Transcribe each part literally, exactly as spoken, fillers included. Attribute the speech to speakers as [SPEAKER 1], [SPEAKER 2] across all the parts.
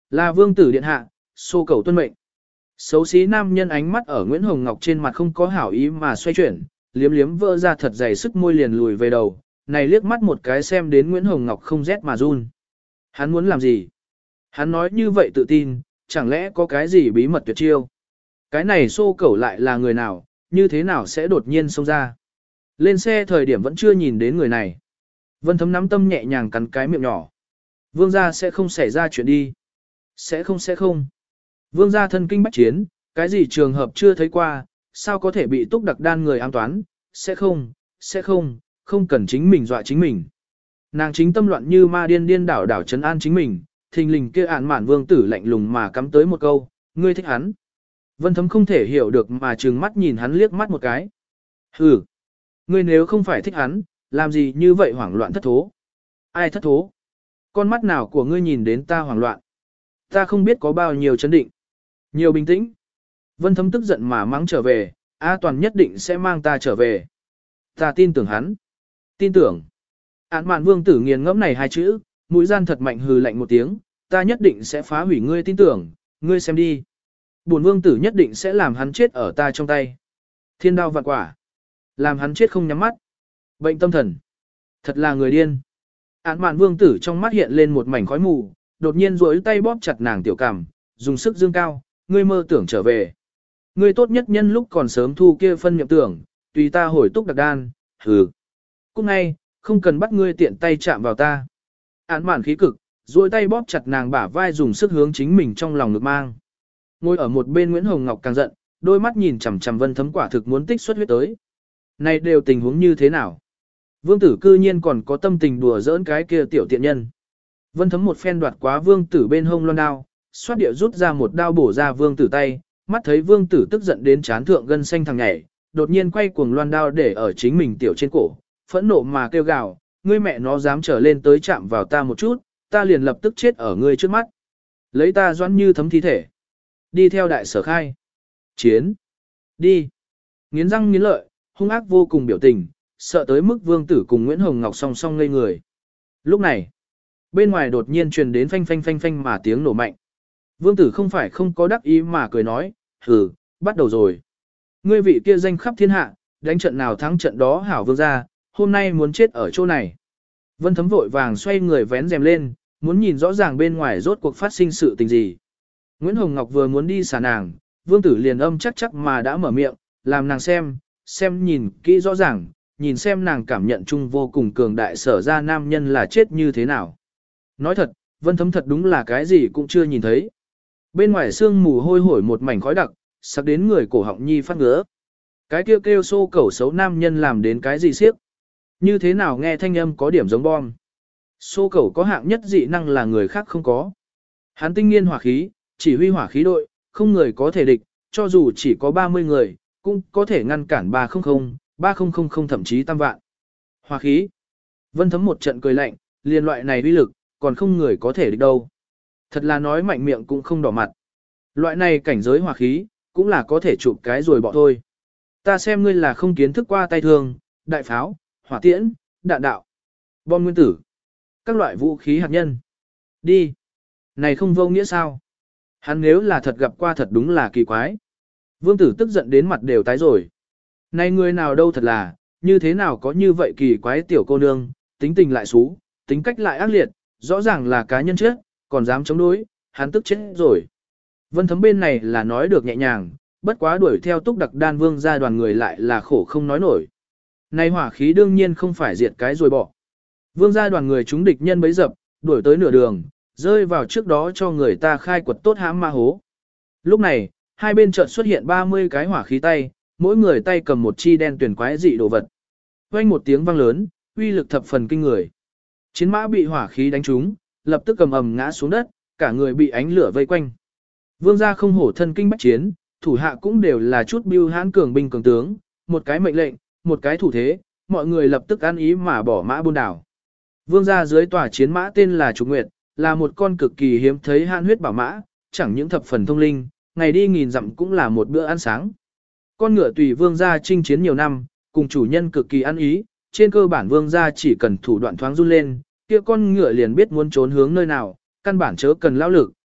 [SPEAKER 1] Là vương tử điện hạ, xô cầu tuân mệnh. Xấu xí nam nhân ánh mắt ở Nguyễn Hồng Ngọc trên mặt không có hảo ý mà xoay chuyển, liếm liếm vỡ ra thật dày sức môi liền lùi về đầu, này liếc mắt một cái xem đến Nguyễn Hồng Ngọc không rét mà run. Hắn muốn làm gì? Hắn nói như vậy tự tin, chẳng lẽ có cái gì bí mật tuyệt chiêu? Cái này xô cẩu lại là người nào, như thế nào sẽ đột nhiên xông ra? Lên xe thời điểm vẫn chưa nhìn đến người này. Vân Thấm nắm tâm nhẹ nhàng cắn cái miệng nhỏ. Vương gia sẽ không xảy ra chuyện đi. Sẽ không sẽ không. Vương gia thân kinh bách chiến, cái gì trường hợp chưa thấy qua, sao có thể bị túc đặc đan người ám toán? Sẽ không, sẽ không, không cần chính mình dọa chính mình. Nàng chính tâm loạn như ma điên điên đảo đảo trấn an chính mình, thình lình kia ạn mạn vương tử lạnh lùng mà cắm tới một câu, ngươi thích hắn. Vân Thấm không thể hiểu được mà trừng mắt nhìn hắn liếc mắt một cái. Hừ, ngươi nếu không phải thích hắn, làm gì như vậy hoảng loạn thất thố? Ai thất thố? Con mắt nào của ngươi nhìn đến ta hoảng loạn? Ta không biết có bao nhiêu chấn định, nhiều bình tĩnh. Vân Thấm tức giận mà mắng trở về, A Toàn nhất định sẽ mang ta trở về. Ta tin tưởng hắn. Tin tưởng. Án mạn vương tử nghiền ngẫm này hai chữ, mũi gian thật mạnh hừ lạnh một tiếng, ta nhất định sẽ phá hủy ngươi tin tưởng, ngươi xem đi. Bổn vương tử nhất định sẽ làm hắn chết ở ta trong tay. Thiên đao vạn quả. Làm hắn chết không nhắm mắt. Bệnh tâm thần. Thật là người điên. Án mạn vương tử trong mắt hiện lên một mảnh khói mù, đột nhiên duỗi tay bóp chặt nàng tiểu cằm, dùng sức dương cao, ngươi mơ tưởng trở về. Ngươi tốt nhất nhân lúc còn sớm thu kia phân niệm tưởng, tùy ta hồi túc đặc đan, hừ. Cũng ngay, không cần bắt ngươi tiện tay chạm vào ta. Án mạn khí cực, duỗi tay bóp chặt nàng bả vai dùng sức hướng chính mình trong lòng ngực mang. Ngồi ở một bên Nguyễn Hồng Ngọc càng giận, đôi mắt nhìn chằm chằm Vân Thấm quả thực muốn tích xuất huyết tới. Này đều tình huống như thế nào? Vương tử cư nhiên còn có tâm tình đùa giỡn cái kia tiểu tiện nhân. Vân Thấm một phen đoạt quá vương tử bên hông loan đao, xoát địa rút ra một đao bổ ra vương tử tay, mắt thấy vương tử tức giận đến chán thượng gân xanh thằng nhảy, đột nhiên quay cuồng loan đao để ở chính mình tiểu trên cổ, phẫn nộ mà kêu gào, ngươi mẹ nó dám trở lên tới chạm vào ta một chút, ta liền lập tức chết ở ngươi trước mắt. Lấy ta Doãn Như Thấm thi thể. Đi theo đại sở khai. Chiến. Đi. Nghiến răng nghiến lợi, hung ác vô cùng biểu tình, sợ tới mức vương tử cùng Nguyễn Hồng Ngọc song song ngây người. Lúc này, bên ngoài đột nhiên truyền đến phanh phanh phanh phanh mà tiếng nổ mạnh. Vương tử không phải không có đắc ý mà cười nói, hừ, bắt đầu rồi. Ngươi vị kia danh khắp thiên hạ, đánh trận nào thắng trận đó hảo vương gia, hôm nay muốn chết ở chỗ này. Vân Thấm vội vàng xoay người vén rèm lên, muốn nhìn rõ ràng bên ngoài rốt cuộc phát sinh sự tình gì. Nguyễn Hồng Ngọc vừa muốn đi xả nàng, vương tử liền âm chắc chắc mà đã mở miệng, làm nàng xem, xem nhìn kỹ rõ ràng, nhìn xem nàng cảm nhận chung vô cùng cường đại sở ra nam nhân là chết như thế nào. Nói thật, Vân Thấm thật đúng là cái gì cũng chưa nhìn thấy. Bên ngoài sương mù hôi hổi một mảnh khói đặc, sắc đến người cổ họng nhi phát ngứa. Cái kêu kêu xô cẩu xấu nam nhân làm đến cái gì siếc? Như thế nào nghe thanh âm có điểm giống bom? Xô cẩu có hạng nhất dị năng là người khác không có. Hắn tinh nghiên hỏa khí, chỉ huy hỏa khí đội, không người có thể địch, cho dù chỉ có ba mươi người, cũng có thể ngăn cản ba trăm, ba nghìn thậm chí tam vạn. Hỏa khí. Vân Thấm một trận cười lạnh, liền loại này uy lực, còn không người có thể địch đâu. Thật là nói mạnh miệng cũng không đỏ mặt. Loại này cảnh giới hỏa khí, cũng là có thể chụp cái rồi bỏ thôi. Ta xem ngươi là không kiến thức qua tay thương, đại pháo, hỏa tiễn, đạn đạo, bom nguyên tử, các loại vũ khí hạt nhân. Đi. Này không vô nghĩa sao? Hắn nếu là thật gặp qua thật đúng là kỳ quái. Vương tử tức giận đến mặt đều tái rồi. Này người nào đâu thật là, như thế nào có như vậy kỳ quái tiểu cô nương, tính tình lại xú, tính cách lại ác liệt, rõ ràng là cá nhân chết, còn dám chống đối, hắn tức chết rồi. Vân Thấm bên này là nói được nhẹ nhàng, bất quá đuổi theo túc đặc đan vương ra đoàn người lại là khổ không nói nổi. Này hỏa khí đương nhiên không phải diệt cái rồi bỏ. Vương ra đoàn người chúng địch nhân bấy dập, đuổi tới nửa đường, rơi vào trước đó cho người ta khai quật tốt hãm ma hố. Lúc này, hai bên chợt xuất hiện ba mươi cái hỏa khí tay, mỗi người tay cầm một chi đen tuyển quái dị đồ vật. Vang một tiếng vang lớn, uy lực thập phần kinh người. Chiến mã bị hỏa khí đánh trúng, lập tức cầm ầm ngã xuống đất, cả người bị ánh lửa vây quanh. Vương gia không hổ thân kinh bách chiến, thủ hạ cũng đều là chút bưu hãn cường binh cường tướng, một cái mệnh lệnh, một cái thủ thế, mọi người lập tức ăn ý mà bỏ mã buôn đảo. Vương gia dưới tòa chiến mã tên là Trục Nguyệt, là một con cực kỳ hiếm thấy hãn huyết bảo mã, chẳng những thập phần thông linh, ngày đi nghìn dặm cũng là một bữa ăn sáng. Con ngựa tùy vương gia chinh chiến nhiều năm, cùng chủ nhân cực kỳ ăn ý, trên cơ bản vương gia chỉ cần thủ đoạn thoáng run lên, kia con ngựa liền biết muốn trốn hướng nơi nào, căn bản chớ cần lao lực,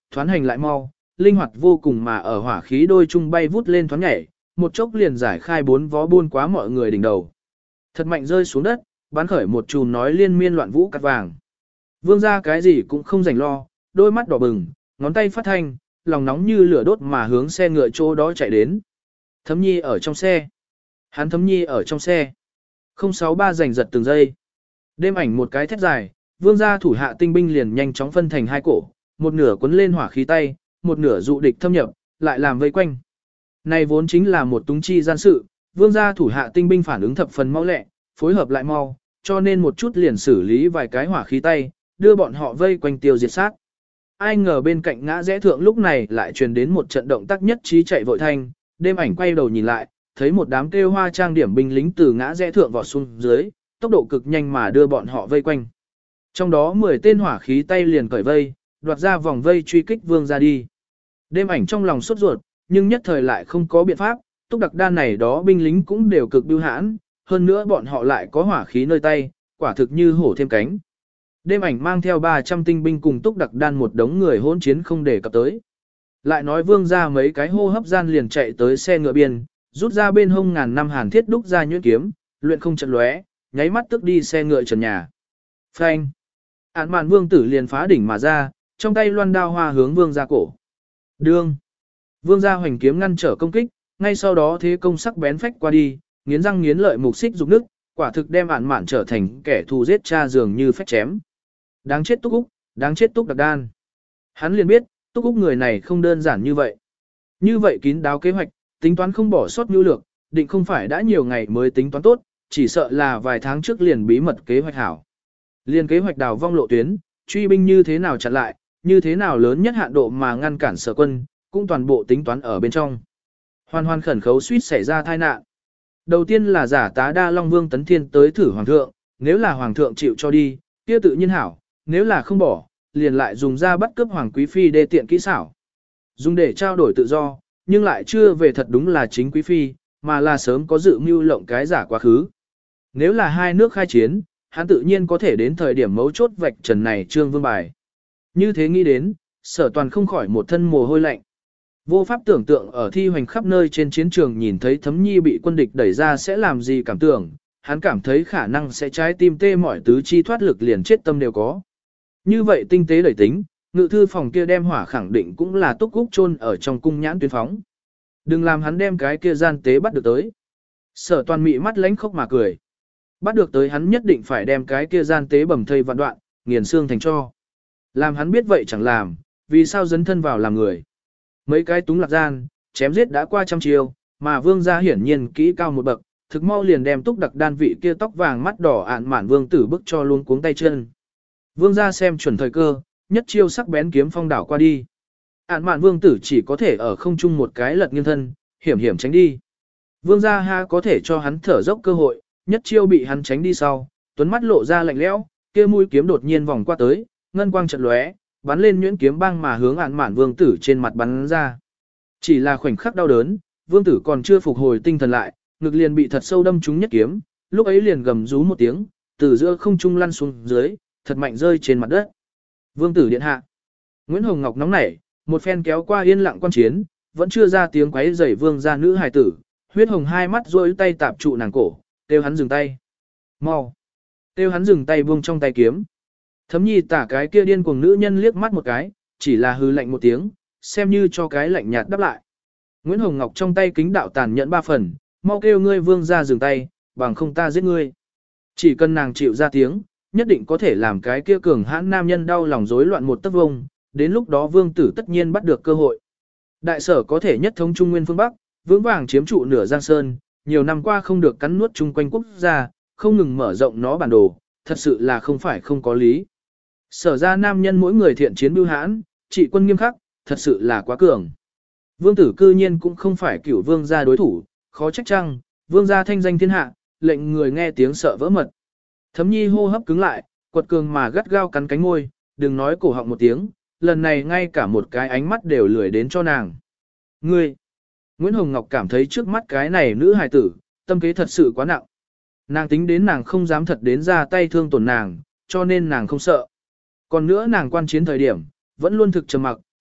[SPEAKER 1] thoán hành lại mau, linh hoạt vô cùng mà ở hỏa khí đôi chung bay vút lên thoáng nhảy, một chốc liền giải khai bốn vó buôn quá mọi người đỉnh đầu. Thật mạnh rơi xuống đất, bắn khởi một chùm nói liên miên loạn vũ cắt vàng. Vương gia cái gì cũng không rảnh lo, đôi mắt đỏ bừng, ngón tay phát thanh, lòng nóng như lửa đốt mà hướng xe ngựa chỗ đó chạy đến. Thấm Nhi ở trong xe. Hắn Thấm Nhi ở trong xe. không sáu ba giành giật từng giây. Đêm ảnh một cái thét dài, vương gia thủ hạ tinh binh liền nhanh chóng phân thành hai cổ, một nửa cuốn lên hỏa khí tay, một nửa dụ địch thâm nhập, lại làm vây quanh. Này vốn chính là một túng chi gian sự, vương gia thủ hạ tinh binh phản ứng thập phần mau lẹ, phối hợp lại mau, cho nên một chút liền xử lý vài cái hỏa khí tay, đưa bọn họ vây quanh tiêu diệt sát. Ai ngờ bên cạnh ngã rẽ thượng lúc này lại truyền đến một trận động tác nhất trí chạy vội thanh, đêm ảnh quay đầu nhìn lại, thấy một đám kêu hoa trang điểm binh lính từ ngã rẽ thượng vọt xuống dưới, tốc độ cực nhanh mà đưa bọn họ vây quanh. Trong đó mười tên hỏa khí tay liền cởi vây, đoạt ra vòng vây truy kích vương ra đi. Đêm ảnh trong lòng sốt ruột, nhưng nhất thời lại không có biện pháp, túc đặc đan này đó binh lính cũng đều cực bưu hãn, hơn nữa bọn họ lại có hỏa khí nơi tay, quả thực như hổ thêm cánh. Đêm ảnh mang theo ba trăm tinh binh cùng túc đặc đan một đống người hỗn chiến không để cập tới. Lại nói vương ra mấy cái hô hấp gian liền chạy tới xe ngựa biên, rút ra bên hông ngàn năm hàn thiết đúc ra nhuyễn kiếm, luyện không trận lóe, nháy mắt tức đi xe ngựa trần nhà. Phanh! Án mạn vương tử liền phá đỉnh mà ra, trong tay loan đao hoa hướng vương ra cổ. Đương! Vương gia hoành kiếm ngăn trở công kích, ngay sau đó thế công sắc bén phách qua đi, nghiến răng nghiến lợi mục xích dục nước, quả thực đem án mạn trở thành kẻ thù giết cha dường như phách chém. Đáng chết Túc Úc, đáng chết Túc Đặc Đan. Hắn liền biết, Túc Úc người này không đơn giản như vậy. Như vậy kín đáo kế hoạch, tính toán không bỏ sót nhu lược, định không phải đã nhiều ngày mới tính toán tốt, chỉ sợ là vài tháng trước liền bí mật kế hoạch hảo. Liên kế hoạch đào vong lộ tuyến, truy binh như thế nào chặn lại, như thế nào lớn nhất hạn độ mà ngăn cản sở quân, cũng toàn bộ tính toán ở bên trong. Hoàn hoàn khẩn khấu suýt xảy ra tai nạn. Đầu tiên là giả tá đa Long Vương Tấn Thiên tới thử Hoàng thượng, nếu là Hoàng thượng chịu cho đi, kia tự nhiên hảo, nếu là không bỏ, liền lại dùng ra bắt cướp Hoàng Quý Phi đê tiện kỹ xảo. Dùng để trao đổi tự do, nhưng lại chưa về thật đúng là chính Quý Phi, mà là sớm có dự mưu lộng cái giả quá khứ. Nếu là hai nước khai chiến, hắn tự nhiên có thể đến thời điểm mấu chốt vạch trần này trương vương bài. Như thế nghĩ đến, sở toàn không khỏi một thân mồ hôi lạnh. Vô pháp tưởng tượng ở thi hoành khắp nơi trên chiến trường nhìn thấy Thấm Nhi bị quân địch đẩy ra sẽ làm gì cảm tưởng, hắn cảm thấy khả năng sẽ trái tim tê mỏi tứ chi thoát lực liền chết tâm đều có. Như vậy tinh tế đẩy tính, ngự thư phòng kia đem hỏa khẳng định cũng là Túc Úc chôn ở trong cung nhãn tuyến phóng. Đừng làm hắn đem cái kia gian tế bắt được tới. Sở toàn mị mắt lánh khóc mà cười. Bắt được tới hắn nhất định phải đem cái kia gian tế bầm thây vạn đoạn, nghiền xương thành cho. Làm hắn biết vậy chẳng làm, vì sao dấn thân vào làm người. Mấy cái túng lạc gian, chém giết đã qua trăm chiều, mà vương gia hiển nhiên kỹ cao một bậc, thực mau liền đem Túc Đặc Đan vị kia tóc vàng mắt đỏ ạn mạn vương tử bức cho luôn cuống tay chân. Vương gia xem chuẩn thời cơ, nhất chiêu sắc bén kiếm phong đảo qua đi. Ạn mạn vương tử chỉ có thể ở không trung một cái lật nghiêng thân, hiểm hiểm tránh đi. Vương gia ha có thể cho hắn thở dốc cơ hội, nhất chiêu bị hắn tránh đi sau, tuấn mắt lộ ra lạnh lẽo, kia mũi kiếm đột nhiên vòng qua tới, ngân quang chợt lóe, bắn lên nhuyễn kiếm băng mà hướng ạn mạn vương tử trên mặt bắn ra. Chỉ là khoảnh khắc đau đớn, vương tử còn chưa phục hồi tinh thần lại, ngực liền bị thật sâu đâm trúng nhất kiếm, lúc ấy liền gầm rú một tiếng, từ giữa không trung lăn xuống dưới, thật mạnh rơi trên mặt đất. Vương tử điện hạ. Nguyễn Hồng Ngọc nóng nảy, một phen kéo qua yên lặng quan chiến, vẫn chưa ra tiếng quấy rầy vương gia nữ hài tử, huyết hồng hai mắt rôi tay tạp trụ nàng cổ, kêu hắn dừng tay. Mau. Kêu hắn dừng tay buông trong tay kiếm. Thấm Nhi tả cái kia điên cuồng nữ nhân liếc mắt một cái, chỉ là hư lạnh một tiếng, xem như cho cái lạnh nhạt đáp lại. Nguyễn Hồng Ngọc trong tay kính đạo tàn nhẫn ba phần, mau kêu ngươi vương ra dừng tay, bằng không ta giết ngươi. Chỉ cần nàng chịu ra tiếng, nhất định có thể làm cái kia cường hãn nam nhân đau lòng rối loạn một tấc vông, đến lúc đó vương tử tất nhiên bắt được cơ hội. Đại sở có thể nhất thống trung nguyên phương Bắc, vững vàng chiếm trụ nửa Giang Sơn, nhiều năm qua không được cắn nuốt chung quanh quốc gia, không ngừng mở rộng nó bản đồ, thật sự là không phải không có lý. Sở ra nam nhân mỗi người thiện chiến bưu hãn, trị quân nghiêm khắc, thật sự là quá cường. Vương tử cư nhiên cũng không phải cửu vương gia đối thủ, khó trách chăng, vương gia thanh danh thiên hạ, lệnh người nghe tiếng sợ vỡ mật. Thấm Nhi hô hấp cứng lại, quật cường mà gắt gao cắn cánh môi, đừng nói cổ họng một tiếng, lần này ngay cả một cái ánh mắt đều lười đến cho nàng. Ngươi! Nguyễn Hồng Ngọc cảm thấy trước mắt cái này nữ hài tử, tâm kế thật sự quá nặng. Nàng tính đến nàng không dám thật đến ra tay thương tổn nàng, cho nên nàng không sợ. Còn nữa nàng quan chiến thời điểm, vẫn luôn thực trầm mặc,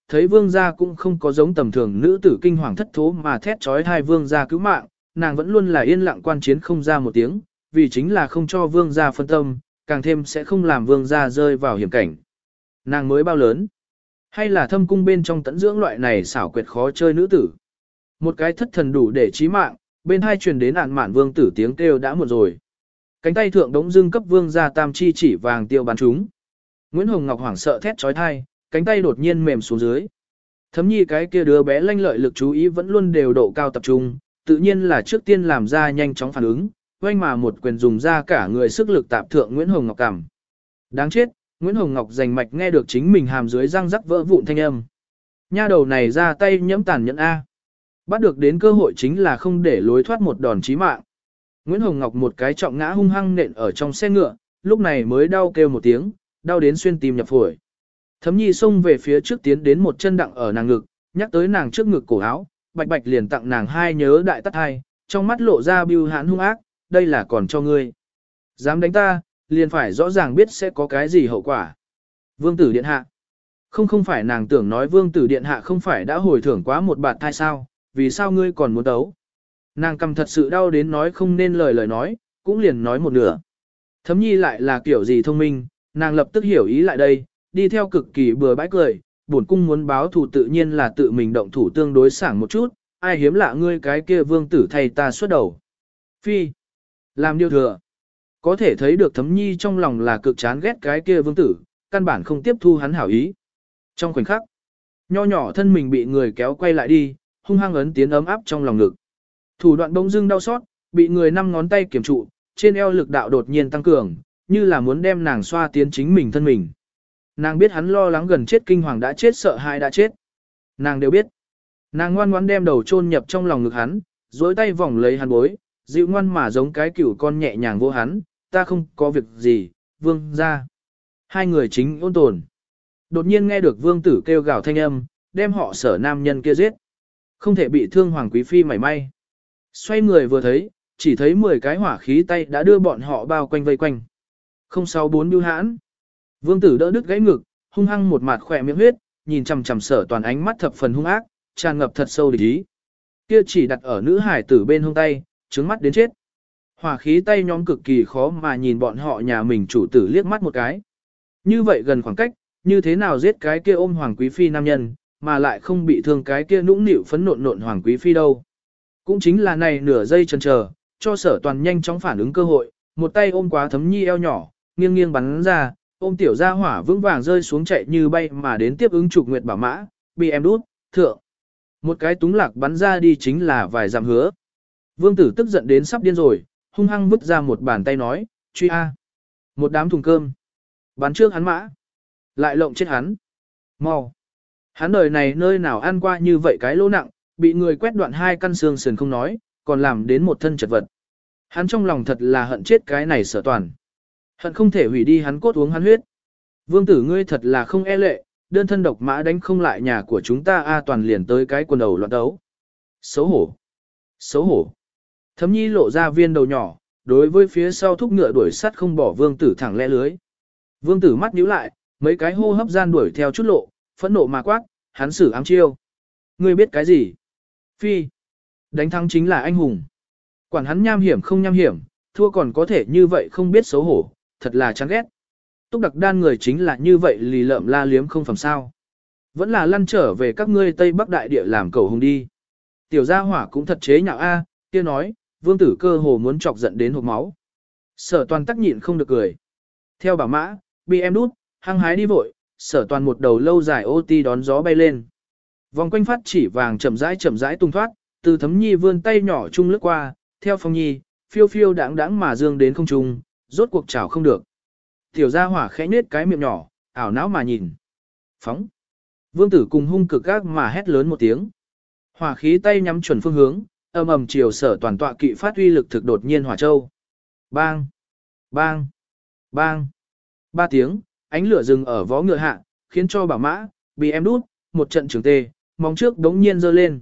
[SPEAKER 1] thấy vương gia cũng không có giống tầm thường nữ tử kinh hoàng thất thố mà thét trói hai vương gia cứu mạng, nàng vẫn luôn là yên lặng quan chiến không ra một tiếng, vì chính là không cho vương gia phân tâm, càng thêm sẽ không làm vương gia rơi vào hiểm cảnh. Nàng mới bao lớn? Hay là thâm cung bên trong tẫn dưỡng loại này xảo quyệt khó chơi nữ tử? Một cái thất thần đủ để chí mạng, bên hai truyền đến ạn mạn vương tử tiếng kêu đã một rồi. Cánh tay thượng đống dưng cấp vương gia tam chi chỉ vàng tiêu bắn chúng. Nguyễn Hồng Ngọc hoảng sợ thét trói thai, cánh tay đột nhiên mềm xuống dưới. Thấm nhi cái kia đứa bé lanh lợi lực chú ý vẫn luôn đều độ cao tập trung, tự nhiên là trước tiên làm ra nhanh chóng phản ứng, oanh mà một quyền dùng ra cả người sức lực tạp thượng Nguyễn Hồng Ngọc cằm. Đáng chết, Nguyễn Hồng Ngọc rành mạch nghe được chính mình hàm dưới răng rắc vỡ vụn thanh âm. Nha đầu này ra tay nhẫm tàn nhẫn A. Bắt được đến cơ hội chính là không để lối thoát một đòn chí mạng. Nguyễn Hồng Ngọc một cái trọng ngã hung hăng nện ở trong xe ngựa, lúc này mới đau kêu một tiếng, đau đến xuyên tim nhập phổi. Thấm nhi xông về phía trước tiến đến một chân đặng ở nàng ngực, nhắc tới nàng trước ngực cổ áo, bạch bạch liền tặng nàng hai nhớ đại tắt hai, trong mắt lộ ra bưu hãn hung ác, đây là còn cho ngươi. Dám đánh ta, liền phải rõ ràng biết sẽ có cái gì hậu quả. Vương tử điện hạ. Không không phải nàng tưởng nói vương tử điện hạ không phải đã hồi thưởng quá một bạt thai sao, vì sao ngươi còn muốn đấu. Nàng cầm thật sự đau đến nói không nên lời lời nói, cũng liền nói một nửa. Thấm nhi lại là kiểu gì thông minh, nàng lập tức hiểu ý lại đây, đi theo cực kỳ bừa bãi cười, bổn cung muốn báo thù tự nhiên là tự mình động thủ tương đối sảng một chút, ai hiếm lạ ngươi cái kia vương tử thay ta xuất đầu. Phi, làm điều thừa. Có thể thấy được thấm nhi trong lòng là cực chán ghét cái kia vương tử, căn bản không tiếp thu hắn hảo ý. Trong khoảnh khắc, nho nhỏ thân mình bị người kéo quay lại đi, hung hăng ấn tiến ấm áp trong lòng ngực. Thủ đoạn bỗng dưng đau xót, bị người năm ngón tay kiểm trụ, trên eo lực đạo đột nhiên tăng cường, như là muốn đem nàng xoa tiến chính mình thân mình. Nàng biết hắn lo lắng gần chết kinh hoàng đã chết sợ hãi đã chết. Nàng đều biết. Nàng ngoan ngoãn đem đầu chôn nhập trong lòng ngực hắn, duỗi tay vòng lấy hắn bối, dịu ngoan mà giống cái cừu con nhẹ nhàng vô hắn, ta không có việc gì, vương ra. Hai người chính ôn tồn. Đột nhiên nghe được vương tử kêu gào thanh âm, đem họ sở nam nhân kia giết. Không thể bị thương hoàng quý phi mảy may. Xoay người vừa thấy, chỉ thấy mười cái hỏa khí tay đã đưa bọn họ bao quanh vây quanh. không sáu bốn bưu hãn. Vương tử đỡ đứt gãy ngực, hung hăng một mặt khỏe miệng huyết, nhìn chằm chằm sở toàn ánh mắt thập phần hung ác, tràn ngập thật sâu địch ý. Kia chỉ đặt ở nữ hải tử bên hông tay, trứng mắt đến chết. Hỏa khí tay nhóm cực kỳ khó mà nhìn bọn họ nhà mình chủ tử liếc mắt một cái. Như vậy gần khoảng cách, như thế nào giết cái kia ôm hoàng quý phi nam nhân, mà lại không bị thương cái kia nũng nịu phấn nộn nộn hoàng quý phi đâu. Cũng chính là này nửa giây chần chờ, cho sở toàn nhanh chóng phản ứng cơ hội, một tay ôm quá thấm nhi eo nhỏ, nghiêng nghiêng bắn ra, ôm tiểu gia hỏa vững vàng rơi xuống chạy như bay mà đến tiếp ứng trục nguyệt bảo mã, bị em đút, thượng. Một cái túng lạc bắn ra đi chính là vài dặm hứa. Vương tử tức giận đến sắp điên rồi, hung hăng vứt ra một bàn tay nói, truy a. Một đám thùng cơm. Bắn trước hắn mã. Lại lộng chết hắn. Mau. Hắn đời này nơi nào ăn qua như vậy cái lỗ nặng, bị người quét đoạn hai căn xương sườn không nói, còn làm đến một thân chật vật. Hắn trong lòng thật là hận chết cái này sở toàn. Hận không thể hủy đi hắn cốt uống hắn huyết. Vương tử ngươi thật là không e lệ, đơn thân độc mã đánh không lại nhà của chúng ta a toàn liền tới cái quần đầu loạn đấu. Xấu hổ. Xấu hổ. Thấm nhi lộ ra viên đầu nhỏ, đối với phía sau thúc ngựa đuổi sắt không bỏ vương tử thẳng lẽ lưới. Vương tử mắt nhíu lại, mấy cái hô hấp gian đuổi theo chút lộ, phẫn nộ mà quát, hắn xử ám chiêu. Ngươi biết cái gì? Phi. Đánh thắng chính là anh hùng. Quản hắn nham hiểm không nham hiểm, thua còn có thể như vậy không biết xấu hổ, thật là chán ghét. Túc đặc đan người chính là như vậy lì lợm la liếm không phẩm sao. Vẫn là lăn trở về các ngươi Tây Bắc Đại Địa làm cầu hùng đi. Tiểu gia hỏa cũng thật chế nhạo a, kia nói, vương tử cơ hồ muốn chọc giận đến hộc máu. Sở toàn tắc nhịn không được cười. Theo bảo mã, bị em đút, hăng hái đi vội, sở toàn một đầu lâu dài ô ti đón gió bay lên. Vòng quanh phát chỉ vàng chậm rãi chậm rãi tung thoát, từ thấm nhi vươn tay nhỏ chung lướt qua, theo phong nhi, phiêu phiêu đãng đãng mà dương đến không trung, rốt cuộc chảo không được. Tiểu gia hỏa khẽ nết cái miệng nhỏ, ảo não mà nhìn. Phóng. Vương tử cùng hung cực gác mà hét lớn một tiếng. Hỏa khí tay nhắm chuẩn phương hướng, ầm ầm chiều sở toàn tọa kỵ phát uy lực thực đột nhiên hỏa châu. Bang. Bang. Bang. Ba tiếng, ánh lửa rừng ở vó ngựa hạ, khiến cho bảo mã, bị em đút, một trận trường tê, móng trước đống nhiên giơ lên.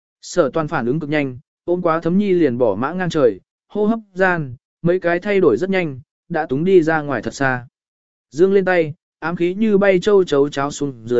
[SPEAKER 1] Sở toàn phản ứng cực nhanh, ôm quá thấm nhi liền bỏ mã ngang trời, hô hấp gian, mấy cái thay đổi rất nhanh, đã túng đi ra ngoài thật xa. Dương lên tay, ám khí như bay châu chấu cháo xuống dưới,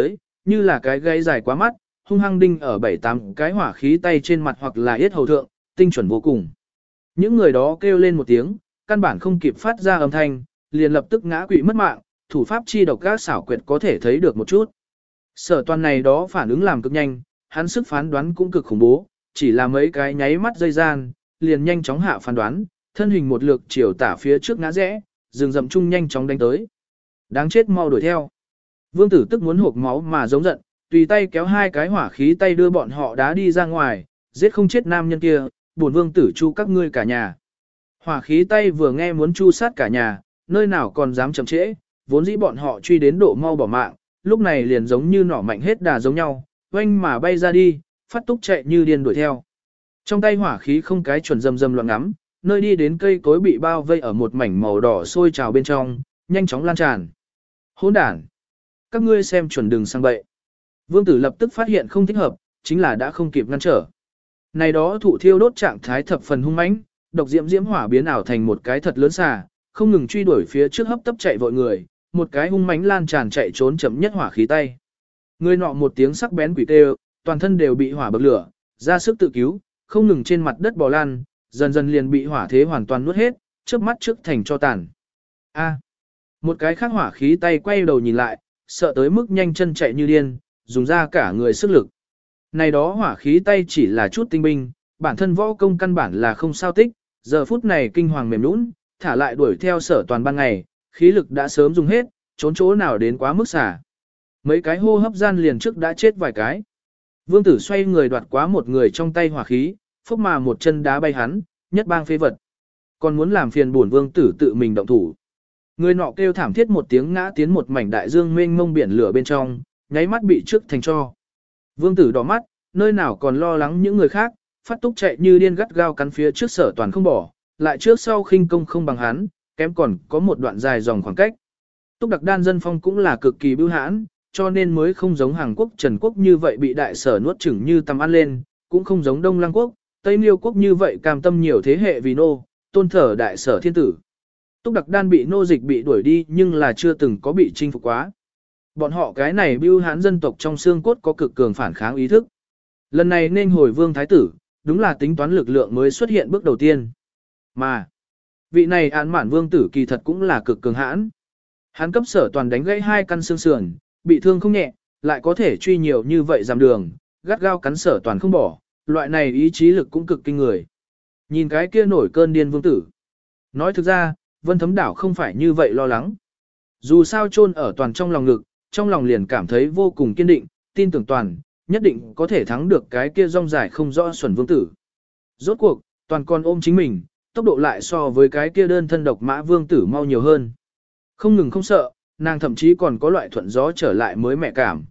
[SPEAKER 1] như là cái gáy dài quá mắt, hung hăng đinh ở bảy tám cái hỏa khí tay trên mặt hoặc là yết hầu thượng, tinh chuẩn vô cùng. Những người đó kêu lên một tiếng, căn bản không kịp phát ra âm thanh, liền lập tức ngã quỵ mất mạng, thủ pháp chi độc các xảo quyệt có thể thấy được một chút. Sở Toàn này đó phản ứng làm cực nhanh, hắn sức phán đoán cũng cực khủng bố, chỉ là mấy cái nháy mắt dây gian, liền nhanh chóng hạ phán đoán, thân hình một lượt chiều tả phía trước ngã rẽ, rừng rậm chung nhanh chóng đánh tới. Đáng chết mau đuổi theo. Vương Tử tức muốn hộc máu mà giống giận, tùy tay kéo hai cái hỏa khí tay đưa bọn họ đá đi ra ngoài, giết không chết nam nhân kia, buồn Vương Tử chu các ngươi cả nhà. Hỏa khí tay vừa nghe muốn chu sát cả nhà, nơi nào còn dám chậm trễ, vốn dĩ bọn họ truy đến độ mau bỏ mạng, lúc này liền giống như nỏ mạnh hết đà giống nhau, oanh mà bay ra đi, phát túc chạy như điên đuổi theo. Trong tay hỏa khí không cái chuẩn rầm rầm loạn ngắm, nơi đi đến cây cối bị bao vây ở một mảnh màu đỏ sôi trào bên trong, nhanh chóng lan tràn. Hỗn đản! Các ngươi xem chuẩn đừng sang bậy. Vương Tử lập tức phát hiện không thích hợp, chính là đã không kịp ngăn trở. Này đó thụ thiêu đốt trạng thái thập phần hung mãnh, độc diễm diễm hỏa biến ảo thành một cái thật lớn xà, không ngừng truy đuổi phía trước hấp tấp chạy vội người, một cái hung mãnh lan tràn chạy trốn chậm nhất hỏa khí tay. Người nọ một tiếng sắc bén quỷ tê, toàn thân đều bị hỏa bậc lửa, ra sức tự cứu, không ngừng trên mặt đất bò lăn, dần dần liền bị hỏa thế hoàn toàn nuốt hết, trước mắt trước thành cho tàn. A. Một cái khác hỏa khí tay quay đầu nhìn lại, sợ tới mức nhanh chân chạy như điên, dùng ra cả người sức lực. Này đó hỏa khí tay chỉ là chút tinh binh, bản thân võ công căn bản là không sao tích, giờ phút này kinh hoàng mềm nũng, thả lại đuổi theo Sở Toàn ban ngày, khí lực đã sớm dùng hết, trốn chỗ nào đến quá mức xả. Mấy cái hô hấp gian liền trước đã chết vài cái. Vương Tử xoay người đoạt quá một người trong tay hỏa khí, phốc mà một chân đá bay hắn, nhất bang phế vật. Còn muốn làm phiền bổn Vương Tử tự mình động thủ. Người nọ kêu thảm thiết một tiếng ngã tiến một mảnh đại dương mênh mông biển lửa bên trong, nháy mắt bị trước thành tro. Vương Tử đỏ mắt, nơi nào còn lo lắng những người khác, phát túc chạy như điên gắt gao cắn phía trước Sở Toàn không bỏ, lại trước sau khinh công không bằng hắn, kém còn có một đoạn dài dòng khoảng cách. Túc Đặc Đan dân phong cũng là cực kỳ bưu hãn, cho nên mới không giống Hàn Quốc Trần Quốc như vậy bị đại sở nuốt chửng như tầm ăn lên, cũng không giống Đông Lăng Quốc, Tây Liêu Quốc như vậy cam tâm nhiều thế hệ vì nô, tôn thờ đại sở thiên tử. Túc Đặc Đan bị nô dịch bị đuổi đi nhưng là chưa từng có bị chinh phục quá. Bọn họ cái này bưu hãn dân tộc trong xương cốt có cực cường phản kháng ý thức. Lần này nên hồi vương thái tử, đúng là tính toán lực lượng mới xuất hiện bước đầu tiên. Mà, vị này án mạn vương tử kỳ thật cũng là cực cường hãn. Hắn cấp Sở Toàn đánh gãy hai căn xương sườn, bị thương không nhẹ, lại có thể truy nhiều như vậy giảm đường, gắt gao cắn Sở Toàn không bỏ, loại này ý chí lực cũng cực kinh người. Nhìn cái kia nổi cơn điên vương tử. Nói thực ra, Vân Thấm Đảo không phải như vậy lo lắng. Dù sao chôn ở Toàn trong lòng ngực, trong lòng liền cảm thấy vô cùng kiên định, tin tưởng Toàn, nhất định có thể thắng được cái kia rong dài không rõ xuẩn vương tử. Rốt cuộc, Toàn còn ôm chính mình, tốc độ lại so với cái kia đơn thân độc mã vương tử mau nhiều hơn. Không ngừng không sợ, nàng thậm chí còn có loại thuận gió trở lại mới mẹ cảm.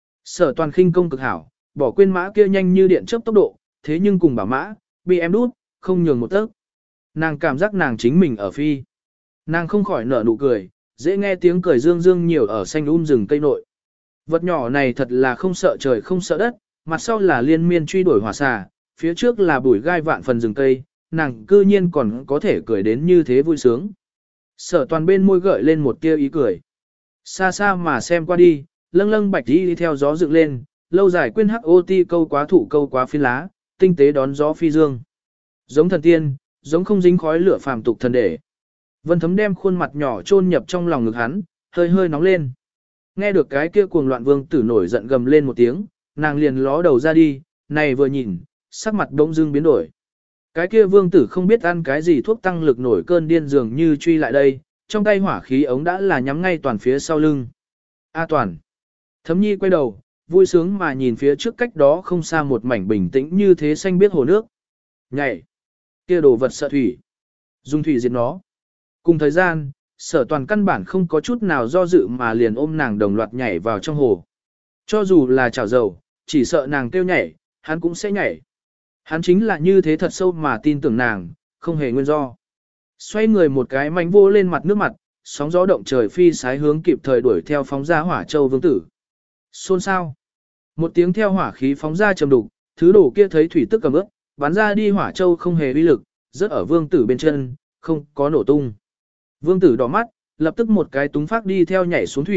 [SPEAKER 1] Sở Toàn khinh công cực hảo, bỏ quên mã kia nhanh như điện chớp tốc độ, thế nhưng cùng bảo mã, bị em đút, không nhường một tấc. Nàng cảm giác nàng chính mình ở phi. Nàng không khỏi nở nụ cười, dễ nghe tiếng cười dương dương nhiều ở xanh um rừng cây nội. Vật nhỏ này thật là không sợ trời không sợ đất, mặt sau là liên miên truy đuổi hỏa xà, phía trước là bụi gai vạn phần rừng cây, nàng cư nhiên còn có thể cười đến như thế vui sướng. Sở Toàn bên môi gợi lên một tia ý cười. Xa xa mà xem qua đi, lâng lâng bạch đi đi theo gió dựng lên, lâu dài quên hắc ô ti câu quá thủ câu quá phi lá, tinh tế đón gió phi dương. Giống thần tiên, giống không dính khói lửa phàm tục thần để. Vân Thấm đem khuôn mặt nhỏ chôn nhập trong lòng ngực hắn, hơi hơi nóng lên. Nghe được cái kia cuồng loạn vương tử nổi giận gầm lên một tiếng, nàng liền ló đầu ra đi, này vừa nhìn, sắc mặt bỗng dưng biến đổi. Cái kia vương tử không biết ăn cái gì thuốc tăng lực nổi cơn điên dường như truy lại đây, trong tay hỏa khí ống đã là nhắm ngay Toàn phía sau lưng. A Toàn. Thấm Nhi quay đầu, vui sướng mà nhìn phía trước cách đó không xa một mảnh bình tĩnh như thế xanh biết hồ nước. Nhảy. Kia đồ vật sợ thủy. Dùng thủy diệt nó. Cùng thời gian, Sở Toàn căn bản không có chút nào do dự mà liền ôm nàng đồng loạt nhảy vào trong hồ. Cho dù là chảo dầu, chỉ sợ nàng kêu nhảy, hắn cũng sẽ nhảy. Hắn chính là như thế thật sâu mà tin tưởng nàng, không hề nguyên do. Xoay người một cái mánh vô lên mặt nước mặt, sóng gió động trời phi sái hướng kịp thời đuổi theo phóng ra hỏa châu vương tử. Xôn sao? Một tiếng theo hỏa khí phóng ra trầm đục, thứ đổ kia thấy thủy tức cầm ướt, bắn ra đi hỏa châu không hề uy lực, rớt ở vương tử bên chân, không có nổ tung. Vương tử đỏ mắt, lập tức một cái túng phát đi theo nhảy xuống thủy,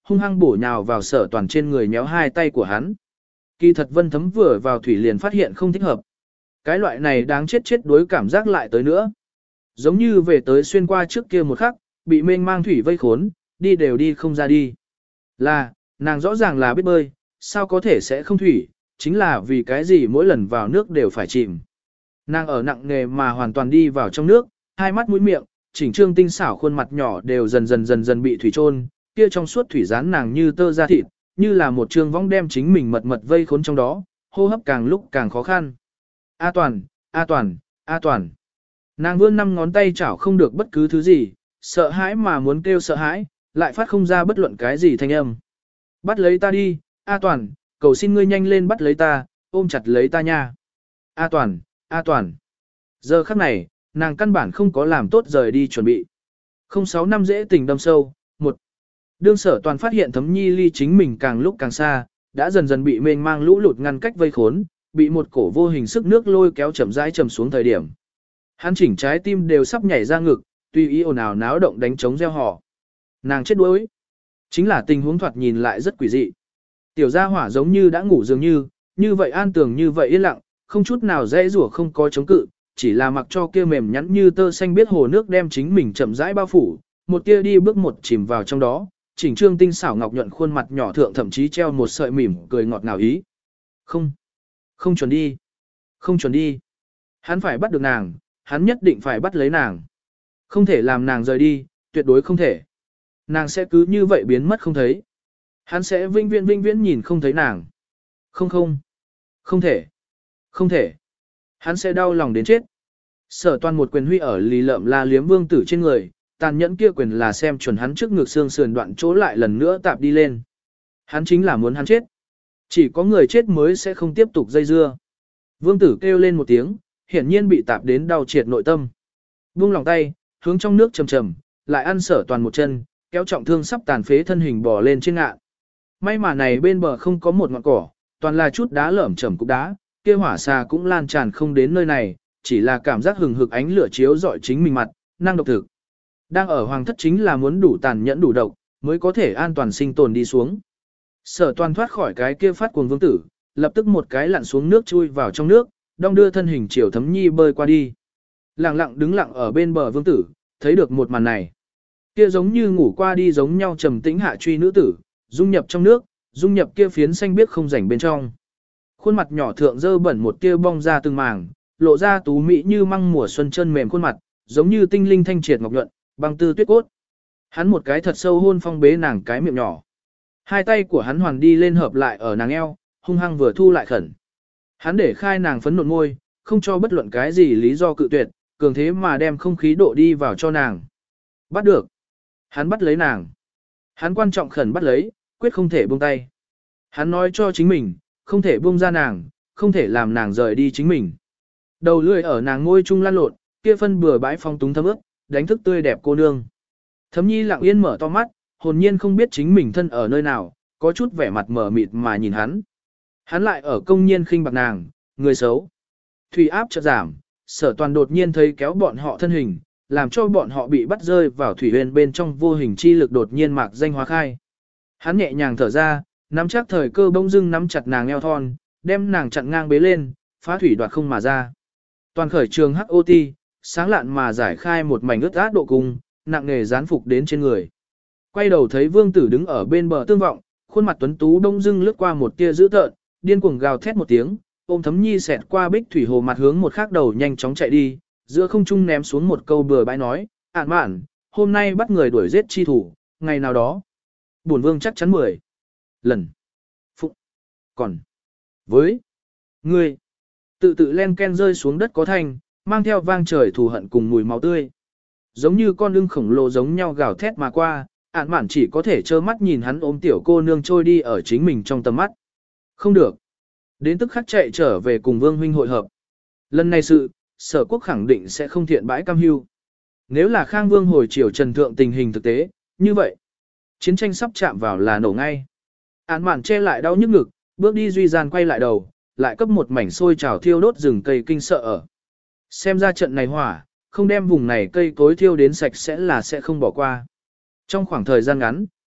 [SPEAKER 1] hung hăng bổ nhào vào Sở Toàn trên người nhéo hai tay của hắn. Kỳ thật Vân Thấm vừa vào thủy liền phát hiện không thích hợp. Cái loại này đáng chết chết đối cảm giác lại tới nữa. Giống như về tới xuyên qua trước kia một khắc, bị mênh mang thủy vây khốn, đi đều đi không ra đi. Là, nàng rõ ràng là biết bơi, sao có thể sẽ không thủy, chính là vì cái gì mỗi lần vào nước đều phải chìm. Nàng ở nặng nghề mà hoàn toàn đi vào trong nước, hai mắt mũi miệng, chỉnh trương tinh xảo khuôn mặt nhỏ đều dần dần dần dần bị thủy trôn, kia trong suốt thủy rán nàng như tơ da thịt, như là một trương vong đem chính mình mật mật vây khốn trong đó, hô hấp càng lúc càng khó khăn. A Toàn, A Toàn, A Toàn. Nàng vươn năm ngón tay chảo không được bất cứ thứ gì, sợ hãi mà muốn kêu sợ hãi, lại phát không ra bất luận cái gì thanh âm. Bắt lấy ta đi, A Toàn, cầu xin ngươi nhanh lên bắt lấy ta, ôm chặt lấy ta nha. A Toàn, A Toàn. Giờ khắc này, nàng căn bản không có làm tốt rời đi chuẩn bị. Không sáu năm dễ tình đâm sâu, một. Đương Sở Toàn phát hiện Thấm Nhi ly chính mình càng lúc càng xa, đã dần dần bị mênh mang lũ lụt ngăn cách vây khốn, bị một cổ vô hình sức nước lôi kéo chậm rãi chầm xuống thời điểm. Hắn chỉnh trái tim đều sắp nhảy ra ngực, tùy ý ồn ào náo động đánh trống reo hò. Nàng chết đuối. Chính là tình huống thoạt nhìn lại rất quỷ dị. Tiểu gia hỏa giống như đã ngủ dường như, như vậy an tường như vậy yên lặng, không chút nào dễ rủa không có chống cự, chỉ là mặc cho kia mềm nhắn như tơ xanh biết hồ nước đem chính mình chậm rãi bao phủ, một tia đi bước một chìm vào trong đó, chỉnh trương tinh xảo ngọc nhuận khuôn mặt nhỏ thượng thậm chí treo một sợi mỉm cười ngọt ngào ý. Không, không chuẩn đi, không chuẩn đi. Hắn phải bắt được nàng, hắn nhất định phải bắt lấy nàng. Không thể làm nàng rời đi, tuyệt đối không thể. Nàng sẽ cứ như vậy biến mất không thấy. Hắn sẽ vinh viễn vinh viễn nhìn không thấy nàng. Không không, không thể, không thể. Hắn sẽ đau lòng đến chết. Sở Toàn một quyền huy ở lì lợm la liếm vương tử trên người, tàn nhẫn kia quyền là xem chuẩn hắn trước ngực xương sườn đoạn chỗ lại lần nữa tạp đi lên. Hắn chính là muốn hắn chết. Chỉ có người chết mới sẽ không tiếp tục dây dưa. Vương tử kêu lên một tiếng, hiển nhiên bị tạp đến đau triệt nội tâm. Buông lòng tay, hướng trong nước trầm trầm, lại ăn Sở Toàn một chân, kéo trọng thương sắp tàn phế thân hình bò lên trên ngạn. May mà này bên bờ không có một ngọn cỏ, toàn là chút đá lởm chởm cục đá, kia hỏa xà cũng lan tràn không đến nơi này, chỉ là cảm giác hừng hực ánh lửa chiếu rọi chính mình mặt, năng độc thực. Đang ở hoàng thất chính là muốn đủ tàn nhẫn đủ độc, mới có thể an toàn sinh tồn đi xuống. Sở Toàn thoát khỏi cái kia phát cuồng vương tử, lập tức một cái lặn xuống nước chui vào trong nước, đong đưa thân hình chiều Thấm Nhi bơi qua đi. Lặng lặng đứng lặng ở bên bờ vương tử, thấy được một màn này. Kia giống như ngủ qua đi giống nhau trầm tĩnh hạ truy nữ tử, dung nhập trong nước, dung nhập kia phiến xanh biếc không rảnh bên trong. Khuôn mặt nhỏ thượng dơ bẩn một tia bong ra từng màng, lộ ra tú mỹ như măng mùa xuân chân mềm khuôn mặt, giống như tinh linh thanh triệt ngọc nhuận, băng tư tuyết cốt. Hắn một cái thật sâu hôn phong bế nàng cái miệng nhỏ. Hai tay của hắn hoàn đi lên hợp lại ở nàng eo, hung hăng vừa thu lại khẩn. Hắn để khai nàng phấn nộn môi, không cho bất luận cái gì lý do cự tuyệt, cường thế mà đem không khí độ đi vào cho nàng. Bắt được. Hắn bắt lấy nàng. Hắn quan trọng khẩn bắt lấy, quyết không thể buông tay. Hắn nói cho chính mình, không thể buông ra nàng, không thể làm nàng rời đi chính mình. Đầu lưỡi ở nàng ngôi chung lăn lộn, kia phân bừa bãi phong túng thấm ướt, đánh thức tươi đẹp cô nương. Thấm Nhi lặng yên mở to mắt, hồn nhiên không biết chính mình thân ở nơi nào, có chút vẻ mặt mờ mịt mà nhìn hắn. Hắn lại ở công nhiên khinh bạc nàng, người xấu. Thủy áp chợt giảm, Sở Toàn đột nhiên thấy kéo bọn họ thân hình, làm cho bọn họ bị bắt rơi vào thủy huyền bên trong vô hình chi lực đột nhiên mạc danh hóa khai. Hắn nhẹ nhàng thở ra, nắm chắc thời cơ bỗng dưng nắm chặt nàng eo thon, đem nàng chặn ngang bế lên, phá thủy đoạt không mà ra. Toàn khởi trường hắc ô ti, sáng lạn mà giải khai một mảnh ướt át độ cung, nặng nề dán phục đến trên người. Quay đầu thấy vương tử đứng ở bên bờ tương vọng, khuôn mặt tuấn tú đông dưng lướt qua một tia dữ tợn, điên cuồng gào thét một tiếng, ôm Thấm Nhi xẹt qua bích thủy hồ mặt hướng một khác đầu nhanh chóng chạy đi, giữa không trung ném xuống một câu bừa bãi nói, ản mạn, hôm nay bắt người đuổi giết chi thủ, ngày nào đó. Bổn vương chắc chắn mười lần. Phụng. Còn. Với. Ngươi. Tự tự len ken rơi xuống đất có thanh, mang theo vang trời thù hận cùng mùi máu tươi. Giống như con lưng khổng lồ giống nhau gào thét mà qua, ản mạn chỉ có thể trơ mắt nhìn hắn ôm tiểu cô nương trôi đi ở chính mình trong tầm mắt. Không được. Đến tức khắc chạy trở về cùng vương huynh hội hợp. Lần này sự, Sở quốc khẳng định sẽ không thiện bãi cam hưu. Nếu là Khang Vương hồi triều trần thượng tình hình thực tế, như vậy, chiến tranh sắp chạm vào là nổ ngay. Án mạn che lại đau nhức ngực, bước đi duy gian quay lại đầu, lại cấp một mảnh xôi trào thiêu đốt rừng cây kinh sợ ở. Xem ra trận này hỏa, không đem vùng này cây cối thiêu đến sạch sẽ là sẽ không bỏ qua. Trong khoảng thời gian ngắn,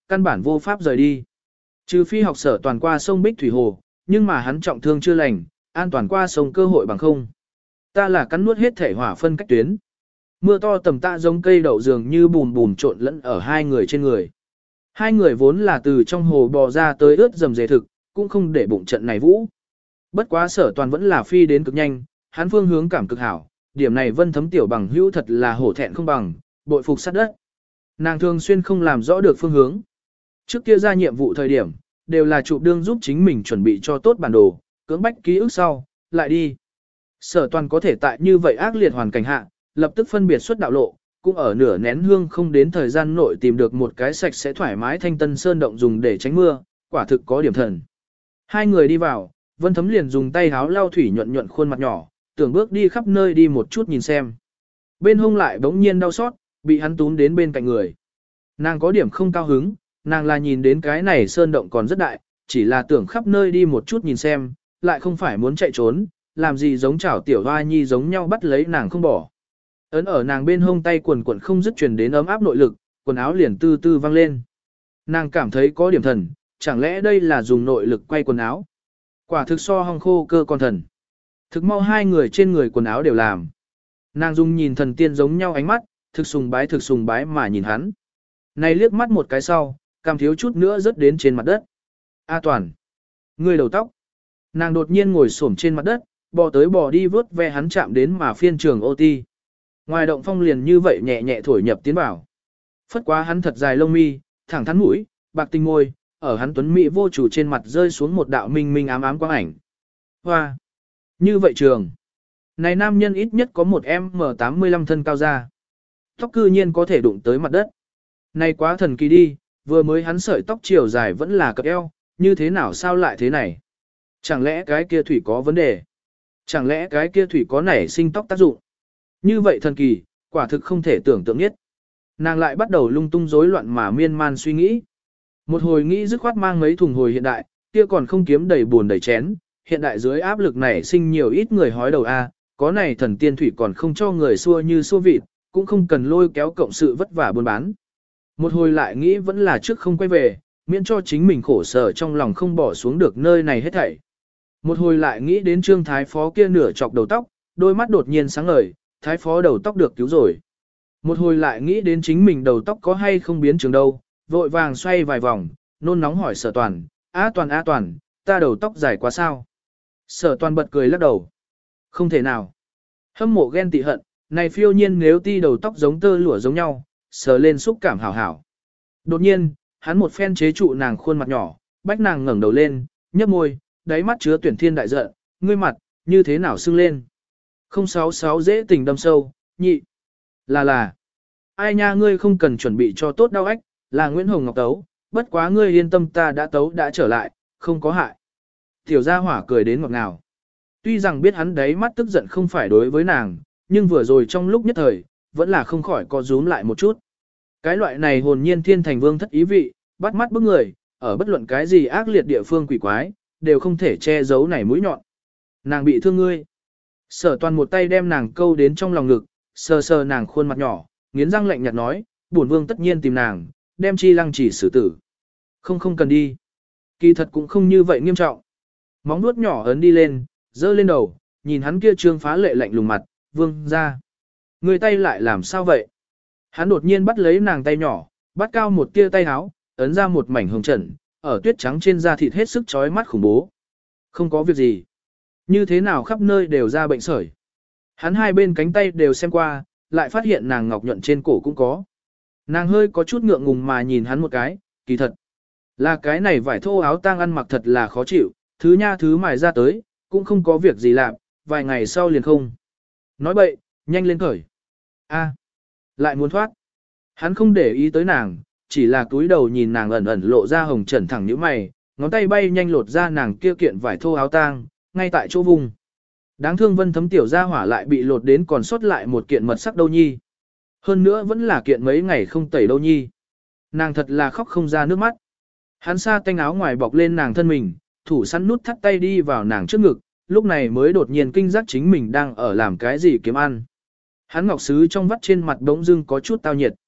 [SPEAKER 1] căn bản vô pháp rời đi. Trừ phi học sở toàn qua sông Bích Thủy Hồ, nhưng mà hắn trọng thương chưa lành, an toàn qua sông cơ hội bằng không. Ta là cắn nuốt hết thể hỏa phân cách tuyến. Mưa to tầm tạ giống cây đậu dường như bùn bùn trộn lẫn ở hai người trên người. Hai người vốn là từ trong hồ bò ra tới ướt dầm dề thực, cũng không để bụng trận này vũ. Bất quá sở toàn vẫn là phi đến cực nhanh, hắn phương hướng cảm cực hảo, điểm này Vân Thấm tiểu bằng hữu thật là hổ thẹn không bằng, bội phục sát đất. Nàng thường xuyên không làm rõ được phương hướng. Trước kia ra nhiệm vụ thời điểm, đều là chụp đương giúp chính mình chuẩn bị cho tốt bản đồ, cưỡng bách ký ức sau, lại đi. Sở toàn có thể tại như vậy ác liệt hoàn cảnh hạ, lập tức phân biệt xuất đạo lộ, cũng ở nửa nén hương không đến thời gian nội tìm được một cái sạch sẽ thoải mái thanh tân sơn động dùng để tránh mưa, quả thực có điểm thần. Hai người đi vào, Vân Thấm liền dùng tay háo lau thủy nhuận nhuận khuôn mặt nhỏ, tưởng bước đi khắp nơi đi một chút nhìn xem. Bên hông lại bỗng nhiên đau xót, bị hắn túm đến bên cạnh người. Nàng có điểm không cao hứng, nàng là nhìn đến cái này sơn động còn rất đại, chỉ là tưởng khắp nơi đi một chút nhìn xem, lại không phải muốn chạy trốn, làm gì giống chảo tiểu hoa nhi giống nhau bắt lấy nàng không bỏ. Ấn ở nàng bên hông tay quần quần không dứt truyền đến ấm áp nội lực, quần áo liền tư tư văng lên. Nàng cảm thấy có điểm thần, chẳng lẽ đây là dùng nội lực quay quần áo? Quả thực so hong khô cơ con thần. Thực mau hai người trên người quần áo đều làm. Nàng dùng nhìn thần tiên giống nhau ánh mắt, thực sùng bái thực sùng bái mà nhìn hắn. Này liếc mắt một cái sau, cảm thiếu chút nữa rớt đến trên mặt đất. A Toàn, ngươi đầu tóc. Nàng đột nhiên ngồi xổm trên mặt đất, bò tới bò đi vớt ve hắn chạm đến mà phiên trường ô ti. Ngoài động phong liền như vậy nhẹ nhẹ thổi nhập tiến vào. Phất quá hắn thật dài lông mi, thẳng thắn mũi, bạc tinh môi, ở hắn tuấn mỹ vô chủ trên mặt rơi xuống một đạo minh minh ám ám quang ảnh. Hoa! Như vậy trường. Này nam nhân ít nhất có một M tám mươi lăm thân cao ra. Tóc cư nhiên có thể đụng tới mặt đất. Này quá thần kỳ đi, vừa mới hắn sợi tóc chiều dài vẫn là cặp eo, như thế nào sao lại thế này? Chẳng lẽ cái kia thủy có vấn đề? Chẳng lẽ cái kia thủy có nảy sinh tóc tác dụng? Như vậy thần kỳ, quả thực không thể tưởng tượng nhất. Nàng lại bắt đầu lung tung rối loạn mà miên man suy nghĩ. Một hồi nghĩ dứt khoát mang mấy thùng hồi hiện đại, kia còn không kiếm đầy buồn đầy chén, hiện đại dưới áp lực này sinh nhiều ít người hói đầu a, có này thần tiên thủy còn không cho người xua như xua vịt, cũng không cần lôi kéo cộng sự vất vả buôn bán. Một hồi lại nghĩ vẫn là trước không quay về, miễn cho chính mình khổ sở trong lòng không bỏ xuống được nơi này hết thảy. Một hồi lại nghĩ đến Trương Thái Phó kia nửa chọc đầu tóc, đôi mắt đột nhiên sáng ngời, Thái Phó đầu tóc được cứu rồi. Một hồi lại nghĩ đến chính mình đầu tóc có hay không biến trường đâu, vội vàng xoay vài vòng, nôn nóng hỏi Sở Toàn, "A Toàn A Toàn, ta đầu tóc dài quá sao?" Sở Toàn bật cười lắc đầu. Không thể nào. Hâm mộ ghen tị hận, này phiêu nhiên nếu ti đầu tóc giống tơ lụa giống nhau, sờ lên xúc cảm hảo hảo. Đột nhiên, hắn một phen chế trụ nàng khuôn mặt nhỏ, bách nàng ngẩng đầu lên, nhấp môi, đáy mắt chứa tuyển thiên đại giận, ngươi mặt, như thế nào sưng lên. không sáu sáu dễ tình đâm sâu, nhị. Là là. Ai nha ngươi không cần chuẩn bị cho tốt đau ách, là Nguyễn Hồng Ngọc tấu, bất quá ngươi yên tâm ta đã tấu đã trở lại, không có hại. Tiểu gia hỏa cười đến ngọt ngào. Tuy rằng biết hắn đáy mắt tức giận không phải đối với nàng, nhưng vừa rồi trong lúc nhất thời, vẫn là không khỏi có rúm lại một chút. Cái loại này hồn nhiên thiên thành vương thất ý vị, bắt mắt bức người, ở bất luận cái gì ác liệt địa phương quỷ quái, đều không thể che giấu này mũi nhọn. Nàng bị thương ngươi. Sở Toàn một tay đem nàng câu đến trong lòng ngực, sờ sờ nàng khuôn mặt nhỏ, nghiến răng lạnh nhạt nói, bổn vương tất nhiên tìm nàng, đem chi lăng chỉ xử tử. Không không cần đi. Kỳ thật cũng không như vậy nghiêm trọng. Móng nuốt nhỏ ấn đi lên, dơ lên đầu, nhìn hắn kia trương phá lệ lạnh lùng mặt, vương ra. Người tay lại làm sao vậy? Hắn đột nhiên bắt lấy nàng tay nhỏ, bắt cao một tia tay háo, ấn ra một mảnh hồng trần, ở tuyết trắng trên da thịt hết sức chói mắt khủng bố. Không có việc gì. Như thế nào khắp nơi đều ra bệnh sởi. Hắn hai bên cánh tay đều xem qua, lại phát hiện nàng ngọc nhuận trên cổ cũng có. Nàng hơi có chút ngượng ngùng mà nhìn hắn một cái, kỳ thật. Là cái này vải thô áo tang ăn mặc thật là khó chịu, thứ nha thứ mài ra tới, cũng không có việc gì làm, vài ngày sau liền không. Nói bậy, nhanh lên cởi. A, lại muốn thoát. Hắn không để ý tới nàng, chỉ là túi đầu nhìn nàng ẩn ẩn lộ ra hồng trần thẳng nhíu mày, ngón tay bay nhanh lột ra nàng kia kiện vải thô áo tang, ngay tại chỗ vùng. Đáng thương Vân Thấm tiểu gia hỏa lại bị lột đến còn sót lại một kiện mật sắc đâu nhi. Hơn nữa vẫn là kiện mấy ngày không tẩy đâu nhi. Nàng thật là khóc không ra nước mắt. Hắn sa tanh áo ngoài bọc lên nàng thân mình, thủ săn nút thắt tay đi vào nàng trước ngực, lúc này mới đột nhiên kinh giác chính mình đang ở làm cái gì kiếm ăn. Hắn ngọc sứ trong vắt trên mặt bỗng dưng có chút tao nhiệt.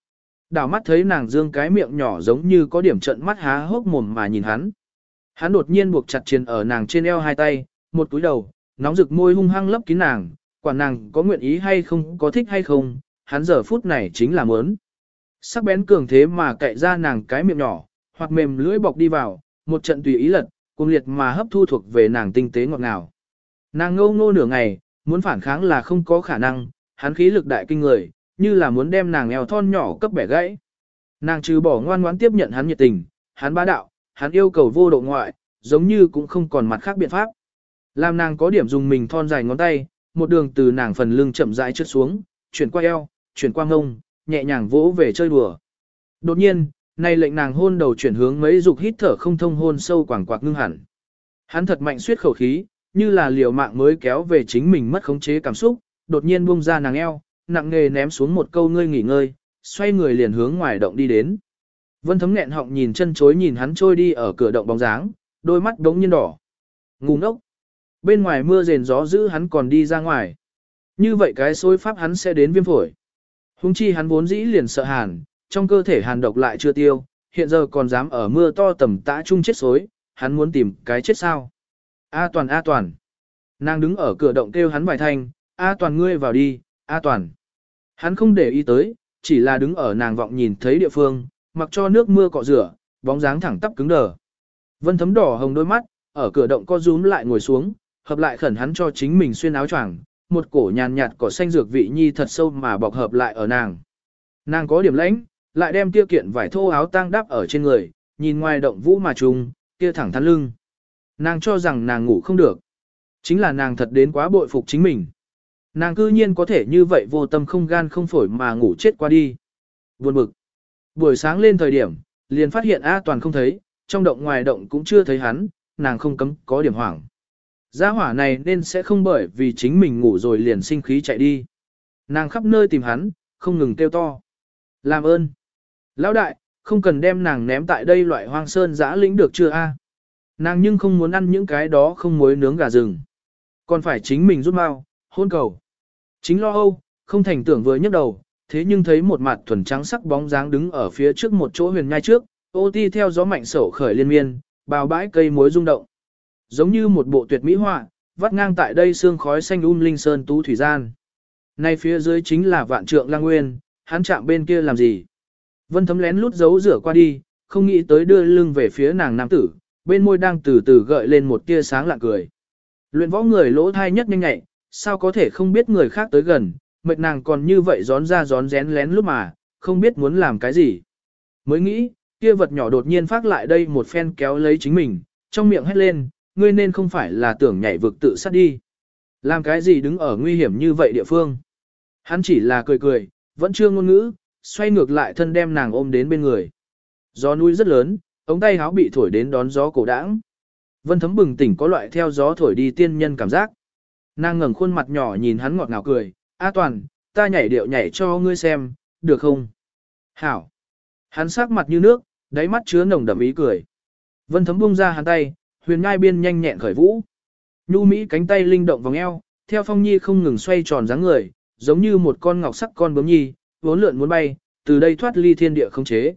[SPEAKER 1] Đảo mắt thấy nàng dương cái miệng nhỏ giống như có điểm trận mắt há hốc mồm mà nhìn hắn. Hắn đột nhiên buộc chặt triền ở nàng trên eo hai tay, một túi đầu, nóng rực môi hung hăng lấp kín nàng, quản nàng có nguyện ý hay không, có thích hay không, hắn giờ phút này chính là muốn. Sắc bén cường thế mà cậy ra nàng cái miệng nhỏ, hoặc mềm lưỡi bọc đi vào, một trận tùy ý lật, cuồng liệt mà hấp thu thuộc về nàng tinh tế ngọt ngào. Nàng ngâu ngô nửa ngày, muốn phản kháng là không có khả năng, hắn khí lực đại kinh người, như là muốn đem nàng eo thon nhỏ cấp bẻ gãy. Nàng trừ bỏ ngoan ngoãn tiếp nhận hắn nhiệt tình, hắn bá đạo, hắn yêu cầu vô độ ngoại, giống như cũng không còn mặt khác biện pháp. Làm nàng có điểm dùng mình thon dài ngón tay, một đường từ nàng phần lưng chậm rãi trượt xuống, chuyển qua eo, chuyển qua ngông, nhẹ nhàng vỗ về chơi đùa. Đột nhiên, này lệnh nàng hôn đầu chuyển hướng mấy dục hít thở không thông hôn sâu quảng quạc ngưng hẳn. Hắn thật mạnh suýt khẩu khí, như là liều mạng mới kéo về chính mình mất khống chế cảm xúc, đột nhiên buông ra nàng eo, nặng nghề ném xuống một câu ngươi nghỉ ngơi, xoay người liền hướng ngoài động đi đến. Vân Thấm nghẹn họng nhìn chân chối nhìn hắn trôi đi ở cửa động bóng dáng, đôi mắt đống nhiên đỏ. Ngu ngốc. Bên ngoài mưa rền gió dữ hắn còn đi ra ngoài. Như vậy cái xối pháp hắn sẽ đến viêm phổi. Hùng chi hắn vốn dĩ liền sợ hàn, trong cơ thể hàn độc lại chưa tiêu, hiện giờ còn dám ở mưa to tầm tã chung chết xối, hắn muốn tìm cái chết sao. A Toàn A Toàn. Nàng đứng ở cửa động kêu hắn vài thanh, A Toàn ngươi vào đi, A Toàn. Hắn không để ý tới, chỉ là đứng ở nàng vọng nhìn thấy địa phương, mặc cho nước mưa cọ rửa, bóng dáng thẳng tắp cứng đờ. Vân Thấm đỏ hồng đôi mắt, ở cửa động co rúm lại ngồi xuống, hợp lại khẩn hắn cho chính mình xuyên áo choàng, một cổ nhàn nhạt cỏ xanh dược vị nhi thật sâu mà bọc hợp lại ở nàng. Nàng có điểm lãnh, lại đem kia kiện vải thô áo tang đắp ở trên người, nhìn ngoài động vũ mà trùng, kia thẳng thắn lưng. Nàng cho rằng nàng ngủ không được. Chính là nàng thật đến quá bội phục chính mình. Nàng cư nhiên có thể như vậy vô tâm không gan không phổi mà ngủ chết qua đi. Buồn bực. Buổi sáng lên thời điểm, liền phát hiện A Toàn không thấy, trong động ngoài động cũng chưa thấy hắn, nàng không cấm có điểm hoảng. Gia hỏa này nên sẽ không bởi vì chính mình ngủ rồi liền sinh khí chạy đi. Nàng khắp nơi tìm hắn, không ngừng kêu to. Làm ơn. Lão đại, không cần đem nàng ném tại đây loại hoang sơn dã lĩnh được chưa a? Nàng nhưng không muốn ăn những cái đó không muối nướng gà rừng. Còn phải chính mình rút mau, hôn cầu. Chính lo âu, không thành tưởng vừa nhấc đầu, thế nhưng thấy một mặt thuần trắng sắc bóng dáng đứng ở phía trước một chỗ huyền nhai trước, ô ti theo gió mạnh sổ khởi liên miên, bào bãi cây muối rung động. Giống như một bộ tuyệt mỹ họa, vắt ngang tại đây sương khói xanh um linh sơn tú thủy gian. Nay phía dưới chính là vạn trượng lang nguyên, hắn chạm bên kia làm gì? Vân Thấm lén lút giấu rửa qua đi, không nghĩ tới đưa lưng về phía nàng nam tử, bên môi đang từ từ gợi lên một tia sáng lạ cười. Luyện võ người lỗ thai nhất nhanh nhạy, sao có thể không biết người khác tới gần, mệt nàng còn như vậy gión ra gión rén lén lúc mà, không biết muốn làm cái gì. Mới nghĩ, kia vật nhỏ đột nhiên phát lại đây một phen kéo lấy chính mình, trong miệng hét lên, ngươi nên không phải là tưởng nhảy vực tự sát đi. Làm cái gì đứng ở nguy hiểm như vậy địa phương. Hắn chỉ là cười cười, vẫn chưa ngôn ngữ, xoay ngược lại thân đem nàng ôm đến bên người. Gió núi rất lớn, ống tay áo bị thổi đến đón gió cổ đãng. Vân Thấm bừng tỉnh có loại theo gió thổi đi tiên nhân cảm giác. Nàng ngẩng khuôn mặt nhỏ nhìn hắn ngọt ngào cười, A Toàn, ta nhảy điệu nhảy cho ngươi xem, được không? Hảo. Hắn sắc mặt như nước, đáy mắt chứa nồng đậm ý cười. Vân Thấm buông ra hắn tay, huyền ngai biên nhanh nhẹn khởi vũ. Nhu Mỹ cánh tay linh động vòng eo, theo phong nhi không ngừng xoay tròn dáng người, giống như một con ngọc sắc con bướm nhi, vốn lượn muốn bay, từ đây thoát ly thiên địa không chế.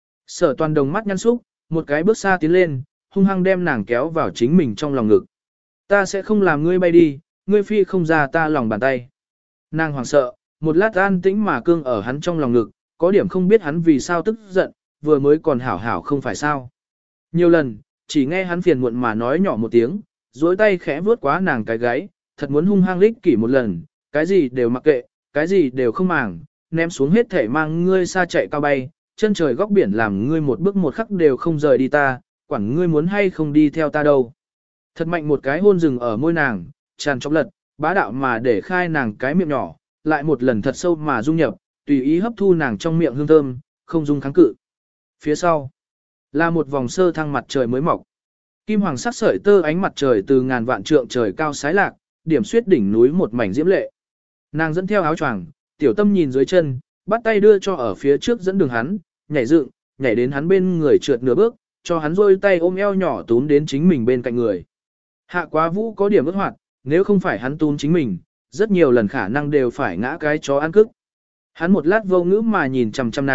[SPEAKER 1] Sở Toàn đồng mắt nhăn xúc, một cái bước xa tiến lên, hung hăng đem nàng kéo vào chính mình trong lòng ngực. Ta sẽ không làm ngươi bay đi, ngươi phi không ra ta lòng bàn tay. Nàng hoảng sợ, một lát an tĩnh mà cương ở hắn trong lòng ngực, có điểm không biết hắn vì sao tức giận, vừa mới còn hảo hảo không phải sao. Nhiều lần, chỉ nghe hắn phiền muộn mà nói nhỏ một tiếng, duỗi tay khẽ vuốt quá nàng cái gáy, thật muốn hung hăng lích kỷ một lần, cái gì đều mặc kệ, cái gì đều không màng, ném xuống hết thể mang ngươi xa chạy cao bay, chân trời góc biển làm ngươi một bước một khắc đều không rời đi ta, quản ngươi muốn hay không đi theo ta đâu. Thật mạnh một cái hôn rừng ở môi nàng, tràn chọc lật, bá đạo mà để khai nàng cái miệng nhỏ, lại một lần thật sâu mà dung nhập, tùy ý hấp thu nàng trong miệng hương thơm, không dung kháng cự. Phía sau, là một vòng sơ thăng mặt trời mới mọc. Kim hoàng sắc sợi tơ ánh mặt trời từ ngàn vạn trượng trời cao sái lạc, điểm xuyết đỉnh núi một mảnh diễm lệ. Nàng dẫn theo áo choàng, tiểu tâm nhìn dưới chân, bắt tay đưa cho ở phía trước dẫn đường hắn, nhảy dựng, nhảy đến hắn bên người trượt nửa bước, cho hắn rôi tay ôm eo nhỏ túm đến chính mình bên cạnh người. Hạ quá vũ có điểm ước hoạt, nếu không phải hắn túm chính mình, rất nhiều lần khả năng đều phải ngã cái chó ăn cức. Hắn một lát vô ngữ mà nhìn chằm chằm nàng,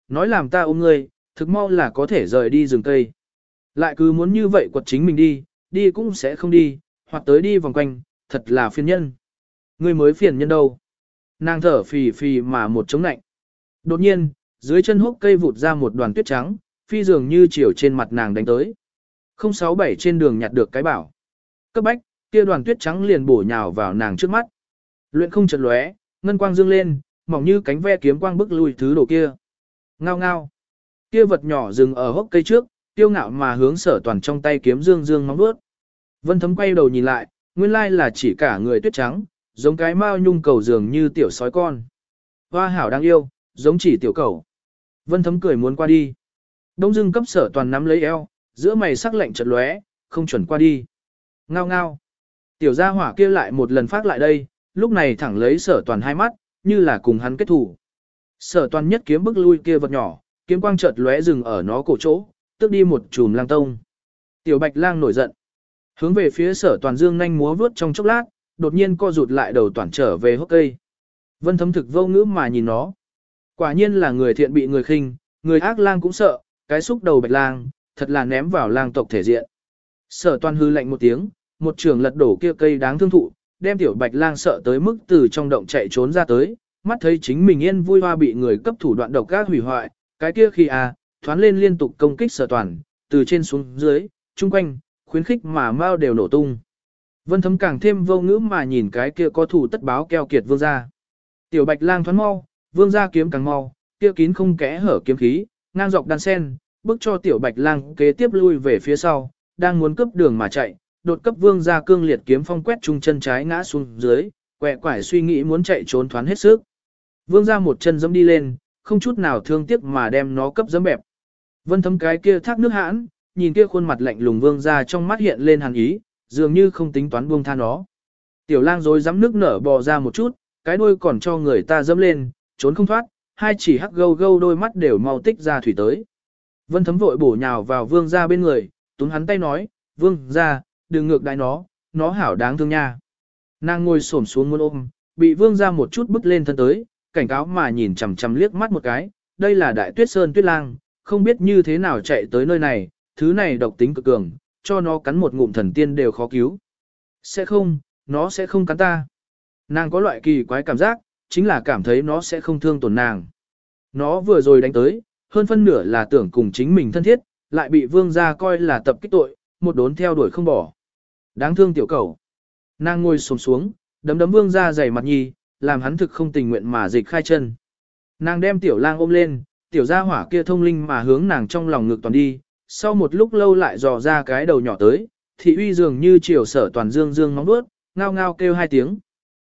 [SPEAKER 1] nói làm ta ôm ngươi, thực mau là có thể rời đi rừng cây. Lại cứ muốn như vậy quật chính mình đi, đi cũng sẽ không đi, hoặc tới đi vòng quanh, thật là phiền nhân. Ngươi mới phiền nhân đâu. Nàng thở phì phì mà một chống nạnh. Đột nhiên, dưới chân hốc cây vụt ra một đoàn tuyết trắng, phi dường như chiều trên mặt nàng đánh tới. không sáu bảy trên đường nhặt được cái bảo. Cấp bách, kia đoàn tuyết trắng liền bổ nhào vào nàng trước mắt. Luyện không chợt lóe, ngân quang dương lên, mỏng như cánh ve kiếm quang bức lui thứ đồ kia. Ngao ngao. Kia vật nhỏ dừng ở hốc cây trước, tiêu ngạo mà hướng Sở Toàn trong tay kiếm dương dương móng vuốt. Vân Thấm quay đầu nhìn lại, nguyên lai là chỉ cả người tuyết trắng, giống cái mao nhung cầu dường như tiểu sói con. Hoa hảo đáng yêu, giống chỉ tiểu cầu. Vân Thấm cười muốn qua đi. Đông dưng cấp Sở Toàn nắm lấy eo, giữa mày sắc lạnh chợt lóe, không chuẩn qua đi. Ngao ngao. Tiểu gia hỏa kia lại một lần phát lại đây, lúc này thẳng lấy Sở Toàn hai mắt, như là cùng hắn kết thủ. Sở Toàn nhất kiếm bức lui kia vật nhỏ, kiếm quang chợt lóe dừng ở nó cổ chỗ, tức đi một chùm lang tông. Tiểu Bạch Lang nổi giận, hướng về phía Sở Toàn dương nhanh múa vuốt trong chốc lát, đột nhiên co rụt lại đầu toàn trở về hốc cây. Vân Thấm thực vô ngữ mà nhìn nó. Quả nhiên là người thiện bị người khinh, người ác lang cũng sợ, cái xúc đầu Bạch Lang, thật là ném vào lang tộc thể diện. Sở Toàn hư lạnh một tiếng, một trường lật đổ kia cây đáng thương thụ, đem Tiểu Bạch Lang sợ tới mức từ trong động chạy trốn ra tới, mắt thấy chính mình yên vui hoa bị người cấp thủ đoạn độc ác hủy hoại, cái kia khi à, thoán lên liên tục công kích Sở Toàn, từ trên xuống dưới, chung quanh, khuyến khích mà mau đều nổ tung. Vân Thấm càng thêm vô ngữ mà nhìn cái kia có thủ tất báo keo kiệt vương gia. Tiểu Bạch Lang thoán mau, vương gia kiếm càng mau, kia kín không kẽ hở kiếm khí, ngang dọc đan sen, bước cho Tiểu Bạch Lang kế tiếp lui về phía sau, đang muốn cướp đường mà chạy, đột cấp vương gia cương liệt kiếm phong quét trung chân trái ngã xuống dưới, quẹ quải suy nghĩ muốn chạy trốn thoán hết sức. Vương gia một chân giẫm đi lên, không chút nào thương tiếc mà đem nó cấp giẫm bẹp. Vân Thấm cái kia thác nước hãn, nhìn kia khuôn mặt lạnh lùng vương gia trong mắt hiện lên hàn ý, dường như không tính toán buông tha nó. Tiểu Lang rối rắm nước nở bò ra một chút, cái đuôi còn cho người ta dẫm lên, trốn không thoát, hai chỉ hắc gâu gâu đôi mắt đều mau tích ra thủy tới. Vân Thấm vội bổ nhào vào vương gia bên người, túm hắn tay nói, vương gia, đừng ngược đãi nó, nó hảo đáng thương nha. Nàng ngồi xổm xuống muốn ôm, bị vương gia một chút bức lên thân tới, cảnh cáo mà nhìn chằm chằm liếc mắt một cái, đây là Đại Tuyết Sơn Tuyết Lang, không biết như thế nào chạy tới nơi này, thứ này độc tính cực cường, cho nó cắn một ngụm thần tiên đều khó cứu. Sẽ không, nó sẽ không cắn ta. Nàng có loại kỳ quái cảm giác, chính là cảm thấy nó sẽ không thương tổn nàng. Nó vừa rồi đánh tới, hơn phân nửa là tưởng cùng chính mình thân thiết, lại bị vương gia coi là tập kích tội, một đốn theo đuổi không bỏ. Đáng thương tiểu cầu. Nàng ngồi xổm xuống, đấm đấm vương gia dày mặt nhi, làm hắn thực không tình nguyện mà dịch khai chân. Nàng đem Tiểu Lang ôm lên, tiểu gia hỏa kia thông linh mà hướng nàng trong lòng ngực toàn đi, sau một lúc lâu lại dò ra cái đầu nhỏ tới, thị uy dường như chiều Sở Toàn dương dương móng vuốt, ngao ngao kêu hai tiếng.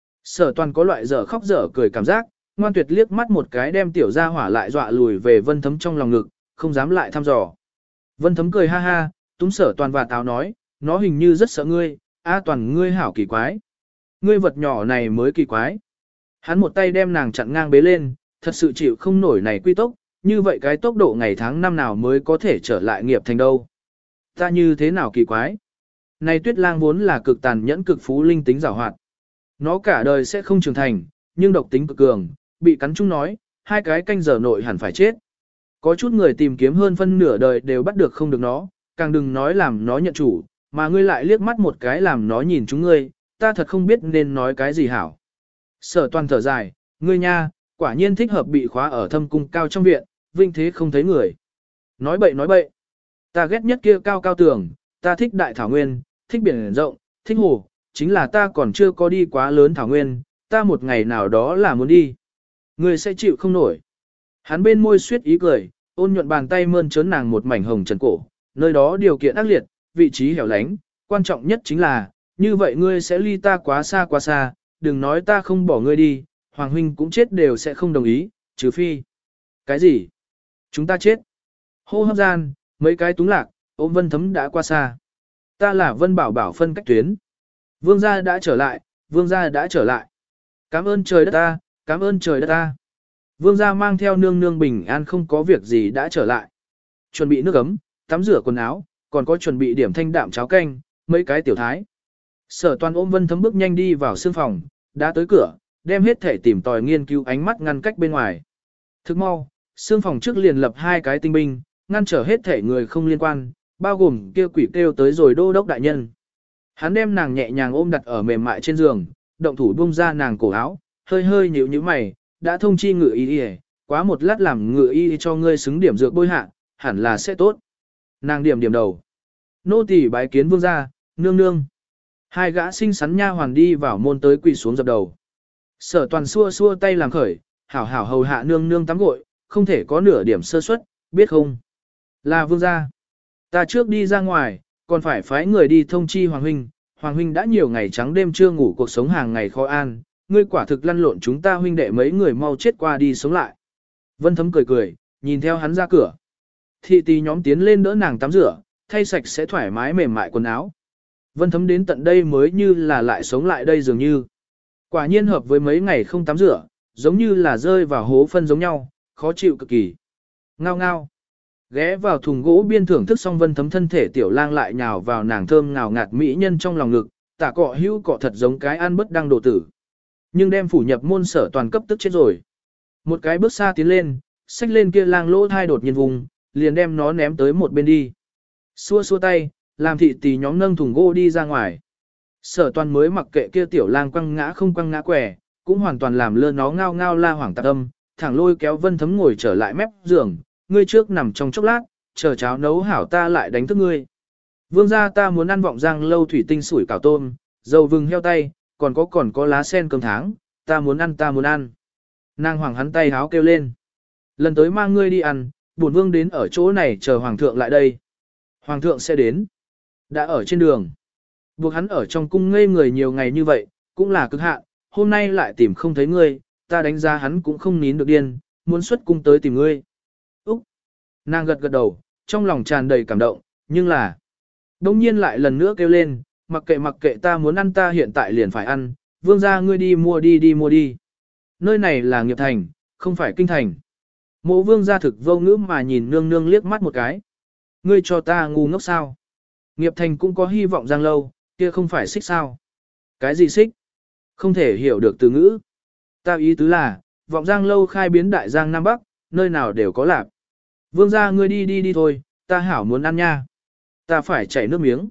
[SPEAKER 1] Sở Toàn có loại dở khóc dở cười cảm giác, ngoan tuyệt liếc mắt một cái đem tiểu gia hỏa lại dọa lùi về Vân Thấm trong lòng ngực, không dám lại thăm dò. Vân Thấm cười ha ha, túm Sở Toàn và táo nói, nó hình như rất sợ ngươi, a Toàn ngươi hảo kỳ quái. Ngươi vật nhỏ này mới kỳ quái. Hắn một tay đem nàng chặn ngang bế lên, thật sự chịu không nổi này quy tốc, như vậy cái tốc độ ngày tháng năm nào mới có thể trở lại nghiệp thành đâu. Ta như thế nào kỳ quái. Này Tuyết Lang vốn là cực tàn nhẫn cực phú linh tính giảo hoạt. Nó cả đời sẽ không trưởng thành, nhưng độc tính cực cường, bị cắn chung nói, hai cái canh giờ nội hẳn phải chết. Có chút người tìm kiếm hơn phân nửa đời đều bắt được không được nó, càng đừng nói làm nó nhận chủ, mà ngươi lại liếc mắt một cái làm nó nhìn chúng ngươi, ta thật không biết nên nói cái gì hảo. Sở Toàn thở dài, ngươi nha, quả nhiên thích hợp bị khóa ở thâm cung cao trong viện, vinh thế không thấy người. Nói bậy nói bậy, ta ghét nhất kia cao cao tường, ta thích đại thảo nguyên, thích biển rộng, thích hồ, chính là ta còn chưa có đi quá lớn thảo nguyên, ta một ngày nào đó là muốn đi. Ngươi sẽ chịu không nổi. Hắn bên môi suyết ý cười, ôn nhuận bàn tay mơn trớn nàng một mảnh hồng trần cổ, nơi đó điều kiện ác liệt, vị trí hẻo lánh, quan trọng nhất chính là, như vậy ngươi sẽ ly ta quá xa quá xa, đừng nói ta không bỏ ngươi đi, Hoàng huynh cũng chết đều sẽ không đồng ý, trừ phi. Cái gì? Chúng ta chết. Hô hấp gian, mấy cái túng lạc, ôm Vân Thấm đã qua xa. Ta là Vân Bảo Bảo phân cách tuyến. Vương gia đã trở lại, vương gia đã trở lại. Cảm ơn trời đất ta, cảm ơn trời đất ta. Vương gia mang theo nương nương bình an không có việc gì đã trở lại. Chuẩn bị nước ấm, tắm rửa quần áo, còn có chuẩn bị điểm thanh đạm cháo canh, mấy cái tiểu thái. Sở Toàn ôm Vân Thấm bước nhanh đi vào sương phòng, đã tới cửa, đem hết thể tìm tòi nghiên cứu ánh mắt ngăn cách bên ngoài. Thức mau, Xương phòng trước liền lập hai cái tinh binh, ngăn trở hết thể người không liên quan, bao gồm kia quỷ kêu tới rồi đô đốc đại nhân. Hắn đem nàng nhẹ nhàng ôm đặt ở mềm mại trên giường, động thủ buông ra nàng cổ áo, hơi hơi nhíu nhíu mày, đã thông chi ngự y y, quá một lát làm ngự y cho ngươi xứng điểm dược bôi hạ, hẳn là sẽ tốt. Nàng điểm điểm đầu. Nô tỳ bái kiến vương gia, nương nương. Hai gã xinh xắn nha hoàn đi vào môn tới quỳ xuống dập đầu. Sở Toàn xua xua tay làm khởi, hảo hảo hầu hạ nương nương tắm gội, không thể có nửa điểm sơ suất, biết không? Là vương gia. Ta trước đi ra ngoài, còn phải phái người đi thông chi Hoàng huynh. Hoàng huynh đã nhiều ngày trắng đêm chưa ngủ, cuộc sống hàng ngày khó an, ngươi quả thực lăn lộn chúng ta huynh đệ mấy người mau chết qua đi sống lại. Vân Thấm cười cười, nhìn theo hắn ra cửa. Thị tỳ nhóm tiến lên đỡ nàng tắm rửa, thay sạch sẽ thoải mái mềm mại quần áo. Vân Thấm đến tận đây mới như là lại sống lại đây dường như. Quả nhiên hợp với mấy ngày không tắm rửa, giống như là rơi vào hố phân giống nhau, khó chịu cực kỳ. Ngao ngao. Ghé vào thùng gỗ biên thưởng thức xong Vân Thấm thân thể tiểu lang lại nhào vào nàng thơm ngào ngạt mỹ nhân trong lòng ngực, tả cọ hữu cọ thật giống cái ăn bất đăng độ tử. Nhưng đem phủ nhập môn Sở Toàn cấp tức chết rồi. Một cái bước xa tiến lên, xách lên kia lang lỗ thai đột nhiên vùng, liền đem nó ném tới một bên đi. Xua xua tay, làm thị tỳ nhóm nâng thùng gỗ đi ra ngoài. Sở Toàn mới mặc kệ kia tiểu lang quăng ngã không quăng ngã quẻ, cũng hoàn toàn làm lơ nó ngao ngao la hoảng tạc âm, thẳng lôi kéo Vân Thấm ngồi trở lại mép giường, ngươi trước nằm trong chốc lát, chờ cháo nấu hảo ta lại đánh thức ngươi. Vương gia ta muốn ăn vọng giang lâu thủy tinh sủi cảo tôm, dầu vừng heo tay, còn có còn có lá sen cơm tháng, ta muốn ăn ta muốn ăn. Nàng hoàng hắn tay háo kêu lên. Lần tới mang ngươi đi ăn, bổn vương đến ở chỗ này chờ hoàng thượng lại đây. Hoàng thượng sẽ đến. Đã ở trên đường. Buộc hắn ở trong cung ngây người nhiều ngày như vậy, cũng là cực hạn, hôm nay lại tìm không thấy ngươi, ta đánh giá hắn cũng không nín được điên, muốn xuất cung tới tìm ngươi. Úc! Nàng gật gật đầu, trong lòng tràn đầy cảm động, nhưng là... Đông nhiên lại lần nữa kêu lên, mặc kệ mặc kệ ta muốn ăn ta hiện tại liền phải ăn, vương gia ngươi đi mua đi đi mua đi. Nơi này là nghiệp thành, không phải kinh thành. Mộ vương gia thực vô ngữ mà nhìn nương nương liếc mắt một cái. Ngươi cho ta ngu ngốc sao? Nghiệp thành cũng có hy vọng giang lâu, kia không phải xích sao? Cái gì xích? Không thể hiểu được từ ngữ. Ta ý tứ là, vọng giang lâu khai biến đại giang Nam Bắc, nơi nào đều có lạp. Vương gia ngươi đi đi đi thôi, ta hảo muốn ăn nha. Ta phải chảy nước miếng.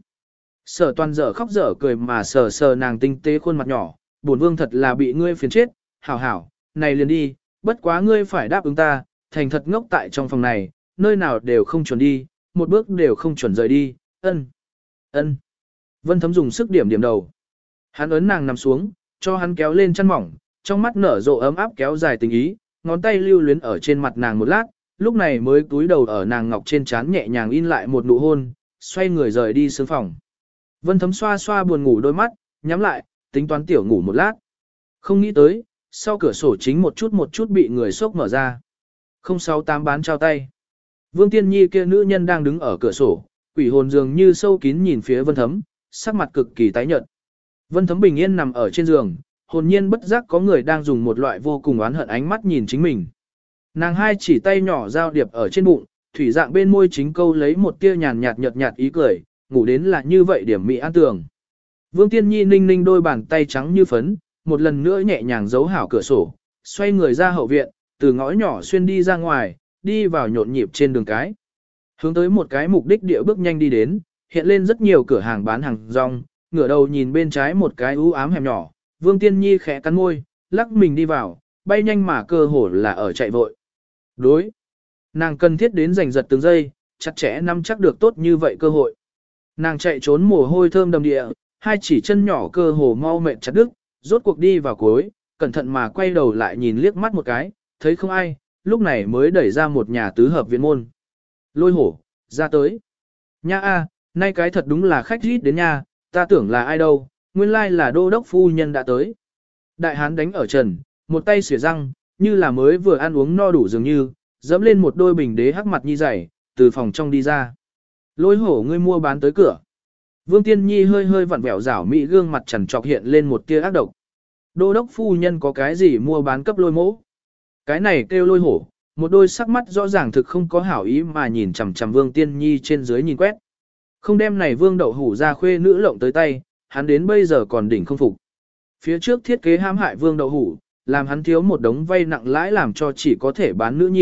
[SPEAKER 1] Sở Toàn dở khóc dở cười mà sờ sờ nàng tinh tế khuôn mặt nhỏ, bổn vương thật là bị ngươi phiền chết, hảo hảo, này liền đi, bất quá ngươi phải đáp ứng ta, thành thật ngốc tại trong phòng này, nơi nào đều không chuẩn đi, một bước đều không chuẩn rời đi, ân, ân. Vân Thấm dùng sức điểm điểm đầu. Hắn ấn nàng nằm xuống, cho hắn kéo lên chăn mỏng, trong mắt nở rộ ấm áp kéo dài tình ý, ngón tay lưu luyến ở trên mặt nàng một lát, lúc này mới cúi đầu ở nàng ngọc trên trán nhẹ nhàng in lại một nụ hôn, xoay người rời đi sương phòng. Vân Thấm xoa xoa buồn ngủ đôi mắt, nhắm lại, tính toán tiểu ngủ một lát. Không nghĩ tới, sau cửa sổ chính một chút một chút bị người xốc mở ra. không sáu tám bán trao tay. Vương Tiên Nhi kia nữ nhân đang đứng ở cửa sổ, quỷ hồn dường như sâu kín nhìn phía Vân Thấm, sắc mặt cực kỳ tái nhợt. Vân Thấm bình yên nằm ở trên giường, hồn nhiên bất giác có người đang dùng một loại vô cùng oán hận ánh mắt nhìn chính mình. Nàng hai chỉ tay nhỏ giao điệp ở trên bụng, thủy dạng bên môi chính câu lấy một tia nhàn nhạt nhợt nhạt ý cười, ngủ đến là như vậy điểm mị an tường. Vương Tiên Nhi ninh ninh đôi bàn tay trắng như phấn, một lần nữa nhẹ nhàng giấu hảo cửa sổ, xoay người ra hậu viện, từ ngõ nhỏ xuyên đi ra ngoài, đi vào nhộn nhịp trên đường cái. Hướng tới một cái mục đích địa bước nhanh đi đến, hiện lên rất nhiều cửa hàng bán hàng rong, ngửa đầu nhìn bên trái một cái u ám hẻm nhỏ, Vương Tiên Nhi khẽ cắn môi, lắc mình đi vào, bay nhanh mà cơ hồ là ở chạy vội. Đối, nàng cần thiết đến giành giật từng giây, chặt chẽ nắm chắc được tốt như vậy cơ hội. Nàng chạy trốn mồ hôi thơm đầm địa, hai chỉ chân nhỏ cơ hồ mau mệt chặt đứt, rốt cuộc đi vào cuối, cẩn thận mà quay đầu lại nhìn liếc mắt một cái, thấy không ai, lúc này mới đẩy ra một nhà tứ hợp viện môn. Lôi hổ, ra tới. Nha a, nay cái thật đúng là khách rít đến nha, ta tưởng là ai đâu, nguyên lai là đô đốc phu nhân đã tới. Đại hán đánh ở trần, một tay xỉa răng, như là mới vừa ăn uống no đủ dường như, dẫm lên một đôi bình đế hắc mặt nhi dày, từ phòng trong đi ra. Lôi hổ ngươi mua bán tới cửa. Vương Tiên Nhi hơi hơi vặn vẹo rảo mỹ gương mặt trần trọc hiện lên một tia ác độc. Đô đốc phu nhân có cái gì mua bán cấp lôi mỗ? Cái này kêu lôi hổ, một đôi sắc mắt rõ ràng thực không có hảo ý mà nhìn chằm chằm Vương Tiên Nhi trên dưới nhìn quét. Không đem này Vương Đậu Hủ ra khuê nữ lộng tới tay, hắn đến bây giờ còn đỉnh không phục. Phía trước thiết kế hãm hại Vương Đậu Hủ, làm hắn thiếu một đống vay nặng lãi làm cho chỉ có thể bán nữ nhi,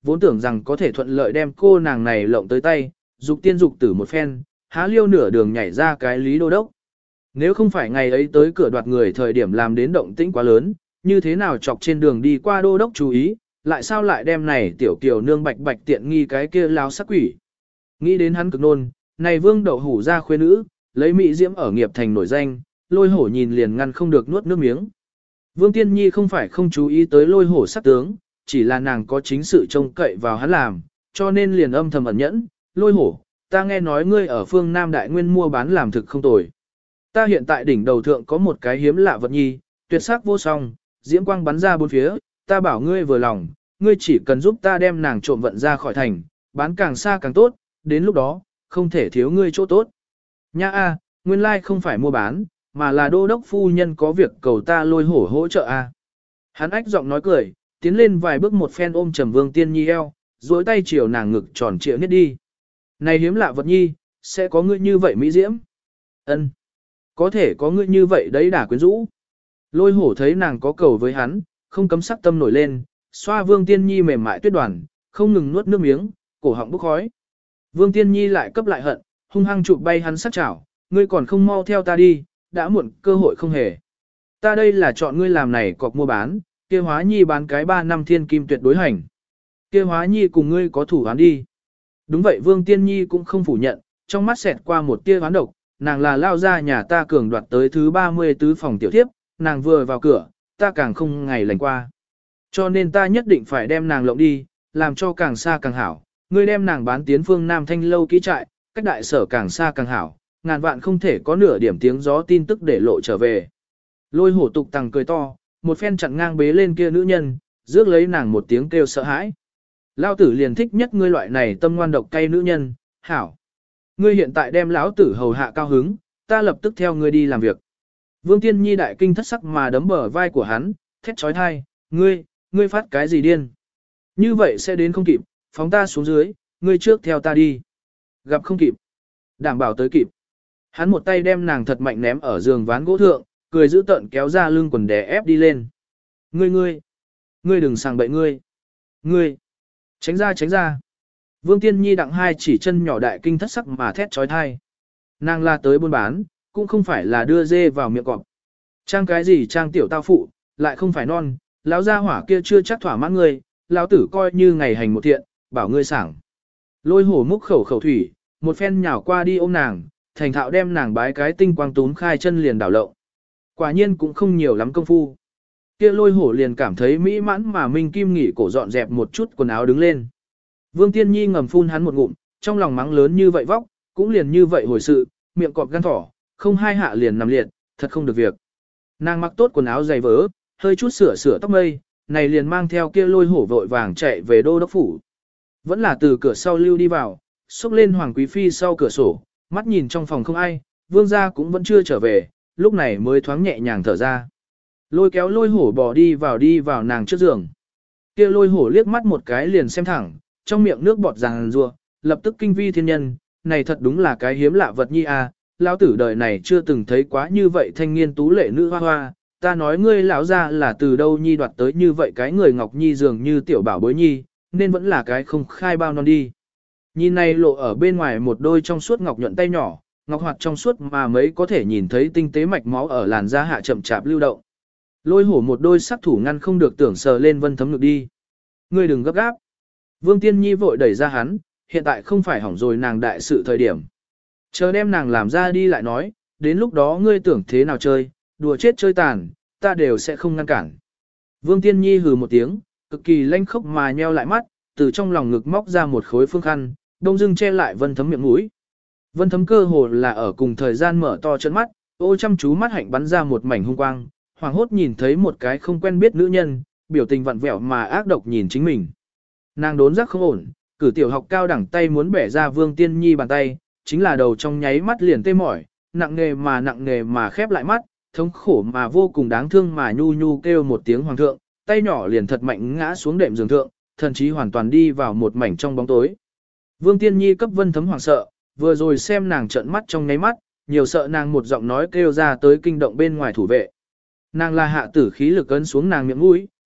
[SPEAKER 1] vốn tưởng rằng có thể thuận lợi đem cô nàng này lộng tới tay, dục tiên dục tử một phen, há liêu nửa đường nhảy ra cái Lý Đô Đốc. Nếu không phải ngày ấy tới cửa đoạt người thời điểm làm đến động tĩnh quá lớn, như thế nào chọc trên đường đi qua Đô Đốc chú ý, lại sao lại đem này tiểu kiều nương bạch bạch tiện nghi cái kia láo sắc quỷ. Nghĩ đến hắn cực nôn, này vương đậu hủ ra khuê nữ, lấy mỹ diễm ở nghiệp thành nổi danh, lôi hổ nhìn liền ngăn không được nuốt nước miếng. Vương Tiên Nhi không phải không chú ý tới lôi hổ sắc tướng, chỉ là nàng có chính sự trông cậy vào hắn làm, cho nên liền âm thầm ẩn nhẫn, lôi hổ, ta nghe nói ngươi ở phương Nam Đại Nguyên mua bán làm thực không tồi. Ta hiện tại đỉnh đầu thượng có một cái hiếm lạ vật nhi, tuyệt sắc vô song, diễm quang bắn ra bốn phía, ta bảo ngươi vừa lòng, ngươi chỉ cần giúp ta đem nàng trộm vận ra khỏi thành, bán càng xa càng tốt, đến lúc đó, không thể thiếu ngươi chỗ tốt. Nha a, nguyên lai không phải mua bán, mà là đô đốc phu nhân có việc cầu ta lôi hổ hỗ trợ a. Hắn ách giọng nói cười, tiến lên vài bước một phen ôm trầm Vương Tiên Nhi eo, duỗi tay chiều nàng ngực tròn trịa nhất đi. Này hiếm lạ vật nhi, sẽ có ngươi như vậy mỹ diễm. Ân, có thể có ngươi như vậy đấy đả quyến rũ. Lôi hổ thấy nàng có cầu với hắn, không cấm sắc tâm nổi lên, xoa Vương Tiên Nhi mềm mại tuyết đoàn, không ngừng nuốt nước miếng, cổ họng bốc khói. Vương Tiên Nhi lại cấp lại hận, hung hăng chụp bay hắn sắc chảo, ngươi còn không mau theo ta đi, đã muộn cơ hội không hề. Ta đây là chọn ngươi làm này cọc mua bán, kia hóa nhi bán cái ba năm thiên kim tuyệt đối hành. Kia hóa nhi cùng ngươi có thủ án đi. Đúng vậy Vương Tiên Nhi cũng không phủ nhận, trong mắt xẹt qua một tia oán độc, nàng là lao ra nhà ta cường đoạt tới thứ ba mươi tứ phòng tiểu thiếp, nàng vừa vào cửa, ta càng không ngày lành qua. Cho nên ta nhất định phải đem nàng lộng đi, làm cho càng xa càng hảo, ngươi đem nàng bán tiến phương Nam Thanh lâu kỹ trại, cách đại sở càng xa càng hảo, ngàn vạn không thể có nửa điểm tiếng gió tin tức để lộ trở về. Lôi hổ tục tằng cười to, một phen chặn ngang bế lên kia nữ nhân, rước lấy nàng một tiếng kêu sợ hãi. Lão tử liền thích nhất ngươi loại này tâm ngoan độc cay nữ nhân, hảo. Ngươi hiện tại đem lão tử hầu hạ cao hứng, ta lập tức theo ngươi đi làm việc. Vương Tiên Nhi đại kinh thất sắc mà đấm bờ vai của hắn, thét trói thai, ngươi, ngươi phát cái gì điên. Như vậy sẽ đến không kịp, phóng ta xuống dưới, ngươi trước theo ta đi. Gặp không kịp, đảm bảo tới kịp. Hắn một tay đem nàng thật mạnh ném ở giường ván gỗ thượng, cười giữ tợn kéo ra lưng quần đè ép đi lên. Ngươi ngươi, ngươi đừng sàng bậy ngươi. Ngươi, tránh ra tránh ra. Vương Tiên Nhi đặng hai chỉ chân nhỏ đại kinh thất sắc mà thét trói thai. Nàng la tới buôn bán, cũng không phải là đưa dê vào miệng cọp. Trang cái gì trang tiểu tao phụ, lại không phải non, lão gia hỏa kia chưa chắc thỏa mãn ngươi, lão tử coi như ngày hành một thiện, bảo ngươi sảng. Lôi hổ múc khẩu khẩu thủy, một phen nhào qua đi ôm nàng, thành thạo đem nàng bái cái tinh quang tún khai chân liền đảo lộn. Quả nhiên cũng không nhiều lắm công phu. Kia lôi hổ liền cảm thấy mỹ mãn mà Minh Kim nghỉ cổ dọn dẹp một chút quần áo đứng lên. Vương Tiên Nhi ngầm phun hắn một ngụm, trong lòng mắng lớn như vậy vóc, cũng liền như vậy hồi sự, miệng cọp gan thỏ, không hai hạ liền nằm liệt, thật không được việc. Nàng mặc tốt quần áo dày vỡ, hơi chút sửa sửa tóc mây, này liền mang theo kia lôi hổ vội vàng chạy về đô đốc phủ. Vẫn là từ cửa sau lưu đi vào, xúc lên Hoàng Quý Phi sau cửa sổ, mắt nhìn trong phòng không ai, vương gia cũng vẫn chưa trở về, lúc này mới thoáng nhẹ nhàng thở ra. Lôi kéo lôi hổ bò đi vào đi vào nàng trước giường. Kia lôi hổ liếc mắt một cái liền xem thẳng, trong miệng nước bọt ràng rùa, lập tức kinh vi thiên nhân, này thật đúng là cái hiếm lạ vật nhi à, lão tử đời này chưa từng thấy quá như vậy thanh niên tú lệ nữ hoa hoa, ta nói ngươi lão ra là từ đâu nhi đoạt tới như vậy cái người ngọc nhi dường như tiểu bảo bối nhi, nên vẫn là cái không khai bao non đi. Nhìn này lộ ở bên ngoài một đôi trong suốt ngọc nhuận tay nhỏ, ngọc hoạt trong suốt mà mấy có thể nhìn thấy tinh tế mạch máu ở làn da hạ chậm chạp lưu động. Lôi hổ một đôi sắc thủ ngăn không được tưởng sờ lên vân thấm ngực đi. Ngươi đừng gấp gáp. Vương Tiên Nhi vội đẩy ra hắn, hiện tại không phải hỏng rồi nàng đại sự thời điểm. Chờ đem nàng làm ra đi lại nói, đến lúc đó ngươi tưởng thế nào chơi, đùa chết chơi tàn, ta đều sẽ không ngăn cản. Vương Tiên Nhi hừ một tiếng, cực kỳ lanh khốc mà nheo lại mắt, từ trong lòng ngực móc ra một khối phương khăn, đông dưng che lại vân thấm miệng mũi. Vân thấm cơ hồ là ở cùng thời gian mở to chân mắt, ô chăm chú mắt hạnh bắn ra một mảnh hung quang, hoàng hốt nhìn thấy một cái không quen biết nữ nhân, biểu tình vặn vẹo mà ác độc nhìn chính mình. Nàng đốn giác không ổn, cử tiểu học cao đẳng tay muốn bẻ ra Vương Tiên Nhi bàn tay, chính là đầu trong nháy mắt liền tê mỏi, nặng nề mà nặng nề mà khép lại mắt, thống khổ mà vô cùng đáng thương mà nhu nhu kêu một tiếng hoàng thượng, tay nhỏ liền thật mạnh ngã xuống đệm giường thượng, thần chí hoàn toàn đi vào một mảnh trong bóng tối. Vương Tiên Nhi cấp Vân Thấm hoảng sợ, vừa rồi xem nàng trợn mắt trong nháy mắt, nhiều sợ nàng một giọng nói kêu ra tới kinh động bên ngoài thủ vệ. Nàng là hạ tử khí lực ấn xuống nàng miệng mũi,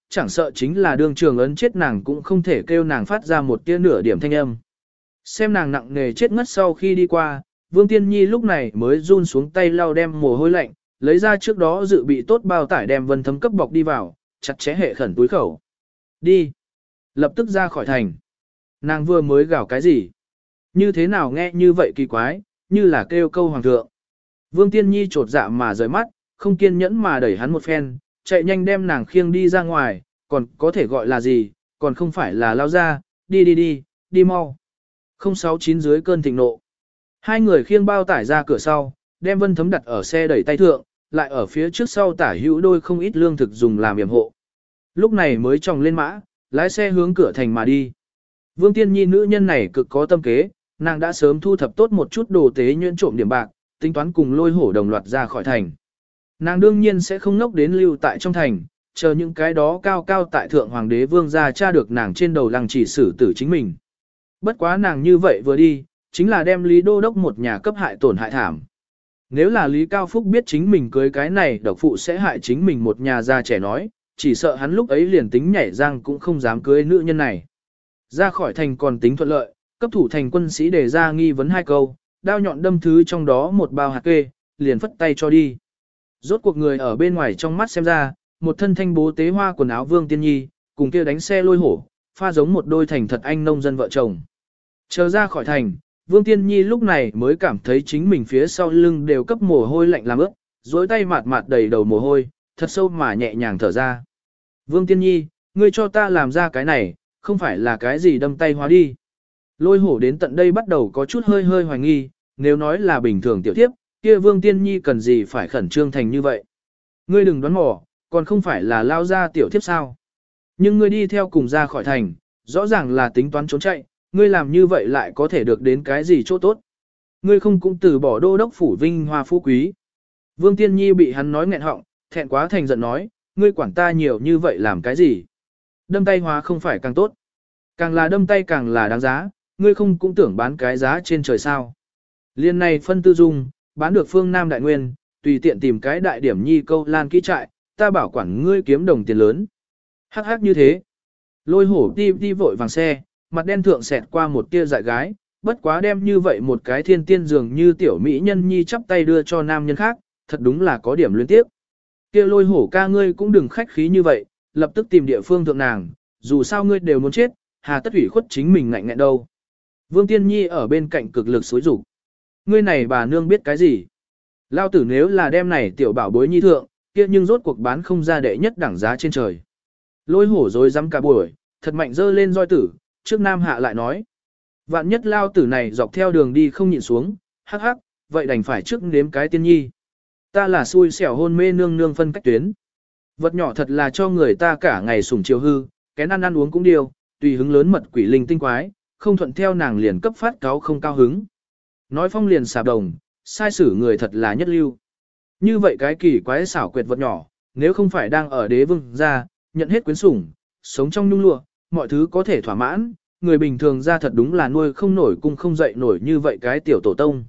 [SPEAKER 1] chẳng sợ chính là đương trường ấn chết nàng cũng không thể kêu nàng phát ra một tia nửa điểm thanh âm. Xem nàng nặng nề chết ngất sau khi đi qua, Vương Tiên Nhi lúc này mới run xuống tay lau đem mồ hôi lạnh, lấy ra trước đó dự bị tốt bao tải đem Vân Thấm cấp bọc đi vào, chặt chẽ hệ khẩn túi khẩu. Đi. Lập tức ra khỏi thành. Nàng vừa mới gào cái gì? Như thế nào nghe như vậy kỳ quái, như là kêu câu hoàng thượng. Vương Tiên Nhi trột dạ mà rời mắt, không kiên nhẫn mà đẩy hắn một phen, chạy nhanh đem nàng khiêng đi ra ngoài, còn có thể gọi là gì, còn không phải là lao ra, đi đi đi, đi mau. không sáu chín dưới cơn thịnh nộ. Hai người khiêng bao tải ra cửa sau, đem Vân Thấm đặt ở xe đẩy tay thượng, lại ở phía trước sau tả hữu đôi không ít lương thực dùng làm yểm hộ. Lúc này mới tròng lên mã, lái xe hướng cửa thành mà đi. Vương Tiên Nhi nữ nhân này cực có tâm kế, nàng đã sớm thu thập tốt một chút đồ tế nhuyễn trộm điểm bạc, tính toán cùng Lôi Hổ đồng loạt ra khỏi thành. Nàng đương nhiên sẽ không ngốc đến lưu tại trong thành, chờ những cái đó cao cao tại thượng hoàng đế vương gia tra được nàng trên đầu lăng chỉ xử tử chính mình. Bất quá nàng như vậy vừa đi, chính là đem Lý Đô Đốc một nhà cấp hại tổn hại thảm. Nếu là Lý Cao Phúc biết chính mình cưới cái này độc phụ sẽ hại chính mình một nhà già trẻ nói, chỉ sợ hắn lúc ấy liền tính nhảy răng cũng không dám cưới nữ nhân này. Ra khỏi thành còn tính thuận lợi, cấp thủ thành quân sĩ đề ra nghi vấn hai câu, đao nhọn đâm thứ trong đó một bao hạt kê, liền phất tay cho đi. Rốt cuộc người ở bên ngoài trong mắt xem ra, một thân thanh bố tế hoa quần áo Vương Tiên Nhi, cùng kia đánh xe Lôi Hổ, pha giống một đôi thành thật anh nông dân vợ chồng. Chờ ra khỏi thành, Vương Tiên Nhi lúc này mới cảm thấy chính mình phía sau lưng đều cấp mồ hôi lạnh làm ướt, dối tay mạt mạt đầy đầu mồ hôi, thật sâu mà nhẹ nhàng thở ra. Vương Tiên Nhi, ngươi cho ta làm ra cái này, không phải là cái gì đâm tay hóa đi. Lôi Hổ đến tận đây bắt đầu có chút hơi hơi hoài nghi, nếu nói là bình thường tiểu tiếp, kia Vương Tiên Nhi cần gì phải khẩn trương thành như vậy. Ngươi đừng đoán mò, còn không phải là lao ra tiểu tiếp sao. Nhưng ngươi đi theo cùng ra khỏi thành, rõ ràng là tính toán trốn chạy, ngươi làm như vậy lại có thể được đến cái gì chỗ tốt. Ngươi không cũng từ bỏ đô đốc phủ vinh hoa phú quý. Vương Tiên Nhi bị hắn nói nghẹn họng, thẹn quá thành giận nói, ngươi quản ta nhiều như vậy làm cái gì. Đâm tay hóa không phải càng tốt. Càng là đâm tay càng là đáng giá, ngươi không cũng tưởng bán cái giá trên trời sao. Liên này phân tư dung, bán được phương Nam Đại Nguyên, tùy tiện tìm cái đại điểm nhi câu lan kỹ trại, ta bảo quản ngươi kiếm đồng tiền lớn. Hắc hắc như thế. Lôi Hổ đi đi vội vàng xe, mặt đen thượng xẹt qua một tia dại gái, bất quá đem như vậy một cái thiên tiên dường như tiểu mỹ nhân nhi chắp tay đưa cho nam nhân khác, thật đúng là có điểm luyến tiếp. Kia Lôi Hổ ca ngươi cũng đừng khách khí như vậy, lập tức tìm địa phương thượng nàng, dù sao ngươi đều muốn chết, hà tất ủy khuất chính mình ngạnh ngẹn đâu. Vương Tiên Nhi ở bên cạnh cực lực xối rủ. Ngươi này bà nương biết cái gì? Lao tử nếu là đem này tiểu bảo bối nhi thượng, kia nhưng rốt cuộc bán không ra đệ nhất đẳng giá trên trời. Lôi Hổ rồi dám cả buổi, thật mạnh dơ lên roi tử, trước nam hạ lại nói. Vạn nhất lao tử này dọc theo đường đi không nhịn xuống, hắc hắc, vậy đành phải trước nếm cái Tiên Nhi. Ta là xui xẻo hôn mê nương nương phân cách tuyến. Vật nhỏ thật là cho người ta cả ngày sủng chiều hư, kén ăn ăn uống cũng điều, tùy hứng lớn mật quỷ linh tinh quái, không thuận theo nàng liền cấp phát cáo không cao hứng. Nói phong liền xà đồng, sai xử người thật là nhất lưu. Như vậy cái kỳ quái xảo quyệt vật nhỏ, nếu không phải đang ở đế vương ra, nhận hết quyến sủng, sống trong nhung lụa, mọi thứ có thể thỏa mãn, người bình thường ra thật đúng là nuôi không nổi cung không dậy nổi như vậy cái tiểu tổ tông.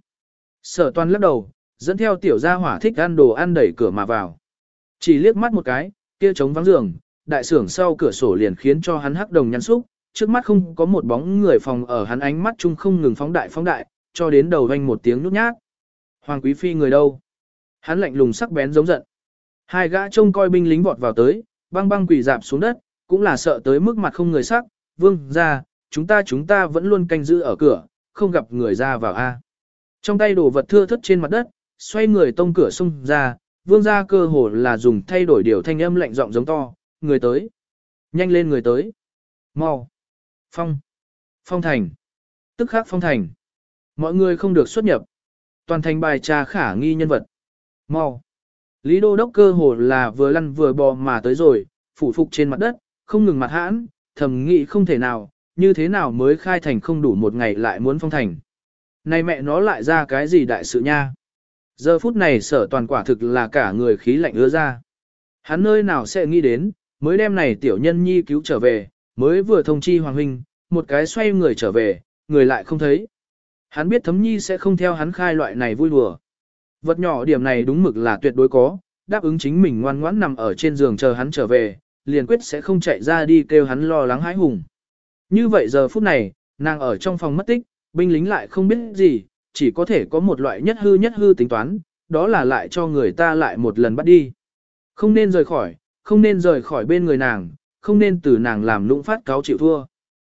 [SPEAKER 1] Sở Toàn lắc đầu, dẫn theo tiểu gia hỏa thích ăn đồ ăn đẩy cửa mà vào. Chỉ liếc mắt một cái, kia trống vắng giường, đại sưởng sau cửa sổ liền khiến cho hắn hắc đồng nhăn xúc, trước mắt không có một bóng người phòng ở hắn ánh mắt chung không ngừng phóng đại phóng đại, cho đến đầu vang một tiếng nhút nhát. Hoàng quý phi người đâu? Hắn lạnh lùng sắc bén giống giận. Hai gã trông coi binh lính vọt vào tới, băng băng quỳ dạp xuống đất, cũng là sợ tới mức mặt không người sắc, vương ra, chúng ta chúng ta vẫn luôn canh giữ ở cửa, không gặp người ra vào a. Trong tay đồ vật thưa thớt trên mặt đất, xoay người tông cửa xông ra, vương ra cơ hồ là dùng thay đổi điều thanh âm lạnh giọng giống to, người tới. Nhanh lên người tới. Mau. Phong. Phong thành. Tức khắc phong thành. Mọi người không được xuất nhập. Toàn thành bài trà khả nghi nhân vật. Mau. Lý Đô Đốc cơ hồ là vừa lăn vừa bò mà tới rồi, phủ phục trên mặt đất, không ngừng mặt hãn, thầm nghĩ không thể nào, như thế nào mới khai thành không đủ một ngày lại muốn phong thành. Này mẹ nó lại ra cái gì đại sự nha. Giờ phút này Sở Toàn quả thực là cả người khí lạnh ứa ra. Hắn nơi nào sẽ nghĩ đến, mới đem này tiểu nhân nhi cứu trở về, mới vừa thông chi Hoàng huynh, một cái xoay người trở về, người lại không thấy. Hắn biết Thấm Nhi sẽ không theo hắn khai loại này vui đùa. Vật nhỏ điểm này đúng mực là tuyệt đối có, đáp ứng chính mình ngoan ngoãn nằm ở trên giường chờ hắn trở về, liền quyết sẽ không chạy ra đi kêu hắn lo lắng hãi hùng. Như vậy giờ phút này, nàng ở trong phòng mất tích, binh lính lại không biết gì, chỉ có thể có một loại nhất hư nhất hư tính toán, đó là lại cho người ta lại một lần bắt đi. Không nên rời khỏi, không nên rời khỏi bên người nàng, không nên từ nàng làm lũng phát cáo chịu thua.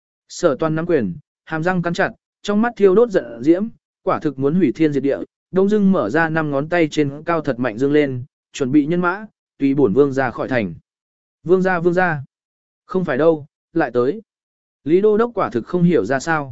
[SPEAKER 1] Sở Toàn nắm quyền, hàm răng cắn chặt, trong mắt thiêu đốt giận diễm, quả thực muốn hủy thiên diệt địa, đông dưng mở ra năm ngón tay trên cao thật mạnh dương lên, chuẩn bị nhân mã, tùy bổn vương ra khỏi thành. Vương ra vương ra. Không phải đâu, lại tới. Lý Đô Đốc quả thực không hiểu ra sao.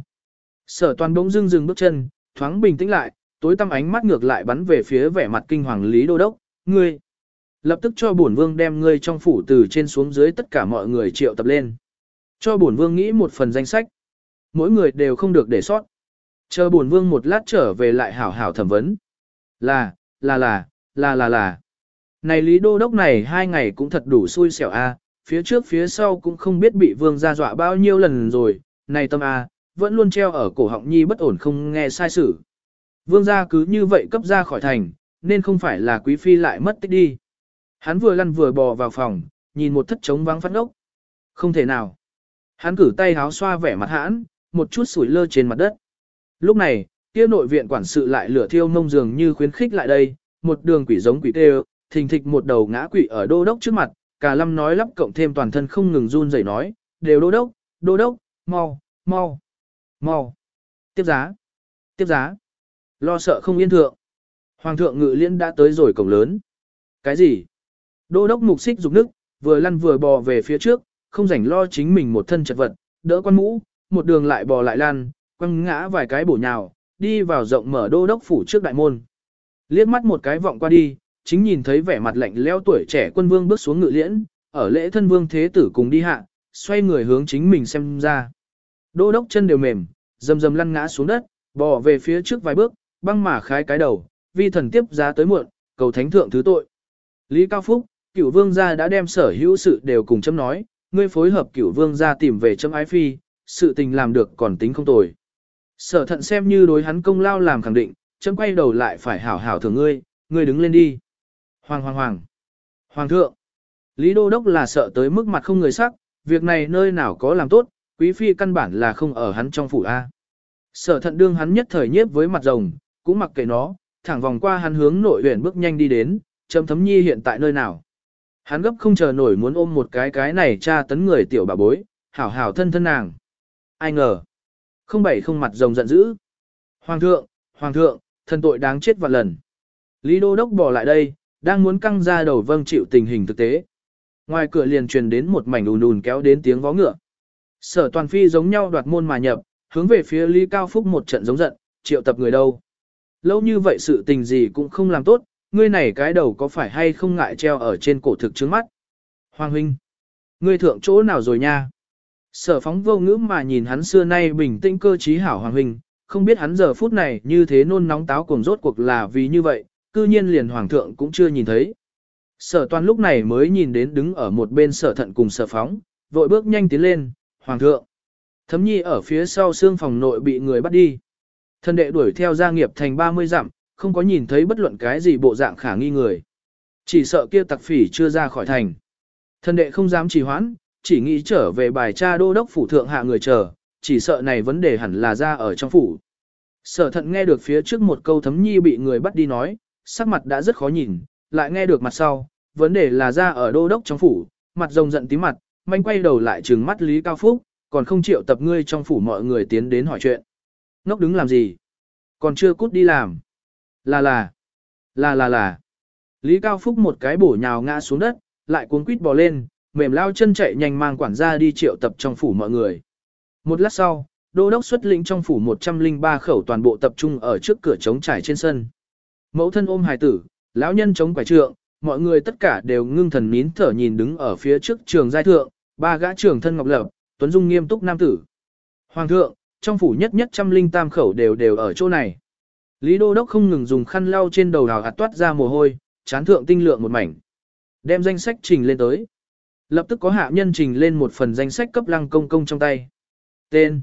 [SPEAKER 1] Sở Toàn bỗng dưng dừng bước chân, thoáng bình tĩnh lại, tối tăm ánh mắt ngược lại bắn về phía vẻ mặt kinh hoàng Lý Đô Đốc, ngươi. Lập tức cho bổn vương đem ngươi trong phủ từ trên xuống dưới tất cả mọi người triệu tập lên. Cho bổn vương nghĩ một phần danh sách. Mỗi người đều không được để sót. Chờ bổn vương một lát trở về lại hảo hảo thẩm vấn. Là, là là, là là là. Này Lý Đô Đốc này hai ngày cũng thật đủ xui xẻo a, phía trước phía sau cũng không biết bị vương gia dọa bao nhiêu lần rồi, này tâm a, vẫn luôn treo ở cổ họng nhi bất ổn không nghe sai sự. Vương gia cứ như vậy cấp ra khỏi thành, nên không phải là quý phi lại mất tích đi. Hắn vừa lăn vừa bò vào phòng, nhìn một thất trống vắng phát ốc. Không thể nào. Hắn cử tay háo xoa vẻ mặt hãn, một chút sủi lơ trên mặt đất. Lúc này, kia nội viện quản sự lại lửa thiêu mông dường như khuyến khích lại đây, một đường quỷ giống quỷ tê, thình thịch một đầu ngã quỷ ở đô đốc trước mặt, cả lâm nói lắp cộng thêm toàn thân không ngừng run rẩy nói, đều đô đốc, đô đốc, mau, mau, mau, tiếp giá, tiếp giá, lo sợ không yên thượng. Hoàng thượng ngự liễn đã tới rồi cổng lớn. Cái gì? Đô đốc mục xích rục nức, vừa lăn vừa bò về phía trước, không rảnh lo chính mình một thân chật vật, đỡ quan mũ, một đường lại bò lại lăn, quăng ngã vài cái bổ nhào, đi vào rộng mở đô đốc phủ trước đại môn. Liếc mắt một cái vọng qua đi, chính nhìn thấy vẻ mặt lạnh lẽo tuổi trẻ quân vương bước xuống ngự liễn, ở lễ thân vương thế tử cùng đi hạ, xoay người hướng chính mình xem ra. Đô đốc chân đều mềm, dầm dầm lăn ngã xuống đất, bò về phía trước vài bước, băng mà khái cái đầu, vi thần tiếp giá tới muộn, cầu thánh thượng thứ tội. Lý Cao Phúc, cửu vương gia đã đem sở hữu sự đều cùng chấm nói, ngươi phối hợp cửu vương gia tìm về chấm ái phi, sự tình làm được còn tính không tồi. Sở thận xem như đối hắn công lao làm khẳng định, chấm quay đầu lại phải hảo hảo thưởng ngươi, ngươi đứng lên đi. Hoàng hoàng hoàng. Hoàng thượng. Lý Đô Đốc là sợ tới mức mặt không người sắc, việc này nơi nào có làm tốt, quý phi căn bản là không ở hắn trong phủ A. Sở thận đương hắn nhất thời nhiếp với mặt rồng, cũng mặc kệ nó, thẳng vòng qua hắn hướng nội huyện bước nhanh đi đến, chấm thấm nhi hiện tại nơi nào. Hắn gấp không chờ nổi muốn ôm một cái cái này tra tấn người tiểu bà bối, hảo hảo thân thân nàng. Ai ngờ. Không bảy không mặt rồng giận dữ. Hoàng thượng, hoàng thượng, thân tội đáng chết vạn lần. Lý Đô Đốc bỏ lại đây, đang muốn căng ra đầu vâng chịu tình hình thực tế. Ngoài cửa liền truyền đến một mảnh ùn ùn kéo đến tiếng vó ngựa. Sở Toàn Phi giống nhau đoạt môn mà nhập, hướng về phía Lý Cao Phúc một trận giống giận, triệu tập người đâu. Lâu như vậy sự tình gì cũng không làm tốt, ngươi này cái đầu có phải hay không ngại treo ở trên cổ thực trước mắt. Hoàng huynh, ngươi thượng chỗ nào rồi nha? Sở Phóng vô ngữ mà nhìn hắn xưa nay bình tĩnh cơ trí hảo Hoàng huynh, không biết hắn giờ phút này như thế nôn nóng táo cuồng rốt cuộc là vì như vậy, cư nhiên liền Hoàng thượng cũng chưa nhìn thấy. Sở Toàn lúc này mới nhìn đến đứng ở một bên Sở Thận cùng Sở Phóng, vội bước nhanh tiến lên, Hoàng thượng. Thấm nhi ở phía sau xương phòng nội bị người bắt đi. Thân đệ đuổi theo gia nghiệp thành ba mươi dặm, không có nhìn thấy bất luận cái gì bộ dạng khả nghi người. Chỉ sợ kia tặc phỉ chưa ra khỏi thành. Thân đệ không dám trì hoãn, chỉ nghĩ trở về bài tra đô đốc phủ thượng hạ người chờ, chỉ sợ này vấn đề hẳn là ra ở trong phủ. Sở Thận nghe được phía trước một câu Thấm nhi bị người bắt đi nói, sắc mặt đã rất khó nhìn, lại nghe được mặt sau, vấn đề là ra ở đô đốc trong phủ, mặt rồng giận tí mặt, manh quay đầu lại trừng mắt Lý Cao Phúc, còn không chịu tập ngươi trong phủ mọi người tiến đến hỏi chuyện. Ngốc đứng làm gì? Còn chưa cút đi làm. Là là, là là là. Lý Cao Phúc một cái bổ nhào ngã xuống đất, lại cuống quýt bò lên, mềm lao chân chạy nhanh mang quản gia đi triệu tập trong phủ mọi người. Một lát sau, đô đốc xuất lĩnh trong phủ một trăm lẻ ba khẩu toàn bộ tập trung ở trước cửa trống trải trên sân. Mẫu thân ôm hài tử, lão nhân chống quải trượng, mọi người tất cả đều ngưng thần nín thở nhìn đứng ở phía trước trường giai thượng, ba gã trưởng thân ngọc lập, tuấn dung nghiêm túc nam tử. Hoàng thượng, trong phủ nhất nhất trăm linh tam khẩu đều đều ở chỗ này. Lý Đô Đốc không ngừng dùng khăn lau trên đầu hào hạt toát ra mồ hôi, chán thượng tinh lượng một mảnh. Đem danh sách trình lên tới. Lập tức có hạ nhân trình lên một phần danh sách cấp lăng công công trong tay. Tên.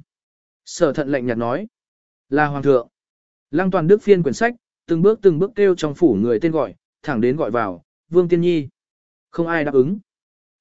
[SPEAKER 1] Sở Thận lạnh nhạt nói. Là Hoàng thượng. Lăng Toàn Đức phiên quyển sách, từng bước từng bước kêu trong phủ người tên gọi, thẳng đến gọi vào, Vương Tiên Nhi. Không ai đáp ứng.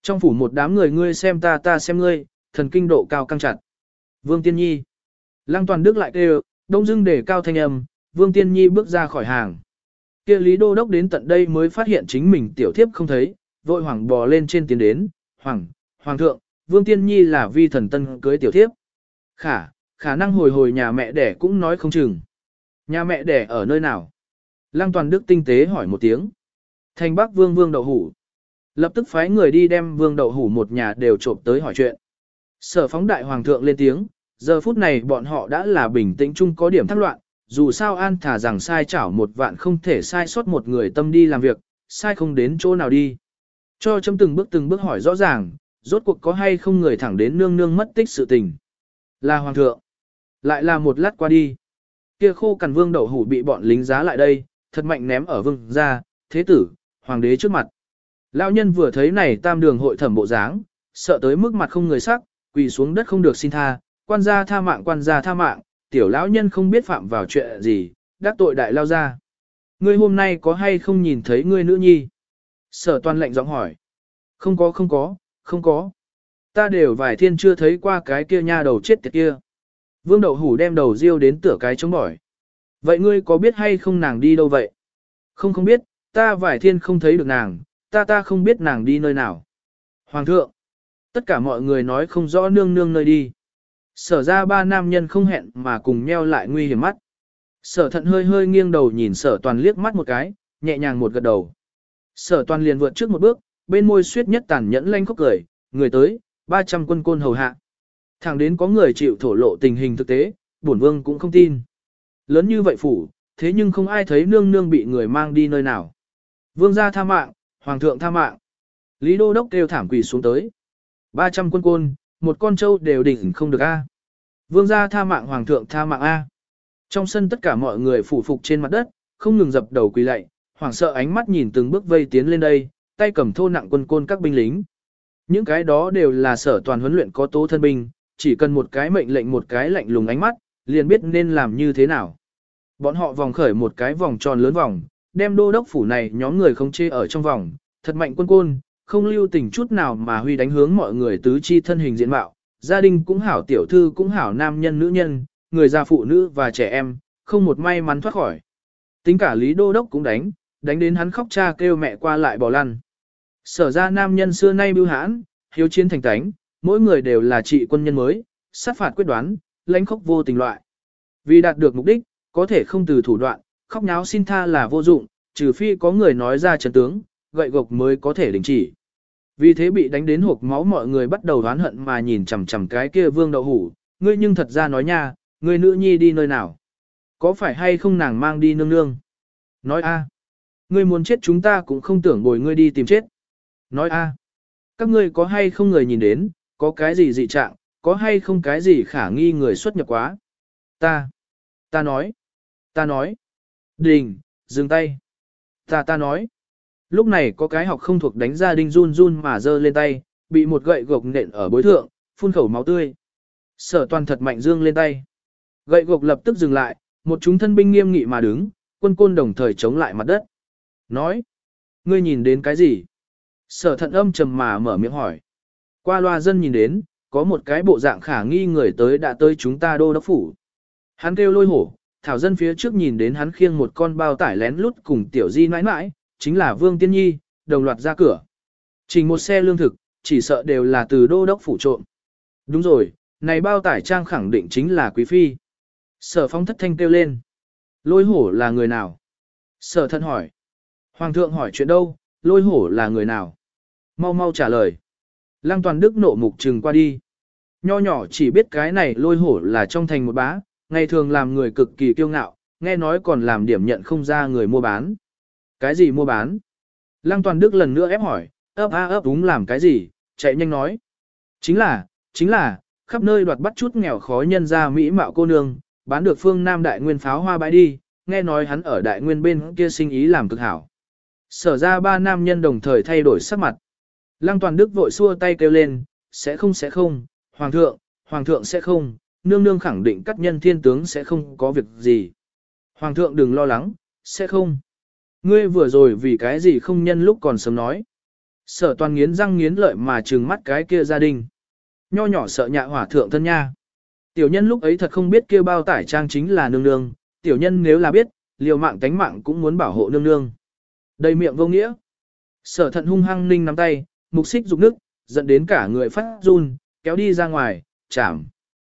[SPEAKER 1] Trong phủ một đám người ngươi xem ta ta xem ngươi, thần kinh độ cao căng chặt. Vương Tiên Nhi. Lăng Toàn Đức lại kêu, đông dưng để cao thanh âm, Vương Tiên Nhi bước ra khỏi hàng. Kia Lý Đô Đốc đến tận đây mới phát hiện chính mình tiểu thiếp không thấy, vội hoảng bò lên trên tiến đến, hoàng, hoàng thượng, Vương Tiên Nhi là vi thần tân cưới tiểu thiếp. Khả, khả năng hồi hồi nhà mẹ đẻ cũng nói không chừng. Nhà mẹ đẻ ở nơi nào? Lăng Toàn Đức tinh tế hỏi một tiếng. Thành Bắc Vương Vương Đậu Hủ. Lập tức phái người đi đem Vương Đậu Hủ một nhà đều trộm tới hỏi chuyện. Sở phóng đại hoàng thượng lên tiếng, giờ phút này bọn họ đã là bình tĩnh chung có điểm thắc loạn, dù sao an thả rằng sai chảo một vạn không thể sai sót một người tâm đi làm việc, sai không đến chỗ nào đi. Cho chấm từng bước từng bước hỏi rõ ràng, rốt cuộc có hay không người thẳng đến nương nương mất tích sự tình. Là hoàng thượng. Lại là một lát qua đi. Kia khô cằn Vương Đậu Hủ bị bọn lính giá lại đây, thật mạnh ném ở vương gia, thế tử, hoàng đế trước mặt. Lão nhân vừa thấy này tam đường hội thẩm bộ dáng, sợ tới mức mặt không người sắc, quỳ xuống đất không được xin tha, quan gia tha mạng quan gia tha mạng, tiểu lão nhân không biết phạm vào chuyện gì, đắc tội đại lao ra. Ngươi hôm nay có hay không nhìn thấy ngươi nữ nhi? Sở Toàn lệnh giọng hỏi. Không có không có, không có. Ta đều vài thiên chưa thấy qua cái kia nha đầu chết tiệt kia. Vương Đậu Hủ đem đầu riêu đến tửa cái chống bỏi. Vậy ngươi có biết hay không nàng đi đâu vậy? Không không biết, ta vài thiên không thấy được nàng, ta ta không biết nàng đi nơi nào. Hoàng thượng, tất cả mọi người nói không rõ nương nương nơi đi. Sở ra ba nam nhân không hẹn mà cùng nheo lại nguy hiểm mắt. Sở Thận hơi hơi nghiêng đầu nhìn Sở Toàn liếc mắt một cái, nhẹ nhàng một gật đầu. Sở Toàn liền vượt trước một bước, bên môi suyết nhất tàn nhẫn lanh khóc cười, người tới, ba trăm quân côn hầu hạ. Thẳng đến có người chịu thổ lộ tình hình thực tế, bổn vương cũng không tin. Lớn như vậy phủ, thế nhưng không ai thấy nương nương bị người mang đi nơi nào. Vương gia tha mạng, hoàng thượng tha mạng. Lý Đô Đốc kêu thảm quỳ xuống tới. ba trăm quân côn, một con trâu đều đỉnh không được a. Vương gia tha mạng hoàng thượng tha mạng a. Trong sân tất cả mọi người phủ phục trên mặt đất, không ngừng dập đầu quỳ lạy, hoảng sợ ánh mắt nhìn từng bước vây tiến lên đây, tay cầm thô nặng quân côn các binh lính. Những cái đó đều là Sở Toàn huấn luyện có tố thân binh, chỉ cần một cái mệnh lệnh một cái lạnh lùng ánh mắt, liền biết nên làm như thế nào. Bọn họ vòng khởi một cái vòng tròn lớn vòng, đem đô đốc phủ này nhóm người không chê ở trong vòng, thật mạnh quân côn, không lưu tình chút nào mà huy đánh hướng mọi người tứ chi thân hình diện mạo, gia đình cũng hảo tiểu thư cũng hảo nam nhân nữ nhân, người già phụ nữ và trẻ em, không một may mắn thoát khỏi. Tính cả Lý Đô Đốc cũng đánh, đánh đến hắn khóc cha kêu mẹ qua lại bỏ lăn. Sở ra nam nhân xưa nay bưu hãn, hiếu chiến thành tánh, mỗi người đều là trị quân nhân mới, sát phạt quyết đoán, lãnh khốc vô tình loại. Vì đạt được mục đích, có thể không từ thủ đoạn, khóc nháo xin tha là vô dụng, trừ phi có người nói ra trận tướng, gậy gộc mới có thể đình chỉ. Vì thế bị đánh đến hộp máu mọi người bắt đầu oán hận mà nhìn chằm chằm cái kia Vương Đậu Hủ, ngươi nhưng thật ra nói nha, ngươi nữ nhi đi nơi nào? Có phải hay không nàng mang đi nương nương? Nói a, ngươi muốn chết chúng ta cũng không tưởng bồi ngươi đi tìm chết. Nói a, các ngươi có hay không người nhìn đến, có cái gì dị trạng, có hay không cái gì khả nghi người xuất nhập quá? Ta, ta nói, ta nói, đình, dừng tay. Ta ta nói. Lúc này có cái học không thuộc đánh ra đinh run run mà giơ lên tay, bị một gậy gộc nện ở bối thượng, phun khẩu máu tươi. Sở Toàn thật mạnh dương lên tay. Gậy gộc lập tức dừng lại, một chúng thân binh nghiêm nghị mà đứng, quân côn đồng thời chống lại mặt đất. Nói, ngươi nhìn đến cái gì? Sở Thận âm trầm mà mở miệng hỏi. Qua loa dân nhìn đến, có một cái bộ dạng khả nghi người tới đã tới chúng ta đô đốc phủ. Hắn kêu Lôi Hổ, thảo dân phía trước nhìn đến hắn khiêng một con bao tải lén lút cùng tiểu di mãi mãi, chính là Vương Tiên Nhi, đồng loạt ra cửa. Trình một xe lương thực, chỉ sợ đều là từ đô đốc phủ trộm. Đúng rồi, này bao tải trang khẳng định chính là quý phi. Sở Phong thất thanh kêu lên. Lôi Hổ là người nào? Sở Thận hỏi. Hoàng thượng hỏi chuyện đâu, Lôi Hổ là người nào? Mau mau trả lời. Lăng Toàn Đức nộ mục trừng qua đi. Nho nhỏ chỉ biết cái này Lôi Hổ là trong thành một bá, ngày thường làm người cực kỳ kiêu ngạo, nghe nói còn làm điểm nhận không ra người mua bán. Cái gì mua bán? Lăng Toàn Đức lần nữa ép hỏi, ấp a ấp đúng làm cái gì, chạy nhanh nói. Chính là, chính là, khắp nơi đoạt bắt chút nghèo khó nhân ra mỹ mạo cô nương, bán được phương Nam Đại Nguyên pháo hoa bãi đi, nghe nói hắn ở Đại Nguyên bên kia sinh ý làm cực hảo. Sở ra ba nam nhân đồng thời thay đổi sắc mặt. Lăng Toàn Đức vội xua tay kêu lên, sẽ không sẽ không, Hoàng thượng, Hoàng thượng sẽ không, nương nương khẳng định các nhân thiên tướng sẽ không có việc gì. Hoàng thượng đừng lo lắng, sẽ không. Ngươi vừa rồi vì cái gì không nhân lúc còn sớm nói. Sở Toàn nghiến răng nghiến lợi mà trừng mắt cái kia gia đình. Nho nhỏ sợ nhạ hỏa thượng thân nha. Tiểu nhân lúc ấy thật không biết kia bao tải trang chính là nương nương, tiểu nhân nếu là biết, liều mạng tánh mạng cũng muốn bảo hộ nương nương. Đầy miệng vô nghĩa. Sở Thận hung hăng ninh nắm tay, mục xích rục nước, dẫn đến cả người phát run, kéo đi ra ngoài, chảm.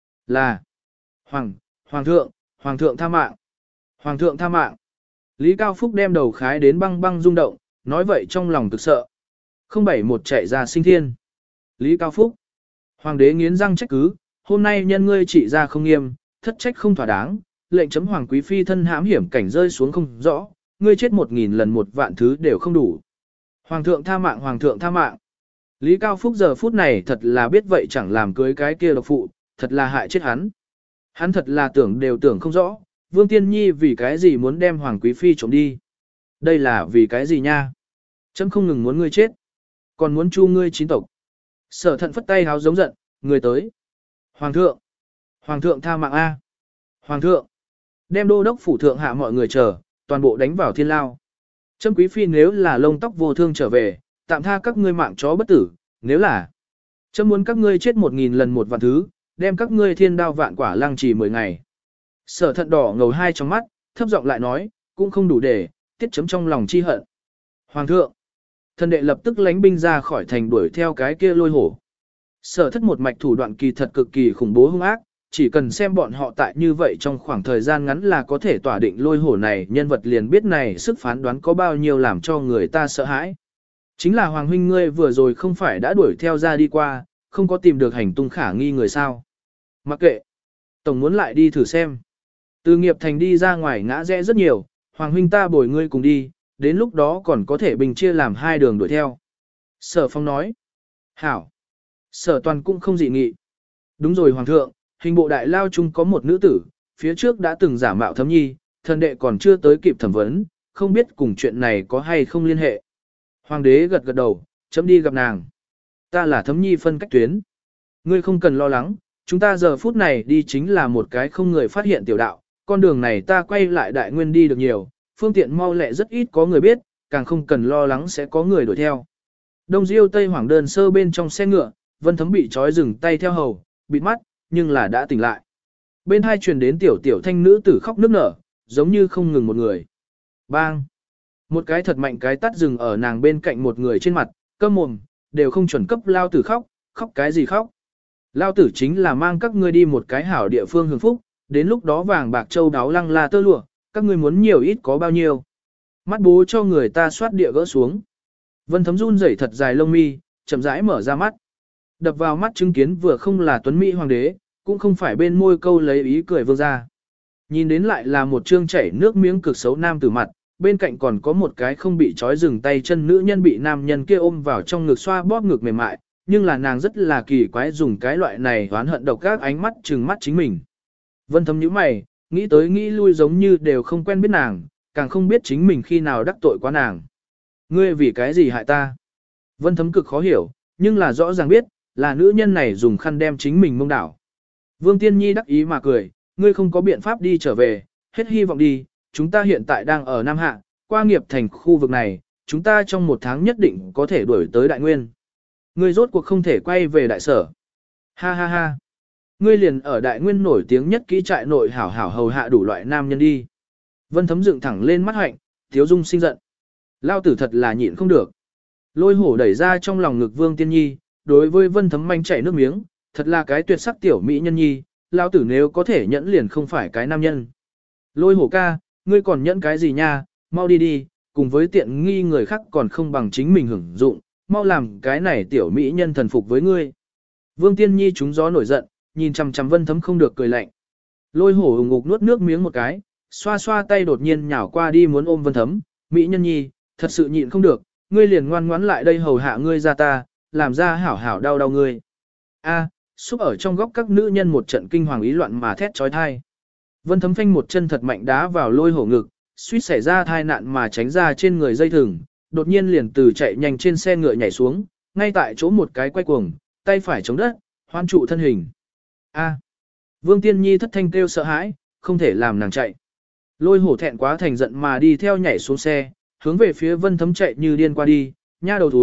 [SPEAKER 1] Là Hoàng, Hoàng thượng, Hoàng thượng tha mạng. Hoàng thượng tha mạng. Lý Cao Phúc đem đầu khái đến băng băng rung động, nói vậy trong lòng cực sợ. Không bảy một chạy ra sinh thiên. Lý Cao Phúc. Hoàng đế nghiến răng trách cứ, hôm nay nhân ngươi trị ra không nghiêm, thất trách không thỏa đáng, lệnh chấm Hoàng quý phi thân hãm hiểm cảnh rơi xuống không rõ, ngươi chết một nghìn lần một vạn thứ đều không đủ. Hoàng thượng tha mạng, Hoàng thượng tha mạng. Lý Cao Phúc giờ phút này thật là biết vậy chẳng làm cưới cái kia độc phụ, thật là hại chết hắn. Hắn thật là tưởng đều tưởng không rõ, Vương Tiên Nhi vì cái gì muốn đem Hoàng quý phi trộm đi. Đây là vì cái gì nha? Chấm không ngừng muốn ngươi chết, còn muốn chu ngươi chín tộc. Sở Thận phất tay háo giống giận, người tới. Hoàng thượng, Hoàng thượng tha mạng A. Hoàng thượng, đem đô đốc phủ thượng hạ mọi người chờ, toàn bộ đánh vào thiên lao. Chấm quý phi nếu là lông tóc vô thương trở về, tạm tha các ngươi mạng chó bất tử, nếu là chấm muốn các ngươi chết một nghìn lần một vạn thứ, đem các ngươi thiên đao vạn quả lăng trì mười ngày. Sở Thận đỏ ngầu hai trong mắt, thấp giọng lại nói, cũng không đủ để tiết chấm trong lòng chi hận. Hoàng thượng, thần đệ lập tức lánh binh ra khỏi thành đuổi theo cái kia lôi hổ. Sở Thất một mạch thủ đoạn kỳ thật cực kỳ khủng bố hung ác, chỉ cần xem bọn họ tại như vậy trong khoảng thời gian ngắn là có thể tỏa định lôi hổ này, nhân vật liền biết này sức phán đoán có bao nhiêu làm cho người ta sợ hãi. Chính là Hoàng huynh ngươi vừa rồi không phải đã đuổi theo ra đi qua, không có tìm được hành tung khả nghi người sao. Mặc kệ, tổng muốn lại đi thử xem. Từ nghiệp thành đi ra ngoài ngã rẽ rất nhiều, Hoàng huynh ta bồi ngươi cùng đi, đến lúc đó còn có thể bình chia làm hai đường đuổi theo. Sở Phong nói, hảo. Sở Toàn cũng không dị nghị. Đúng rồi Hoàng thượng, hình bộ đại lao chung có một nữ tử, phía trước đã từng giả mạo thấm nhi, thần đệ còn chưa tới kịp thẩm vấn, không biết cùng chuyện này có hay không liên hệ. Hoàng đế gật gật đầu, chấm đi gặp nàng. Ta là thấm nhi phân cách tuyến. Ngươi không cần lo lắng, chúng ta giờ phút này đi chính là một cái không người phát hiện tiểu đạo, con đường này ta quay lại đại nguyên đi được nhiều, phương tiện mau lẹ rất ít có người biết, càng không cần lo lắng sẽ có người đuổi theo. Đông Diêu Tây Hoàng đơn sơ bên trong xe ngựa, Vân Thấm bị trói dừng tay theo hầu, bịt mắt, nhưng là đã tỉnh lại. Bên hai truyền đến tiểu tiểu thanh nữ tử khóc nức nở, giống như không ngừng một người. Bang! Một cái thật mạnh cái tắt dừng ở nàng bên cạnh một người trên mặt, câm mồm, đều không chuẩn cấp lao tử khóc, khóc cái gì khóc. Lao tử chính là mang các ngươi đi một cái hảo địa phương hưởng phúc, đến lúc đó vàng bạc châu đáo lăng la tơ lụa, các ngươi muốn nhiều ít có bao nhiêu. Mắt bố cho người ta soát địa gỡ xuống. Vân Thấm run rẩy thật dài lông mi, chậm rãi mở ra mắt. Đập vào mắt chứng kiến vừa không là tuấn mỹ hoàng đế, cũng không phải bên môi câu lấy ý cười vương ra. Nhìn đến lại là một trương chảy nước miếng cực xấu nam tử mặt, bên cạnh còn có một cái không bị trói dừng tay chân nữ nhân bị nam nhân kia ôm vào trong ngực xoa bóp ngực mềm mại, nhưng là nàng rất là kỳ quái dùng cái loại này oán hận độc các ánh mắt trừng mắt chính mình. Vân Thấm nhíu mày, nghĩ tới nghĩ lui giống như đều không quen biết nàng, càng không biết chính mình khi nào đắc tội quá nàng. Ngươi vì cái gì hại ta? Vân Thấm cực khó hiểu, nhưng là rõ ràng biết, là nữ nhân này dùng khăn đem chính mình mông đảo. Vương Tiên Nhi đắc ý mà cười, ngươi không có biện pháp đi trở về, hết hy vọng đi, chúng ta hiện tại đang ở Nam Hạ, qua nghiệp thành khu vực này, chúng ta trong một tháng nhất định có thể đuổi tới Đại Nguyên. Ngươi rốt cuộc không thể quay về Đại Sở. Ha ha ha. Ngươi liền ở Đại Nguyên nổi tiếng nhất kỹ trại nội hảo hảo hầu hạ đủ loại nam nhân đi. Vân Thấm dựng thẳng lên mắt hạnh, Tiếu Dung sinh giận. Lao tử thật là nhịn không được. Lôi hổ đẩy ra trong lòng ngực Vương Tiên Nhi, đối với Vân Thấm manh chảy nước miếng, thật là cái tuyệt sắc tiểu mỹ nhân nhi, lao tử nếu có thể nhẫn liền không phải cái nam nhân. Lôi hổ ca, ngươi còn nhẫn cái gì nha, mau đi đi, cùng với tiện nghi người khác còn không bằng chính mình hưởng dụng, mau làm cái này tiểu mỹ nhân thần phục với ngươi. Vương Tiên Nhi trúng gió nổi giận, nhìn chằm chằm Vân Thấm không được cười lạnh. Lôi hổ hùng ngục nuốt nước miếng một cái, xoa xoa tay đột nhiên nhào qua đi muốn ôm Vân Thấm, mỹ nhân nhi, thật sự nhịn không được, ngươi liền ngoan ngoãn lại đây hầu hạ ngươi ra ta, làm ra hảo hảo đau đau ngươi. A, xúc ở trong góc các nữ nhân một trận kinh hoàng ý loạn mà thét trói thai. Vân Thấm phanh một chân thật mạnh đá vào lôi hổ ngực, suýt xảy ra thai nạn mà tránh ra trên người dây thừng, đột nhiên liền từ chạy nhanh trên xe ngựa nhảy xuống, ngay tại chỗ một cái quay cuồng, tay phải chống đất, hoan trụ thân hình. A. Vương Tiên Nhi thất thanh kêu sợ hãi, không thể làm nàng chạy. Lôi hổ thẹn quá thành giận mà đi theo nhảy xuống xe, hướng về phía Vân Thấm chạy như điên qua đi, nha đầu thúi,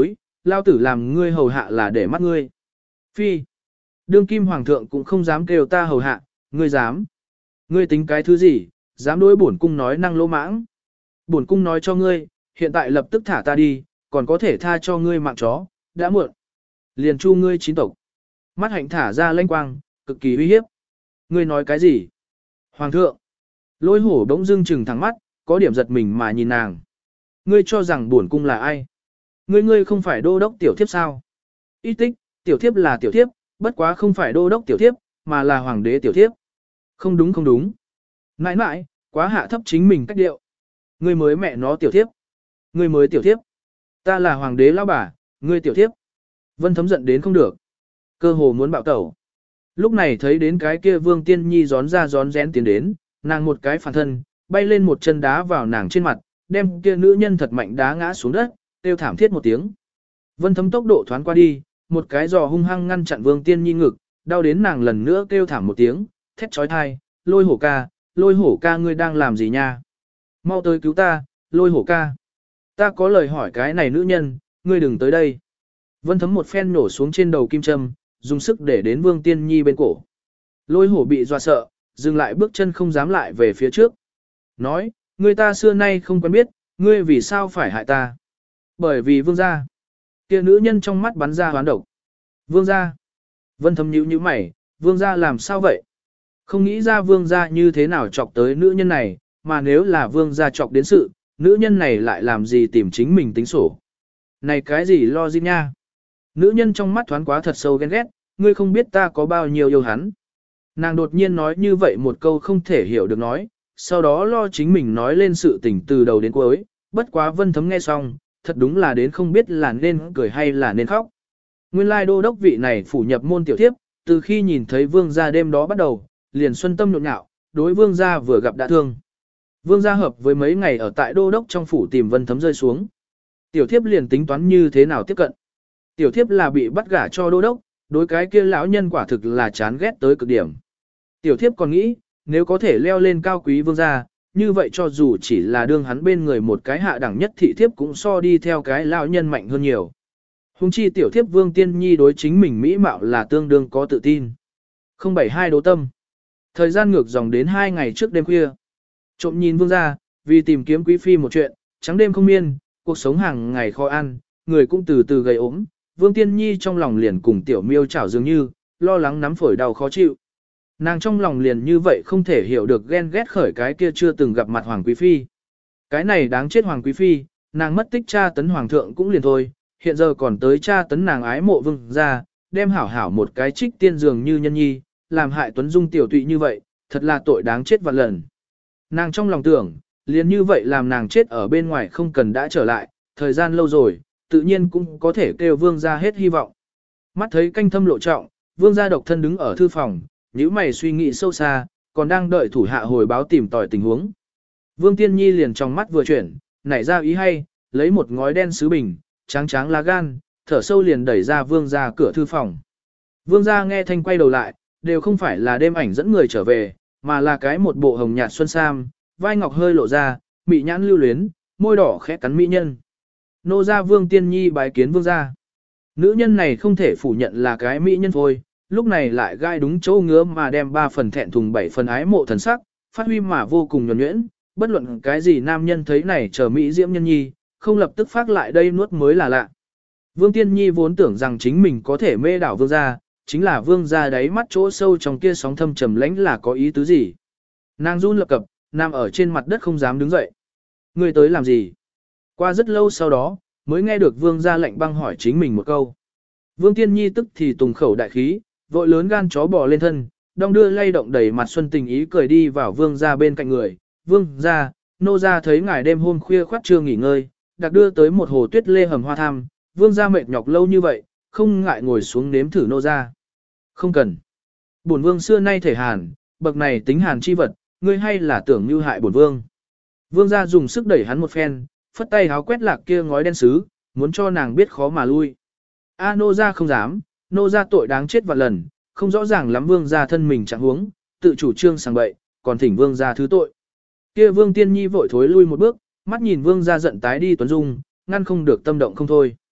[SPEAKER 1] lao tử làm ngươi hầu hạ là để mắt ngươi. Phi. Đương kim hoàng thượng cũng không dám kêu ta hầu hạ, ngươi dám. Ngươi tính cái thứ gì, dám đối bổn cung nói năng lỗ mãng. Bổn cung nói cho ngươi, hiện tại lập tức thả ta đi, còn có thể tha cho ngươi mạng chó, đã muộn. Liền chu ngươi chín tộc. Mắt hạnh thả ra lanh quang, cực kỳ uy hiếp. Ngươi nói cái gì? Hoàng thượng. Lôi hổ đống dưng trừng thẳng mắt, có điểm giật mình mà nhìn nàng. Ngươi cho rằng bổn cung là ai? Ngươi ngươi không phải đô đốc tiểu thiếp sao? Ít tích, tiểu thiếp là tiểu thiếp, bất quá không phải đô đốc tiểu thiếp, mà là hoàng đế tiểu thiếp. Không đúng không đúng. Nãi nãi, quá hạ thấp chính mình cách điệu. Ngươi mới mẹ nó tiểu thiếp. Ngươi mới tiểu thiếp. Ta là hoàng đế lão bà, ngươi tiểu thiếp. Vân Thấm giận đến không được. Cơ hồ muốn bạo tẩu. Lúc này thấy đến cái kia Vương Tiên Nhi gión ra gión rén tiến đến, nàng một cái phản thân, bay lên một chân đá vào nàng trên mặt, đem kia nữ nhân thật mạnh đá ngã xuống đất, kêu thảm thiết một tiếng. Vân Thấm tốc độ thoáng qua đi, một cái giò hung hăng ngăn chặn Vương Tiên Nhi ngực, đau đến nàng lần nữa kêu thảm một tiếng, thét trói thai, lôi hổ ca, lôi hổ ca ngươi đang làm gì nha? Mau tới cứu ta, lôi hổ ca. Ta có lời hỏi cái này nữ nhân, ngươi đừng tới đây. Vân Thấm một phen nổ xuống trên đầu kim châm, dùng sức để đến Vương Tiên Nhi bên cổ. Lôi hổ bị dọa sợ, dừng lại bước chân không dám lại về phía trước. Nói, ngươi ta xưa nay không quen biết, ngươi vì sao phải hại ta? Bởi vì vương gia. Kia nữ nhân trong mắt bắn ra hoán độc. Vương gia. Vân Thấm nhíu nhíu mày, vương gia làm sao vậy? Không nghĩ ra vương gia như thế nào chọc tới nữ nhân này, mà nếu là vương gia chọc đến sự, nữ nhân này lại làm gì tìm chính mình tính sổ. Này cái gì lo gì nha? Nữ nhân trong mắt thoáng quá thật sâu ghen ghét, ngươi không biết ta có bao nhiêu yêu hắn. Nàng đột nhiên nói như vậy một câu không thể hiểu được nói, sau đó lo chính mình nói lên sự tình từ đầu đến cuối, bất quá Vân Thấm nghe xong, thật đúng là đến không biết là nên cười hay là nên khóc. Nguyên lai đô đốc vị này phủ nhập môn tiểu thiếp, từ khi nhìn thấy vương gia đêm đó bắt đầu, liền xuân tâm nhộn nhạo, đối vương gia vừa gặp đã thương. Vương gia hợp với mấy ngày ở tại đô đốc trong phủ tìm Vân Thấm rơi xuống. Tiểu thiếp liền tính toán như thế nào tiếp cận. Tiểu thiếp là bị bắt gả cho đô đốc, đối cái kia lão nhân quả thực là chán ghét tới cực điểm. Tiểu thiếp còn nghĩ, nếu có thể leo lên cao quý vương gia, như vậy cho dù chỉ là đương hắn bên người một cái hạ đẳng nhất thị thiếp cũng so đi theo cái lão nhân mạnh hơn nhiều. Hùng chi tiểu thiếp Vương Tiên Nhi đối chính mình mỹ mạo là tương đương có tự tin. không bảy hai Đỗ Tâm. Thời gian ngược dòng đến hai ngày trước đêm khuya. Trộm nhìn vương gia, vì tìm kiếm quý phi một chuyện, trắng đêm không miên, cuộc sống hàng ngày khó ăn, người cũng từ từ gầy ốm. Vương Tiên Nhi trong lòng liền cùng tiểu miêu chảo dường như, lo lắng nắm phổi đau khó chịu. Nàng trong lòng liền như vậy không thể hiểu được ghen ghét khởi cái kia chưa từng gặp mặt Hoàng Quý Phi. Cái này đáng chết Hoàng Quý Phi, nàng mất tích cha tấn Hoàng thượng cũng liền thôi, hiện giờ còn tới cha tấn nàng ái mộ vương ra, đem hảo hảo một cái trích tiên dường như nhân nhi, làm hại Tuấn Dung tiểu tụy như vậy, thật là tội đáng chết vạn lần. Nàng trong lòng tưởng, liền như vậy làm nàng chết ở bên ngoài không cần đã trở lại, thời gian lâu rồi, tự nhiên cũng có thể kêu vương ra hết hy vọng. Mắt thấy canh thâm lộ trọng, vương gia độc thân đứng ở thư phòng, nhíu mày suy nghĩ sâu xa, còn đang đợi thủ hạ hồi báo tìm tòi tình huống. Vương Tiên Nhi liền trong mắt vừa chuyển, nảy ra ý hay, lấy một ngói đen sứ bình, tráng tráng lá gan, thở sâu liền đẩy ra vương gia cửa thư phòng. Vương gia nghe thanh quay đầu lại, đều không phải là đêm ảnh dẫn người trở về, mà là cái một bộ hồng nhạt xuân sam, vai ngọc hơi lộ ra, mị nhãn lưu luyến, môi đỏ khẽ cắn mỹ nhân. Nô gia Vương Tiên Nhi bái kiến vương gia. Nữ nhân này không thể phủ nhận là cái mỹ nhân thôi, lúc này lại gai đúng chỗ ngứa mà đem ba phần thẹn thùng bảy phần ái mộ thần sắc, phát huy mà vô cùng nhuần nhuyễn, bất luận cái gì nam nhân thấy này chờ mỹ diễm nhân nhi, không lập tức phát lại đây nuốt mới là lạ. Vương Tiên Nhi vốn tưởng rằng chính mình có thể mê đảo vương gia, chính là vương gia đáy mắt chỗ sâu trong kia sóng thâm trầm lãnh là có ý tứ gì. Nàng run lập cập, nằm ở trên mặt đất không dám đứng dậy. Người tới làm gì? Qua rất lâu sau đó, mới nghe được vương gia lạnh băng hỏi chính mình một câu. Vương Tiên Nhi tức thì tùng khẩu đại khí, vội lớn gan chó bò lên thân, đong đưa lay động đầy mặt xuân tình ý cười đi vào vương gia bên cạnh người. Vương gia, nô gia thấy ngài đêm hôm khuya khoát trưa nghỉ ngơi, đặc đưa tới một hồ tuyết lê hầm hoa tham, vương gia mệt nhọc lâu như vậy, không ngại ngồi xuống nếm thử nô gia. Không cần. Bổn vương xưa nay thể hàn, bậc này tính hàn chi vật, ngươi hay là tưởng như hại bổn vương. Vương gia dùng sức đẩy hắn một phen, phất tay háo quét lạc kia ngói đen sứ, muốn cho nàng biết khó mà lui. A nô gia không dám, nô gia tội đáng chết vạn lần, không rõ ràng lắm vương gia thân mình chẳng huống, tự chủ trương sàng bậy, còn thỉnh vương gia thứ tội. Kia Vương Tiên Nhi vội thối lui một bước, mắt nhìn vương gia giận tái đi Tuấn Dung, ngăn không được tâm động không thôi.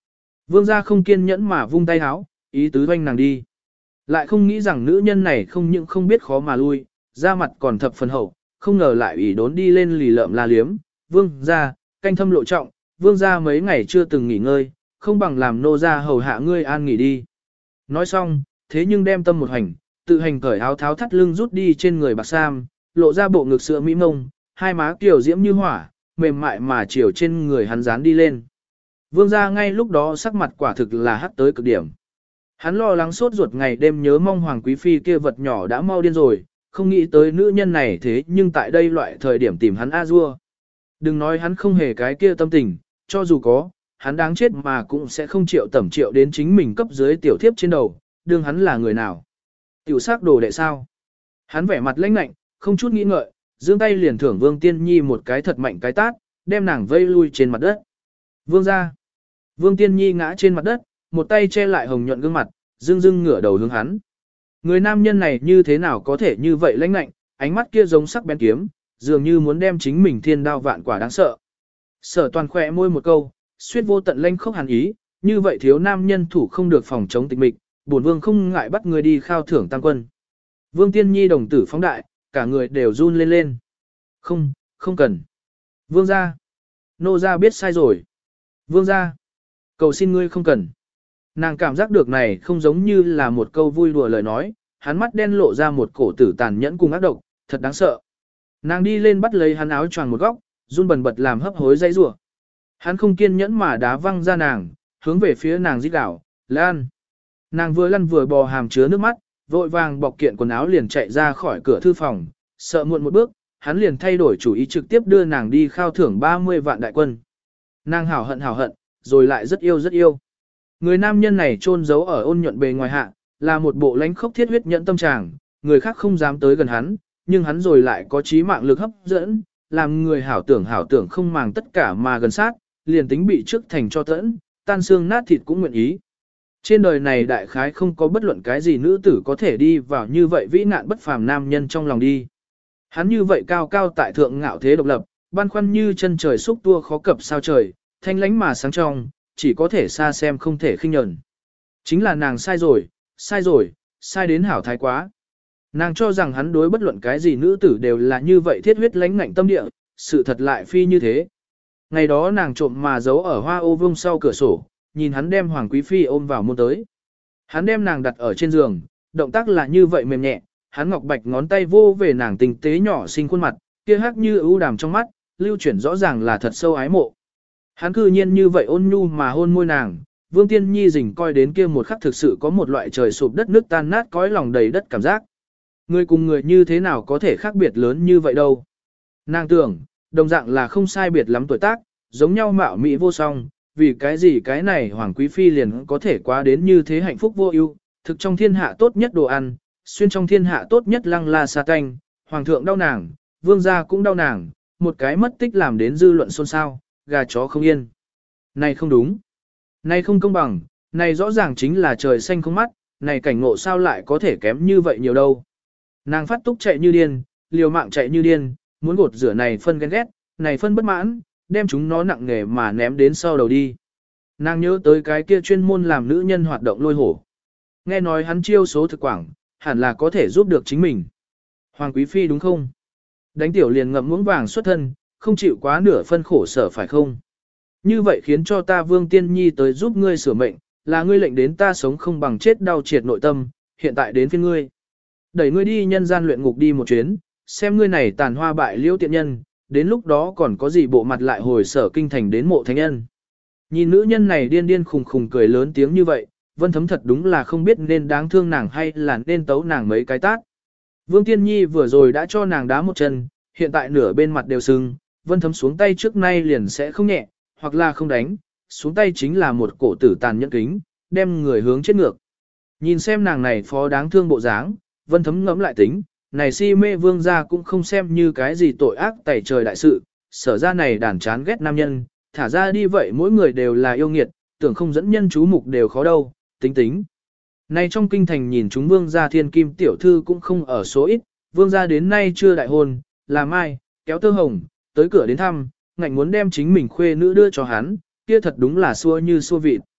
[SPEAKER 1] Vương gia không kiên nhẫn mà vung tay háo, ý tứ doanh nàng đi. Lại không nghĩ rằng nữ nhân này không những không biết khó mà lui, ra mặt còn thập phần hậu, không ngờ lại ủy đốn đi lên lì lợm la liếm. Vương gia, canh thâm lộ trọng, vương gia mấy ngày chưa từng nghỉ ngơi, không bằng làm nô gia hầu hạ ngươi an nghỉ đi. Nói xong, thế nhưng đem tâm một hành, tự hành cởi áo tháo thắt lưng rút đi trên người bạc sam, lộ ra bộ ngực sữa mỹ mông, hai má kiểu diễm như hỏa, mềm mại mà chiều trên người hắn dán đi lên. Vương gia ngay lúc đó sắc mặt quả thực là hắc tới cực điểm. Hắn lo lắng sốt ruột ngày đêm nhớ mong hoàng quý phi kia vật nhỏ đã mau điên rồi, không nghĩ tới nữ nhân này thế nhưng tại đây loại thời điểm tìm hắn a dua. Đừng nói hắn không hề cái kia tâm tình, cho dù có, hắn đáng chết mà cũng sẽ không chịu tẩm triệu đến chính mình cấp dưới tiểu thiếp trên đầu, đương hắn là người nào. Tiểu sắc đồ đệ sao? Hắn vẻ mặt lãnh lạnh, không chút nghĩ ngợi, giương tay liền thưởng Vương Tiên Nhi một cái thật mạnh cái tát, đem nàng vây lui trên mặt đất. Vương ra. Vương Tiên Nhi ngã trên mặt đất, một tay che lại hồng nhuận gương mặt, dưng dưng ngửa đầu hướng hắn. Người nam nhân này như thế nào có thể như vậy lãnh lạnh, ánh mắt kia giống sắc bén kiếm, dường như muốn đem chính mình thiên đao vạn quả đáng sợ. Sở Toàn khỏe môi một câu, suýt vô tận lanh khốc hàn ý, như vậy thiếu nam nhân thủ không được phòng chống tịch mịch, bổn vương không ngại bắt người đi khao thưởng tam quân. Vương Tiên Nhi đồng tử phóng đại, cả người đều run lên lên. Không, không cần. Vương gia. Nô gia biết sai rồi. Vương gia. Cầu xin ngươi không cần. Nàng cảm giác được này không giống như là một câu vui đùa lời nói, hắn mắt đen lộ ra một cổ tử tàn nhẫn cùng ác độc, thật đáng sợ. Nàng đi lên bắt lấy hắn áo choàng một góc, run bần bật làm hấp hối dây rủa. Hắn không kiên nhẫn mà đá văng ra nàng, hướng về phía nàng rít đảo, lan. Nàng vừa lăn vừa bò hàm chứa nước mắt, vội vàng bọc kiện quần áo liền chạy ra khỏi cửa thư phòng, sợ muộn một bước, hắn liền thay đổi chủ ý trực tiếp đưa nàng đi khao thưởng ba mươi vạn đại quân. Nàng hảo hận hảo hận, rồi lại rất yêu rất yêu. Người nam nhân này chôn giấu ở ôn nhuận bề ngoài hạ, là một bộ lãnh khốc thiết huyết nhẫn tâm tràng, người khác không dám tới gần hắn, nhưng hắn rồi lại có trí mạng lực hấp dẫn, làm người hảo tưởng hảo tưởng không màng tất cả mà gần sát, liền tính bị trước thành cho tẫn, tan xương nát thịt cũng nguyện ý. Trên đời này đại khái không có bất luận cái gì nữ tử có thể đi vào như vậy vĩ nạn bất phàm nam nhân trong lòng đi. Hắn như vậy cao cao tại thượng ngạo thế độc lập, băn khoăn như chân trời xúc tua khó cập sao trời, thanh lánh mà sáng trong, chỉ có thể xa xem không thể khinh nhẫn. Chính là nàng sai rồi, sai rồi, sai đến hảo thái quá. Nàng cho rằng hắn đối bất luận cái gì nữ tử đều là như vậy thiết huyết lãnh ngạnh tâm địa, sự thật lại phi như thế. Ngày đó nàng trộm mà giấu ở hoa ô vương sau cửa sổ, nhìn hắn đem Hoàng Quý Phi ôm vào môn tới. Hắn đem nàng đặt ở trên giường, động tác là như vậy mềm nhẹ, hắn ngọc bạch ngón tay vô về nàng tinh tế nhỏ xinh khuôn mặt, kia hắc như ưu đàm trong mắt, lưu chuyển rõ ràng là thật sâu ái mộ. Hắn cư nhiên như vậy ôn nhu mà hôn môi nàng, Vương Tiên Nhi rình coi đến kia một khắc thực sự có một loại trời sụp đất nước tan nát cõi lòng đầy đất cảm giác. Người cùng người như thế nào có thể khác biệt lớn như vậy đâu. Nàng tưởng, đồng dạng là không sai biệt lắm tuổi tác, giống nhau mạo mỹ vô song, vì cái gì cái này Hoàng Quý Phi liền có thể quá đến như thế hạnh phúc vô ưu, thực trong thiên hạ tốt nhất đồ ăn, xuyên trong thiên hạ tốt nhất lăng la sa canh, Hoàng thượng đau nàng, Vương gia cũng đau nàng, một cái mất tích làm đến dư luận xôn xao, gà chó không yên. Này không đúng, này không công bằng, này rõ ràng chính là trời xanh không mắt, này cảnh ngộ sao lại có thể kém như vậy nhiều đâu. Nàng phát túc chạy như điên, liều mạng chạy như điên, muốn gột rửa này phân ghen ghét, này phân bất mãn, đem chúng nó nặng nề mà ném đến sau đầu đi. Nàng nhớ tới cái kia chuyên môn làm nữ nhân hoạt động lôi hổ. Nghe nói hắn chiêu số thực quảng, hẳn là có thể giúp được chính mình. Hoàng Quý Phi đúng không? Đánh tiểu liền ngậm muỗng vàng xuất thân, không chịu quá nửa phân khổ sở phải không? Như vậy khiến cho ta Vương Tiên Nhi tới giúp ngươi sửa mệnh, là ngươi lệnh đến ta sống không bằng chết đau triệt nội tâm, hiện tại đến phiên ngươi. Đẩy ngươi đi nhân gian luyện ngục đi một chuyến, xem ngươi này tàn hoa bại liêu tiện nhân, đến lúc đó còn có gì bộ mặt lại hồi sở kinh thành đến mộ thánh nhân. Nhìn nữ nhân này điên điên khùng khùng cười lớn tiếng như vậy, Vân Thấm thật đúng là không biết nên đáng thương nàng hay là nên tấu nàng mấy cái tát. Vương Tiên Nhi vừa rồi đã cho nàng đá một chân, hiện tại nửa bên mặt đều sưng, Vân Thấm xuống tay trước nay liền sẽ không nhẹ, hoặc là không đánh, xuống tay chính là một cổ tử tàn nhẫn kính, đem người hướng chết ngược. Nhìn xem nàng này phó đáng thương bộ dáng, Vân Thấm ngẫm lại tính, này si mê vương gia cũng không xem như cái gì tội ác tẩy trời đại sự, sở ra này đàn chán ghét nam nhân, thả ra đi vậy mỗi người đều là yêu nghiệt, tưởng không dẫn nhân chú mục đều khó đâu, tính tính. Này trong kinh thành nhìn chúng vương gia thiên kim tiểu thư cũng không ở số ít, vương gia đến nay chưa đại hôn, là mai, kéo tơ hồng, tới cửa đến thăm, ngạnh muốn đem chính mình khuê nữ đưa cho hắn, kia thật đúng là xua như xua vịt.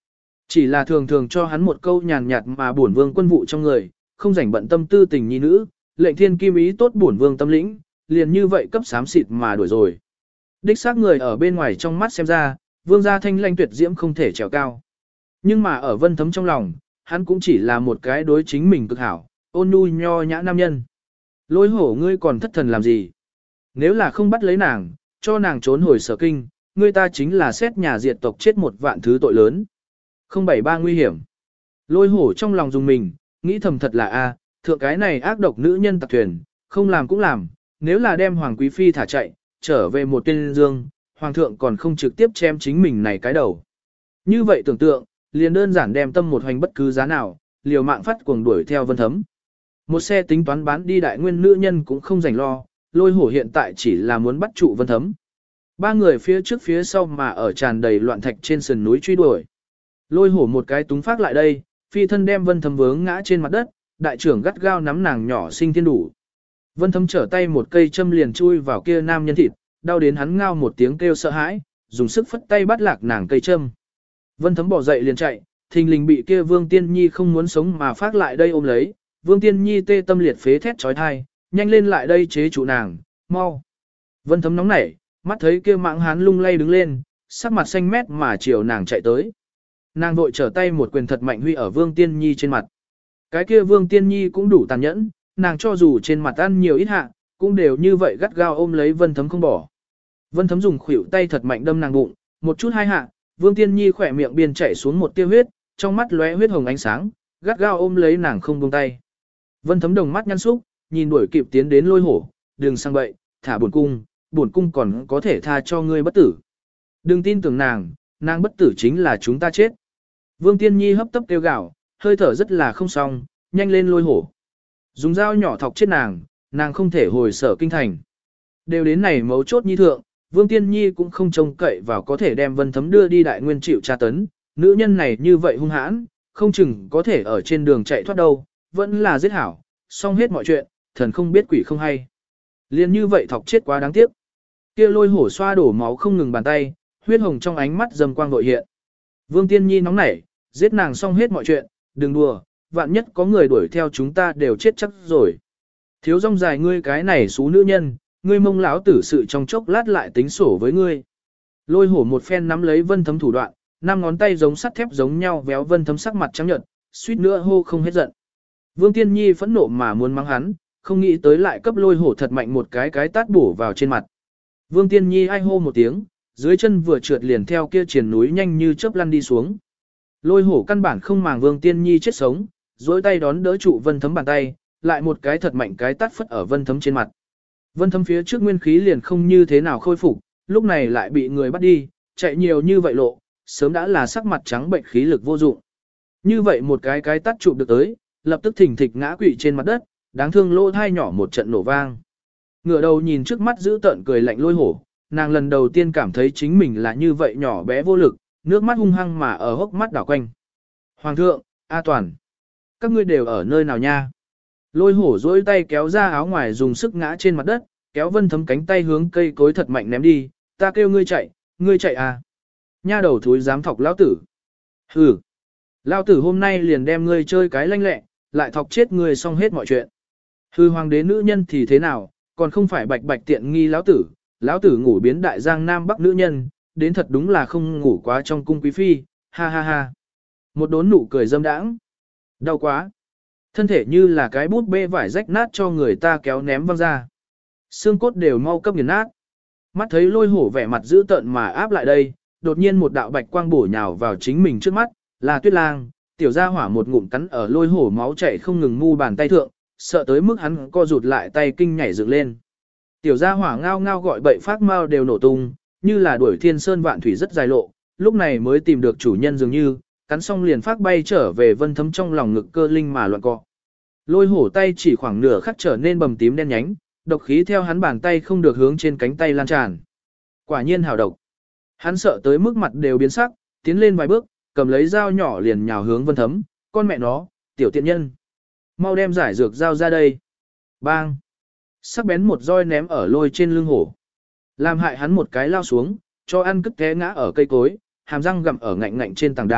[SPEAKER 1] Chỉ là thường thường cho hắn một câu nhàn nhạt mà bổn vương quân vụ trong người, không rảnh bận tâm tư tình nhi nữ, lệnh thiên kim ý tốt bổn vương tâm lĩnh, liền như vậy cấp xám xịt mà đuổi rồi. Đích xác người ở bên ngoài trong mắt xem ra, vương gia thanh lanh tuyệt diễm không thể trèo cao. Nhưng mà ở Vân Thấm trong lòng, hắn cũng chỉ là một cái đối chính mình cực hảo, ôn nhu nho nhã nam nhân. Lôi hổ ngươi còn thất thần làm gì? Nếu là không bắt lấy nàng, cho nàng trốn hồi sở kinh, ngươi ta chính là xét nhà diệt tộc chết một vạn thứ tội lớn. Không bảy ba nguy hiểm. Lôi hổ trong lòng dùng mình, nghĩ thầm thật là a, thượng cái này ác độc nữ nhân tặc thuyền, không làm cũng làm, nếu là đem Hoàng Quý Phi thả chạy, trở về một tên dương, Hoàng thượng còn không trực tiếp chém chính mình này cái đầu. Như vậy tưởng tượng, liền đơn giản đem tâm một hoành bất cứ giá nào, liều mạng phát cuồng đuổi theo Vân Thấm. Một xe tính toán bán đi đại nguyên nữ nhân cũng không rảnh lo, lôi hổ hiện tại chỉ là muốn bắt trụ Vân Thấm. Ba người phía trước phía sau mà ở tràn đầy loạn thạch trên sườn núi truy đuổi. Lôi hổ một cái túng phát lại đây, phi thân đem Vân Thấm vướng ngã trên mặt đất, đại trưởng gắt gao nắm nàng nhỏ sinh thiên đủ. Vân Thấm trở tay một cây châm liền chui vào kia nam nhân thịt, đau đến hắn ngao một tiếng kêu sợ hãi, dùng sức phất tay bắt lạc nàng cây châm. Vân Thấm bỏ dậy liền chạy, thình lình bị kia Vương Tiên Nhi không muốn sống mà phát lại đây ôm lấy, Vương Tiên Nhi tê tâm liệt phế thét trói thai, nhanh lên lại đây chế trụ nàng, mau. Vân Thấm nóng nảy, mắt thấy kia mạng hán lung lay đứng lên, sắc mặt xanh mét mà chiều nàng chạy tới. Nàng vội trở tay một quyền thật mạnh huy ở Vương Tiên Nhi trên mặt. Cái kia Vương Tiên Nhi cũng đủ tàn nhẫn, nàng cho dù trên mặt ăn nhiều ít hạ, cũng đều như vậy gắt gao ôm lấy Vân Thấm không bỏ. Vân Thấm dùng khuỷu tay thật mạnh đâm nàng bụng, một chút hai hạ, Vương Tiên Nhi khỏe miệng biên chảy xuống một tia huyết, trong mắt lóe huyết hồng ánh sáng, gắt gao ôm lấy nàng không buông tay. Vân Thấm đồng mắt nhăn xúc, nhìn đuổi kịp tiến đến lôi hổ, đừng sang bậy, thả bổn cung, bổn cung còn có thể tha cho ngươi bất tử. Đừng tin tưởng nàng, nàng bất tử chính là chúng ta chết. Vương Tiên Nhi hấp tấp kêu gào, hơi thở rất là không xong, nhanh lên lôi hổ. Dùng dao nhỏ thọc chết nàng, nàng không thể hồi sở kinh thành. Đều đến này mấu chốt nhi thượng, Vương Tiên Nhi cũng không trông cậy vào có thể đem Vân Thấm đưa đi đại nguyên chịu tra tấn. Nữ nhân này như vậy hung hãn, không chừng có thể ở trên đường chạy thoát đâu, vẫn là giết hảo, xong hết mọi chuyện, thần không biết quỷ không hay. Liên như vậy thọc chết quá đáng tiếc. Kia lôi hổ xoa đổ máu không ngừng bàn tay, huyết hồng trong ánh mắt dầm quang vội hiện. Vương Tiên Nhi nóng nảy, giết nàng xong hết mọi chuyện, đừng đùa, vạn nhất có người đuổi theo chúng ta đều chết chắc rồi. Thiếu rong dài ngươi cái này xú nữ nhân, ngươi mông lão tử sự trong chốc lát lại tính sổ với ngươi. Lôi hổ một phen nắm lấy Vân Thấm thủ đoạn, năm ngón tay giống sắt thép giống nhau véo Vân Thấm sắc mặt trắng nhợt, suýt nữa hô không hết giận. Vương Tiên Nhi phẫn nộ mà muốn mắng hắn, không nghĩ tới lại cấp lôi hổ thật mạnh một cái cái tát bổ vào trên mặt. Vương Tiên Nhi ai hô một tiếng, dưới chân vừa trượt liền theo kia triền núi nhanh như chớp lăn đi xuống. Lôi hổ căn bản không màng Vương Tiên Nhi chết sống, dối tay đón đỡ trụ Vân Thấm bàn tay, lại một cái thật mạnh cái tát phất ở Vân Thấm trên mặt. Vân Thấm phía trước nguyên khí liền không như thế nào khôi phục, lúc này lại bị người bắt đi, chạy nhiều như vậy lộ, sớm đã là sắc mặt trắng bệnh khí lực vô dụng. Như vậy một cái cái tát trụ được tới, lập tức thỉnh thịch ngã quỵ trên mặt đất, đáng thương lỗ thai nhỏ một trận nổ vang. Ngửa đầu nhìn trước mắt giữ tợn cười lạnh lôi hổ, nàng lần đầu tiên cảm thấy chính mình là như vậy nhỏ bé vô lực, nước mắt hung hăng mà ở hốc mắt đảo quanh. Hoàng thượng, A Toàn, các ngươi đều ở nơi nào nha? Lôi hổ dỗi tay kéo ra áo ngoài dùng sức ngã trên mặt đất, kéo Vân Thấm cánh tay hướng cây cối thật mạnh ném đi, ta kêu ngươi chạy, ngươi chạy à? Nha đầu thúi dám thọc lão tử. Hừ, lão tử hôm nay liền đem ngươi chơi cái lanh lẹ, lại thọc chết ngươi xong hết mọi chuyện. Hừ, hoàng đế nữ nhân thì thế nào, còn không phải bạch bạch tiện nghi lão tử, lão tử ngủ biến đại giang nam bắc nữ nhân, đến thật đúng là không ngủ quá trong cung quý phi, ha ha ha. Một đốn nụ cười dâm đãng. Đau quá. Thân thể như là cái bút bê vải rách nát cho người ta kéo ném văng ra. Xương cốt đều mau cấp nghiền nát. Mắt thấy lôi hổ vẻ mặt dữ tợn mà áp lại đây, đột nhiên một đạo bạch quang bổ nhào vào chính mình trước mắt, là Tuyết Lang, tiểu gia hỏa một ngụm cắn ở lôi hổ máu chảy không ngừng mu bàn tay thượng, sợ tới mức hắn co rụt lại tay kinh nhảy dựng lên. Tiểu gia hỏa ngao ngao gọi bậy phát mau đều nổ tung, như là đuổi thiên sơn vạn thủy rất dài lộ, lúc này mới tìm được chủ nhân dường như, cắn xong liền phát bay trở về Vân Thấm trong lòng ngực cơ linh mà loạn cọ. Lôi hổ tay chỉ khoảng nửa khắc trở nên bầm tím đen nhánh, độc khí theo hắn bàn tay không được hướng trên cánh tay lan tràn. Quả nhiên hảo độc. Hắn sợ tới mức mặt đều biến sắc, tiến lên vài bước, cầm lấy dao nhỏ liền nhào hướng Vân Thấm, con mẹ nó, tiểu tiện nhân. Mau đem giải dược dao ra đây. Bang. Sắc bén một roi ném ở lôi trên lưng hổ. Làm hại hắn một cái lao xuống, cho ăn cứt té ngã ở cây cối, hàm răng gặm ở ngạnh ngạnh trên tảng đá,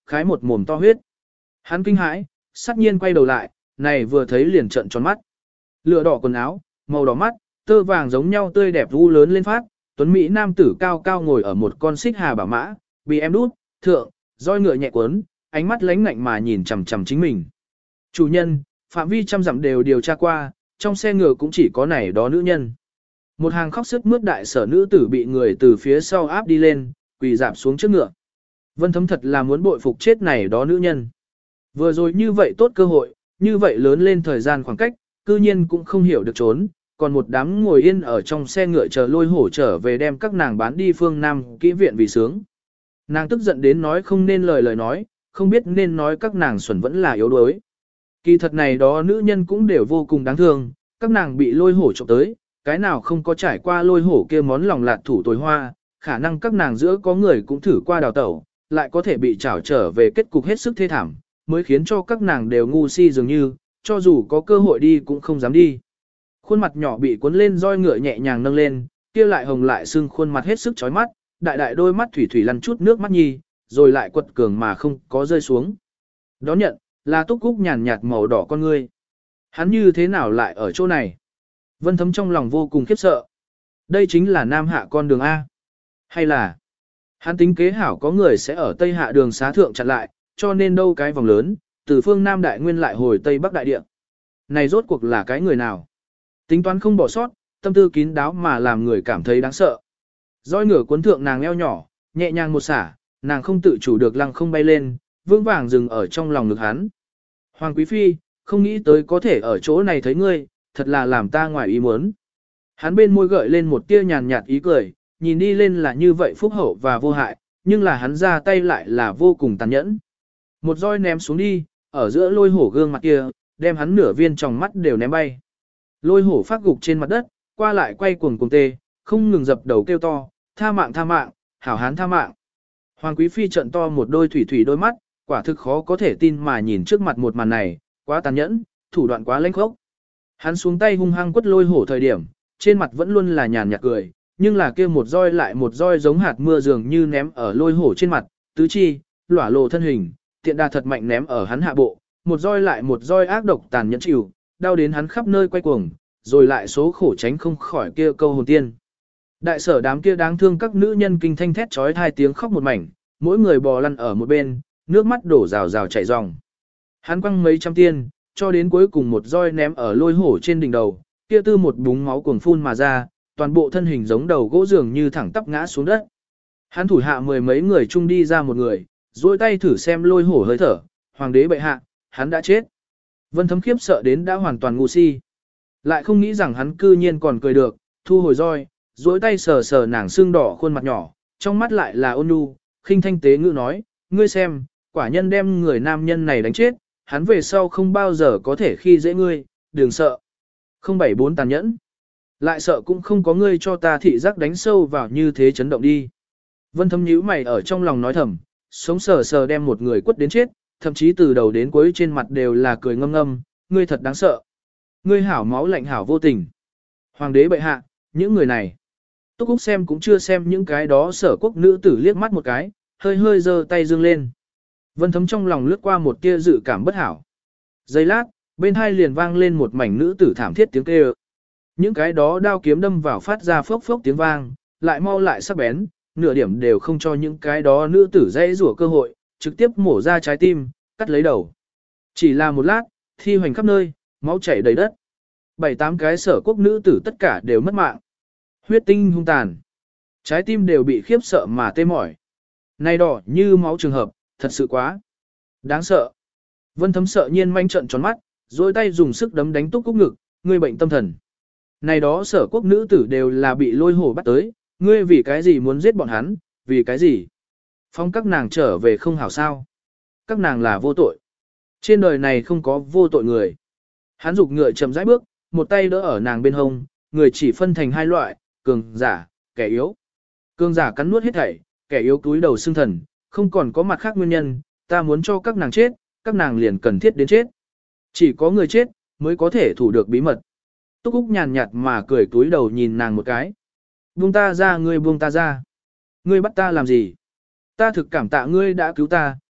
[SPEAKER 1] khái một mồm to huyết. Hắn kinh hãi, sát nhiên quay đầu lại, này vừa thấy liền trợn tròn mắt. Lửa đỏ quần áo, màu đỏ mắt, tơ vàng giống nhau tươi đẹp vu lớn lên phát, tuấn mỹ nam tử cao cao ngồi ở một con xích hà bảo mã, bị em đút, thượng, roi ngựa nhẹ cuốn, ánh mắt lánh ngạnh mà nhìn chằm chằm chính mình. Chủ nhân, phạm vi trăm dặm đều điều tra qua, trong xe ngựa cũng chỉ có này đó nữ nhân. Một hàng khóc sức mướt đại sở nữ tử bị người từ phía sau áp đi lên, quỳ dạp xuống trước ngựa. Vân Thấm thật là muốn bội phục chết này đó nữ nhân. Vừa rồi như vậy tốt cơ hội, như vậy lớn lên thời gian khoảng cách, cư nhiên cũng không hiểu được trốn, còn một đám ngồi yên ở trong xe ngựa chờ lôi hổ trở về đem các nàng bán đi phương Nam kỹ viện vì sướng. Nàng tức giận đến nói không nên lời lời nói, không biết nên nói các nàng xuẩn vẫn là yếu đuối. Kỳ thật này đó nữ nhân cũng đều vô cùng đáng thương, các nàng bị lôi hổ trộm tới, cái nào không có trải qua lôi hổ kia món lòng lạt thủ tồi hoa, khả năng các nàng giữa có người cũng thử qua đào tẩu, lại có thể bị trảo trở về kết cục hết sức thê thảm, mới khiến cho các nàng đều ngu si dường như, cho dù có cơ hội đi cũng không dám đi. Khuôn mặt nhỏ bị cuốn lên roi ngựa nhẹ nhàng nâng lên, kia lại hồng lại sưng khuôn mặt hết sức chói mắt, đại đại đôi mắt thủy thủy lăn chút nước mắt nhi, rồi lại quật cường mà không có rơi xuống. Đón nhận, là túc cúc nhàn nhạt màu đỏ con ngươi. Hắn như thế nào lại ở chỗ này? Vân Thấm trong lòng vô cùng khiếp sợ. Đây chính là Nam Hạ con đường A. Hay là, hắn tính kế hảo có người sẽ ở Tây Hạ đường xá thượng chặn lại, cho nên đâu cái vòng lớn, từ phương Nam Đại Nguyên lại hồi Tây Bắc Đại Địa. Này rốt cuộc là cái người nào? Tính toán không bỏ sót, tâm tư kín đáo mà làm người cảm thấy đáng sợ. Roi ngửa cuốn thượng nàng eo nhỏ, nhẹ nhàng một xả, nàng không tự chủ được lăng không bay lên, vững vàng dừng ở trong lòng ngực hắn. Hoàng Quý Phi, không nghĩ tới có thể ở chỗ này thấy ngươi, thật là làm ta ngoài ý muốn. Hắn bên môi gợi lên một tia nhàn nhạt ý cười, nhìn đi lên là như vậy phúc hậu và vô hại, nhưng là hắn ra tay lại là vô cùng tàn nhẫn. Một roi ném xuống đi, ở giữa lôi hổ gương mặt kia, đem hắn nửa viên tròng mắt đều ném bay. Lôi hổ phát gục trên mặt đất, qua lại quay cuồng cuồng tê, không ngừng dập đầu kêu to, tha mạng tha mạng, hảo hán tha mạng. Hoàng Quý Phi trận to một đôi thủy thủy đôi mắt, quả thực khó có thể tin mà nhìn trước mặt một màn này, quá tàn nhẫn, thủ đoạn quá lênh khốc. Hắn xuống tay hung hăng quất lôi hổ thời điểm, trên mặt vẫn luôn là nhàn nhạt cười, nhưng là kia một roi lại một roi giống hạt mưa dường như ném ở lôi hổ trên mặt, tứ chi, lỏa lộ thân hình, tiện đà thật mạnh ném ở hắn hạ bộ, một roi lại một roi ác độc tàn nhẫn chịu, đau đến hắn khắp nơi quay cuồng, rồi lại số khổ tránh không khỏi kia câu hồn tiên. Đại sở đám kia đáng thương các nữ nhân kinh thanh thét trói hai tiếng khóc một mảnh, mỗi người bò lăn ở một bên, nước mắt đổ rào rào chảy ròng. Hắn quăng mấy trăm tiên, cho đến cuối cùng một roi ném ở lôi hổ trên đỉnh đầu, kia tư một búng máu cuồng phun mà ra, toàn bộ thân hình giống đầu gỗ dường như thẳng tắp ngã xuống đất. Hắn thủ hạ mười mấy người chung đi ra một người, duỗi tay thử xem lôi hổ hơi thở, hoàng đế bệ hạ, hắn đã chết. Vân Thấm khiếp sợ đến đã hoàn toàn ngu si. Lại không nghĩ rằng hắn cư nhiên còn cười được, thu hồi roi, duỗi tay sờ sờ nàng xương đỏ khuôn mặt nhỏ, trong mắt lại là ôn nhu, khinh thanh tế ngữ nói, ngươi xem, quả nhân đem người nam nhân này đánh chết, hắn về sau không bao giờ có thể khi dễ ngươi, đừng sợ. Không bảy bốn tàn nhẫn. Lại sợ cũng không có ngươi cho ta thị giác đánh sâu vào như thế chấn động đi. Vân Thấm nhíu mày ở trong lòng nói thầm, sống sờ sờ đem một người quất đến chết, thậm chí từ đầu đến cuối trên mặt đều là cười ngâm ngâm, ngươi thật đáng sợ. Ngươi hảo máu lạnh hảo vô tình. Hoàng đế bệ hạ, những người này. Túc Úc xem cũng chưa xem những cái đó sở quốc nữ tử liếc mắt một cái, hơi hơi giơ tay dương lên. Vân Thấm trong lòng lướt qua một tia dự cảm bất hảo. Giây lát, bên hai liền vang lên một mảnh nữ tử thảm thiết tiếng kêu. Những cái đó đao kiếm đâm vào phát ra phốc phốc tiếng vang, lại mau lại sắc bén, nửa điểm đều không cho những cái đó nữ tử dễ rủa cơ hội, trực tiếp mổ ra trái tim, cắt lấy đầu. Chỉ là một lát, thi hoành khắp nơi, máu chảy đầy đất. Bảy tám cái sở quốc nữ tử tất cả đều mất mạng. Huyết tinh hung tàn. Trái tim đều bị khiếp sợ mà tê mỏi. Này đỏ như máu trường hợp, thật sự quá. Đáng sợ. Vân Thấm sợ nhiên manh trận tròn mắt, rồi tay dùng sức đấm đánh Túc Cúc ngực, ngươi bệnh tâm thần. Này đó sở quốc nữ tử đều là bị lôi hổ bắt tới, ngươi vì cái gì muốn giết bọn hắn, vì cái gì? Phong các nàng trở về không hảo sao. Các nàng là vô tội. Trên đời này không có vô tội người. Hắn giục ngựa chậm rãi bước, một tay đỡ ở nàng bên hông, người chỉ phân thành hai loại, cường giả, kẻ yếu. Cường giả cắn nuốt hết thảy, kẻ yếu túi đầu xương thần, không còn có mặt khác nguyên nhân, ta muốn cho các nàng chết, các nàng liền cần thiết đến chết. Chỉ có người chết, mới có thể thủ được bí mật. Túc Úc nhàn nhạt mà cười túi đầu nhìn nàng một cái. Buông ta ra, ngươi buông ta ra. Ngươi bắt ta làm gì? Ta thực cảm tạ ngươi đã cứu ta,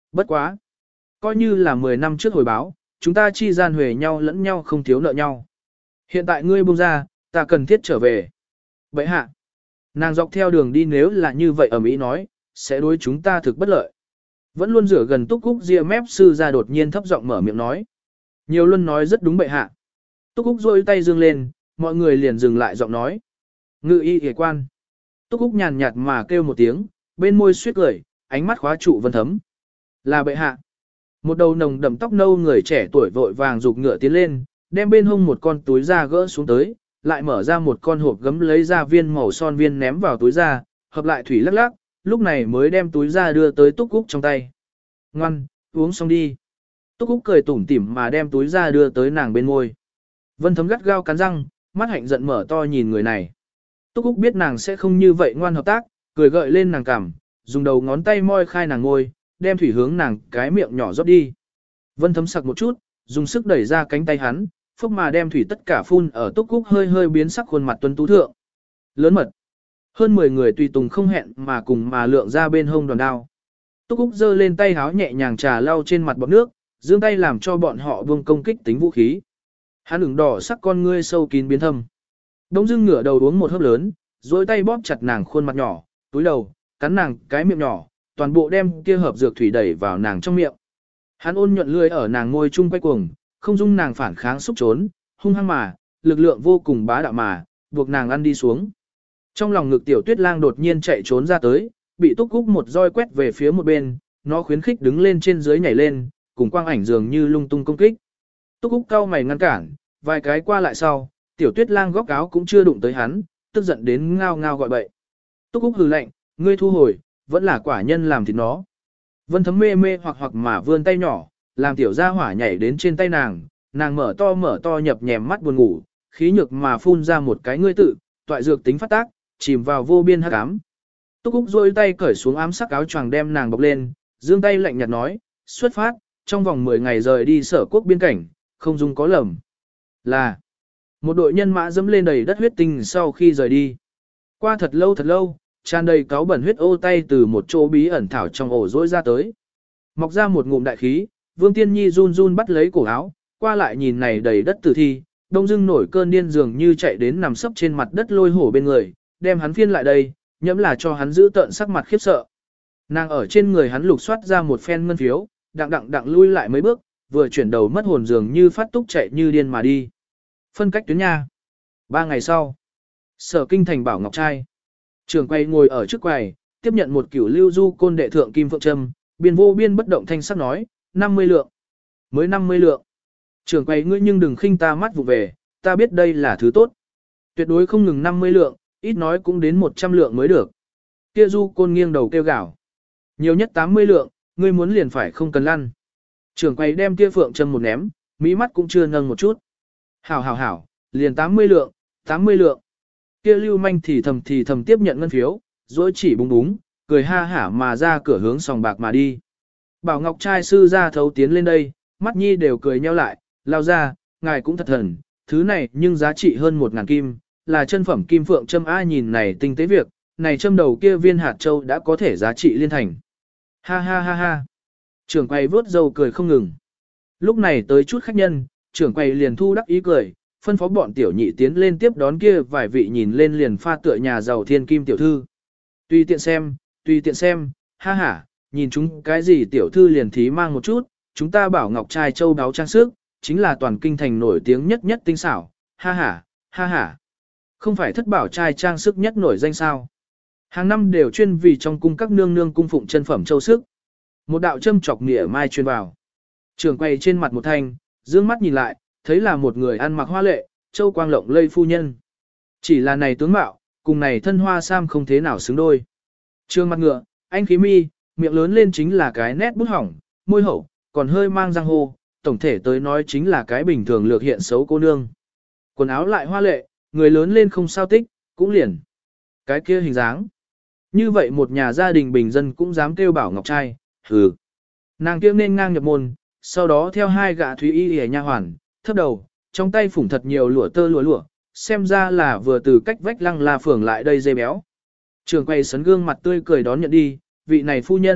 [SPEAKER 1] Bất quá. Coi như là mười năm trước hồi báo, chúng ta chi gian huề nhau lẫn nhau không thiếu nợ nhau. Hiện tại ngươi buông ra, ta cần thiết trở về. Vậy hạ. Nàng dọc theo đường đi nếu là như vậy ở Mỹ nói, sẽ đối chúng ta thực bất lợi. Vẫn luôn rửa gần Túc Cúc ria mép sư ra đột nhiên thấp giọng mở miệng nói. Nhiều luân nói rất đúng bệ hạ. Túc Cúc rôi tay dương lên, mọi người liền dừng lại giọng nói. Ngự y hề quan. Túc Cúc nhàn nhạt mà kêu một tiếng, bên môi suýt cười, ánh mắt khóa trụ Vân Thấm. Là bệ hạ. Một đầu nồng đậm tóc nâu người trẻ tuổi vội vàng rục ngựa tiến lên, đem bên hông một con túi da gỡ xuống tới, lại mở ra một con hộp gấm lấy ra viên màu son viên ném vào túi da, hợp lại thủy lắc lắc, lúc này mới đem túi da đưa tới Túc Cúc trong tay. Ngoan, uống xong đi. Túc Cúc cười tủm tỉm mà đem túi da đưa tới nàng bên môi. Vân Thấm gắt gao cắn răng, mắt hạnh giận mở to nhìn người này. Túc Cúc biết nàng sẽ không như vậy ngoan hợp tác, cười gợi lên nàng cằm, dùng đầu ngón tay moi khai nàng ngôi, đem thủy hướng nàng cái miệng nhỏ rót đi. Vân Thấm sặc một chút, dùng sức đẩy ra cánh tay hắn, phốc mà đem thủy tất cả phun ở Túc Cúc hơi hơi biến sắc khuôn mặt tuấn tú thượng. Lớn mật. Hơn mười người tùy tùng không hẹn mà cùng mà lượng ra bên hông đoàn đao. Túc Cúc giơ lên tay háo nhẹ nhàng trà lau trên mặt bọt nước, giương tay làm cho bọn họ buông công kích tính vũ khí. Hắn ửng đỏ sắc con ngươi sâu kín biến thâm. Đông dưng ngửa đầu uống một hớp lớn, duỗi tay bóp chặt nàng khuôn mặt nhỏ, túi đầu, cắn nàng cái miệng nhỏ, toàn bộ đem kia hợp dược thủy đẩy vào nàng trong miệng. Hắn ôn nhuận lưỡi ở nàng môi chung quay cuồng, không dung nàng phản kháng xúc trốn, hung hăng mà, lực lượng vô cùng bá đạo mà, buộc nàng ăn đi xuống. Trong lòng ngực tiểu tuyết lang đột nhiên chạy trốn ra tới, bị Túc Cúc một roi quét về phía một bên, nó khuyến khích đứng lên trên dưới nhảy lên, cùng quang ảnh dường như lung tung công kích. Túc Cúc cau mày ngăn cản, vài cái qua lại sau, tiểu tuyết lang góc áo cũng chưa đụng tới hắn, tức giận đến ngao ngao gọi bậy. Túc Cúc hừ lạnh, ngươi thu hồi, vẫn là quả nhân làm thịt nó. Vân Thấm mê mê hoặc hoặc mà vươn tay nhỏ, làm tiểu gia hỏa nhảy đến trên tay nàng, nàng mở to mở to nhập nhèm mắt buồn ngủ, khí nhược mà phun ra một cái ngươi tự, toại dược tính phát tác, chìm vào vô biên hắc ám. Túc Cúc rôi tay cởi xuống ám sắc áo choàng đem nàng bọc lên, giương tay lạnh nhạt nói, xuất phát, trong vòng mười ngày rời đi sở quốc biên cảnh, không dung có lầm. Là, một đội nhân mã dẫm lên đầy đất huyết tinh sau khi rời đi. Qua thật lâu thật lâu, tràn đầy cáo bẩn huyết ô tay từ một chỗ bí ẩn thảo trong ổ rỗi ra tới. Mọc ra một ngụm đại khí, Vương Tiên Nhi run run bắt lấy cổ áo, qua lại nhìn này đầy đất tử thi, đông dưng nổi cơn điên dường như chạy đến nằm sấp trên mặt đất lôi hổ bên người, đem hắn phiên lại đây, nhẫm là cho hắn giữ tợn sắc mặt khiếp sợ. Nàng ở trên người hắn lục soát ra một phen ngân phiếu, đặng đặng đặng lui lại mấy bước, vừa chuyển đầu mất hồn dường như phát túc chạy như điên mà đi. Phân cách tuyến nha. Ba ngày sau, Sở Kinh thành Bảo Ngọc Trai. Trường quay ngồi ở trước quầy, tiếp nhận một cửu lưu du côn đệ thượng kim phượng trâm, biên vô biên bất động thanh sắc nói, năm mươi lượng. Mới năm mươi lượng. Trường quay ngươi nhưng đừng khinh ta mắt vụ về, ta biết đây là thứ tốt. Tuyệt đối không ngừng năm mươi lượng, ít nói cũng đến một trăm lượng mới được. Kia du côn nghiêng đầu kêu gào. Nhiều nhất tám mươi lượng, ngươi muốn liền phải không cần lăn. Trường quay đem kia phượng trâm một ném, mỹ mắt cũng chưa nâng một chút. Hảo hảo hảo, liền tám mươi lượng, tám mươi lượng. Kia lưu manh thì thầm thì thầm tiếp nhận ngân phiếu, rồi chỉ búng búng, cười ha hả mà ra cửa hướng sòng bạc mà đi. Bảo Ngọc trai sư ra thấu tiến lên đây, mắt nhi đều cười nheo lại, lao ra, ngài cũng thật thần, thứ này nhưng giá trị hơn một ngàn kim, là chân phẩm kim phượng châm ai nhìn này tinh tế việc, này châm đầu kia viên hạt châu đã có thể giá trị liên thành. Ha ha ha ha. Trưởng quầy vớt dầu cười không ngừng. Lúc này tới chút khách nhân, trưởng quầy liền thu đắc ý cười, phân phó bọn tiểu nhị tiến lên tiếp đón kia vài vị nhìn lên liền pha tựa nhà giàu thiên kim tiểu thư. Tùy tiện xem, tùy tiện xem, ha ha, nhìn chúng cái gì tiểu thư liền thí mang một chút, chúng ta bảo ngọc trai châu đáo trang sức, chính là toàn kinh thành nổi tiếng nhất nhất tinh xảo, ha ha, ha ha. Không phải thất bảo trai trang sức nhất nổi danh sao. Hàng năm đều chuyên vì trong cung các nương nương cung phụng chân phẩm châu sức. Một đạo châm chọc nghĩa mai truyền vào. Trường quay trên mặt một thanh, dương mắt nhìn lại, thấy là một người ăn mặc hoa lệ, châu quang lộng lây phu nhân. Chỉ là này tướng mạo, cùng này thân hoa sam không thế nào xứng đôi. Trương mặt ngựa, anh khí mi, miệng lớn lên chính là cái nét bút hỏng, môi hậu, còn hơi mang răng hô, tổng thể tới nói chính là cái bình thường lược hiện xấu cô nương. Quần áo lại hoa lệ, người lớn lên không sao tích, cũng liền. Cái kia hình dáng. Như vậy một nhà gia đình bình dân cũng dám kêu bảo ngọc trai, hừ. Nàng kia nên ngang nhập môn, sau đó theo hai gã thúy y hề nha hoàn, thấp đầu, trong tay phủng thật nhiều lụa tơ lụa lụa, xem ra là vừa từ cách vách lăng la phường lại đây dây béo. Trường quay sấn gương mặt tươi cười đón nhận đi, vị này phu nhân,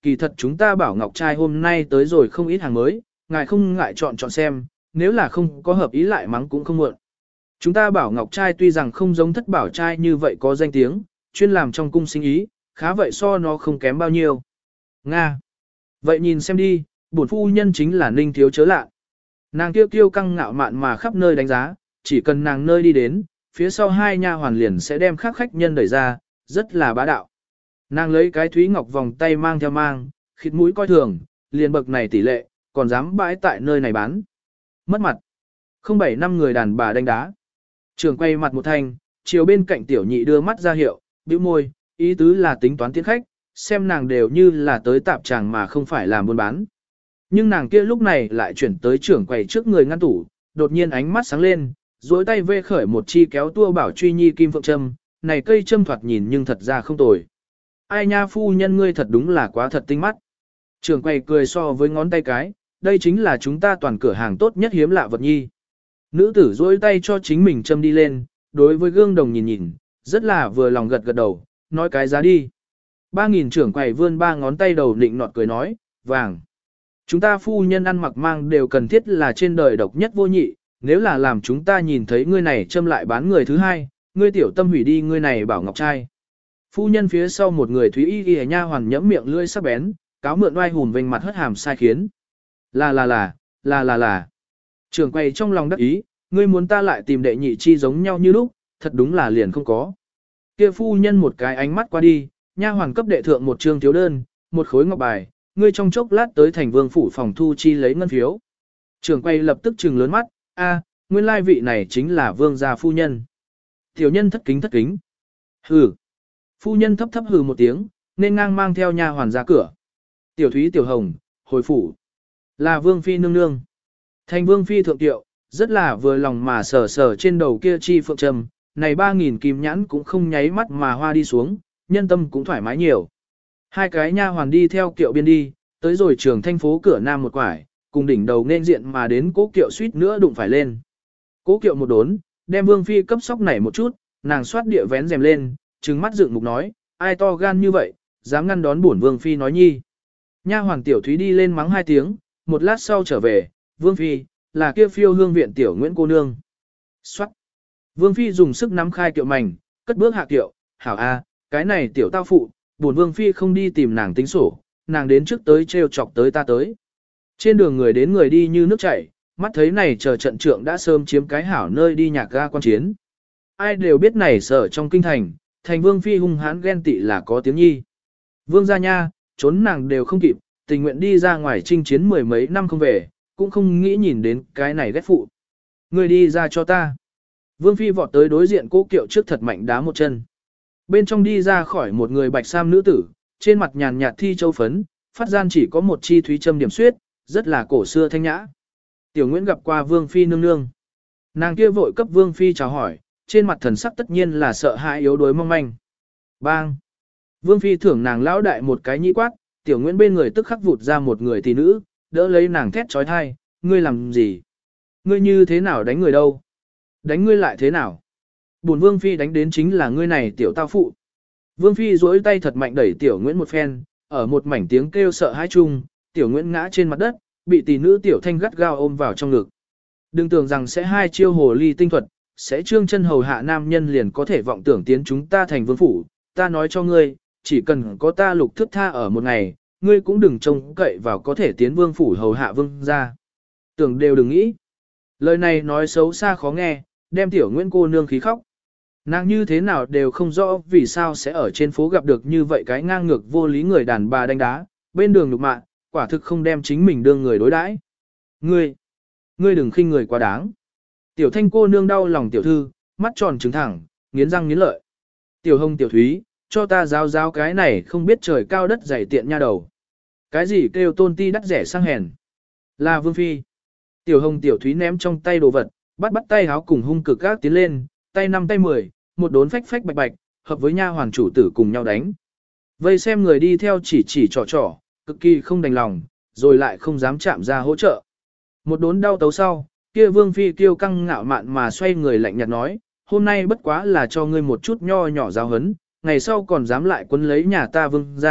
[SPEAKER 1] kỳ thật chúng ta bảo ngọc trai hôm nay tới rồi không ít hàng mới, ngài không ngại chọn chọn xem, nếu là không có hợp ý lại mắng cũng không muộn. Chúng ta bảo ngọc trai tuy rằng không giống thất bảo trai như vậy có danh tiếng, chuyên làm trong cung sinh ý, khá vậy so nó không kém bao nhiêu. Nga. Vậy nhìn xem đi, bổn phu nhân chính là Ninh Thiếu chớ lạ. Nàng kiêu kiêu căng ngạo mạn mà khắp nơi đánh giá, chỉ cần nàng nơi đi đến, phía sau hai nha hoàn liền sẽ đem khác khách nhân đẩy ra, rất là bá đạo. Nàng lấy cái thúy ngọc vòng tay mang theo mang, khịt mũi coi thường, liền bậc này tỷ lệ, còn dám bãi tại nơi này bán. Mất mặt. Không bảy năm người đàn bà đánh đá. Trường quay mặt một thanh, chiều bên cạnh tiểu nhị đưa mắt ra hiệu, bĩu môi, ý tứ là tính toán tiến khách, xem nàng đều như là tới tạp tràng mà không phải làm buôn bán. Nhưng nàng kia lúc này lại chuyển tới trưởng quầy trước người ngăn tủ, đột nhiên ánh mắt sáng lên, duỗi tay vê khởi một chi kéo tua bảo truy nhi kim phượng châm, này cây châm thoạt nhìn nhưng thật ra không tồi. Ai nha phu nhân ngươi thật đúng là quá thật tinh mắt. Trưởng quầy cười so với ngón tay cái, đây chính là chúng ta toàn cửa hàng tốt nhất hiếm lạ vật nhi. Nữ tử duỗi tay cho chính mình châm đi lên, đối với gương đồng nhìn nhìn, rất là vừa lòng gật gật đầu, nói cái giá đi. Ba nghìn trưởng quầy vươn ba ngón tay đầu nịnh nọt cười nói, vàng. Chúng ta phu nhân ăn mặc mang đều cần thiết là trên đời độc nhất vô nhị, nếu là làm chúng ta nhìn thấy ngươi này châm lại bán người thứ hai, ngươi tiểu tâm hủy đi ngươi này bảo ngọc trai. Phu nhân phía sau một người thúy y y nha hoàn nhẫm miệng lưỡi sắc bén, cáo mượn oai hùm vênh mặt hất hàm sai khiến. Là là là, là là là. Trưởng quầy trong lòng đắc ý, ngươi muốn ta lại tìm đệ nhị chi giống nhau như lúc, thật đúng là liền không có. Kia phu nhân một cái ánh mắt qua đi, nha hoàn cấp đệ thượng một trương thiếu đơn, một khối ngọc bài, ngươi trong chốc lát tới thành vương phủ phòng thu chi lấy ngân phiếu. Trưởng quầy lập tức trừng lớn mắt, a, nguyên lai vị này chính là vương gia phu nhân. Tiểu nhân thất kính thất kính. Hừ. Phu nhân thấp thấp hừ một tiếng, nên ngang mang theo nha hoàn ra cửa. Tiểu Thúy Tiểu Hồng, hồi phủ. Là vương phi nương nương. Thành vương phi thượng tiệu, rất là vừa lòng mà sờ sờ trên đầu kia chi phượng trầm, này ba nghìn kim nhãn cũng không nháy mắt mà hoa đi xuống, nhân tâm cũng thoải mái nhiều. Hai cái nha hoàn đi theo kiệu biên đi, tới rồi trường thanh phố cửa nam một quải, cùng đỉnh đầu nên diện mà đến cố kiệu suýt nữa đụng phải lên. Cố kiệu một đốn, đem vương phi cấp sóc nảy một chút, nàng xoát địa vén rèm lên, trừng mắt dựng mục nói, ai to gan như vậy, dám ngăn đón bổn vương phi nói nhi. Nha hoàng tiểu Thúy đi lên mắng hai tiếng, một lát sau trở về, vương phi, là kia phiêu hương viện tiểu Nguyễn cô nương. Xoát. Vương phi dùng sức nắm khai kiệu mảnh, cất bước hạ kiệu, hảo a, cái này tiểu tao phụ, bổn vương phi không đi tìm nàng tính sổ, nàng đến trước tới trêu chọc tới ta tới. Trên đường người đến người đi như nước chảy, mắt thấy này chờ trận trượng đã sớm chiếm cái hảo nơi đi nhạc ga quan chiến. Ai đều biết này sở trong kinh thành, thành vương phi hung hãn ghen tị là có tiếng nhi. Vương gia nha, trốn nàng đều không kịp, tình nguyện đi ra ngoài chinh chiến mười mấy năm không về, cũng không nghĩ nhìn đến cái này ghét phụ. Người đi ra cho ta. Vương phi vọt tới đối diện cố kiệu trước thật mạnh đá một chân. Bên trong đi ra khỏi một người bạch sam nữ tử, trên mặt nhàn nhạt thi châu phấn, phát gian chỉ có một chi thúy châm điểm suyết, rất là cổ xưa thanh nhã. Tiểu Nguyễn gặp qua Vương phi nương nương. Nàng kia vội cấp Vương phi chào hỏi, trên mặt thần sắc tất nhiên là sợ hãi yếu đuối mong manh. Bang! Vương phi thưởng nàng lão đại một cái nhĩ quát, Tiểu Nguyễn bên người tức khắc vụt ra một người tỷ nữ, đỡ lấy nàng thét trói thai, ngươi làm gì? Ngươi như thế nào đánh người đâu? Đánh ngươi lại thế nào? Bổn Vương phi đánh đến chính là ngươi này tiểu tao phụ. Vương phi duỗi tay thật mạnh đẩy Tiểu Nguyễn một phen, ở một mảnh tiếng kêu sợ hãi chung, Tiểu Nguyễn ngã trên mặt đất, bị tỷ nữ Tiểu Thanh gắt gao ôm vào trong ngực. Đừng tưởng rằng sẽ hai chiêu hồ ly tinh thuật, sẽ trương chân hầu hạ nam nhân liền có thể vọng tưởng tiến chúng ta thành vương phủ. Ta nói cho ngươi, chỉ cần có ta lục thức tha ở một ngày, ngươi cũng đừng trông cậy vào có thể tiến vương phủ hầu hạ vương ra. Tưởng đều đừng nghĩ. Lời này nói xấu xa khó nghe, đem Tiểu Nguyễn cô nương khí khóc. Nàng như thế nào đều không rõ vì sao sẽ ở trên phố gặp được như vậy cái ngang ngược vô lý người đàn bà đánh đá, bên đường nhục mạ, quả thực không đem chính mình đương người đối đãi. Ngươi, ngươi đừng khinh người quá đáng. Tiểu Thanh cô nương đau lòng tiểu thư, mắt tròn trừng thẳng, nghiến răng nghiến lợi. Tiểu Hồng tiểu Thúy, cho ta giáo giáo cái này không biết trời cao đất dày tiện nha đầu. Cái gì kêu tôn ti đắt rẻ sang hèn? Là Vương phi. Tiểu Hồng tiểu Thúy ném trong tay đồ vật, bắt bắt tay háo cùng hung cực gác tiến lên, tay năm tay mười, một đốn phách phách bạch bạch, hợp với nha hoàng chủ tử cùng nhau đánh. Vây xem người đi theo chỉ chỉ trò trò, cực kỳ không đành lòng, rồi lại không dám chạm ra hỗ trợ. Một đốn đau tấu sau, kia Vương phi kiêu căng ngạo mạn mà xoay người lạnh nhạt nói, hôm nay bất quá là cho ngươi một chút nho nhỏ giáo hấn, ngày sau còn dám lại quấn lấy nhà ta Vương ra,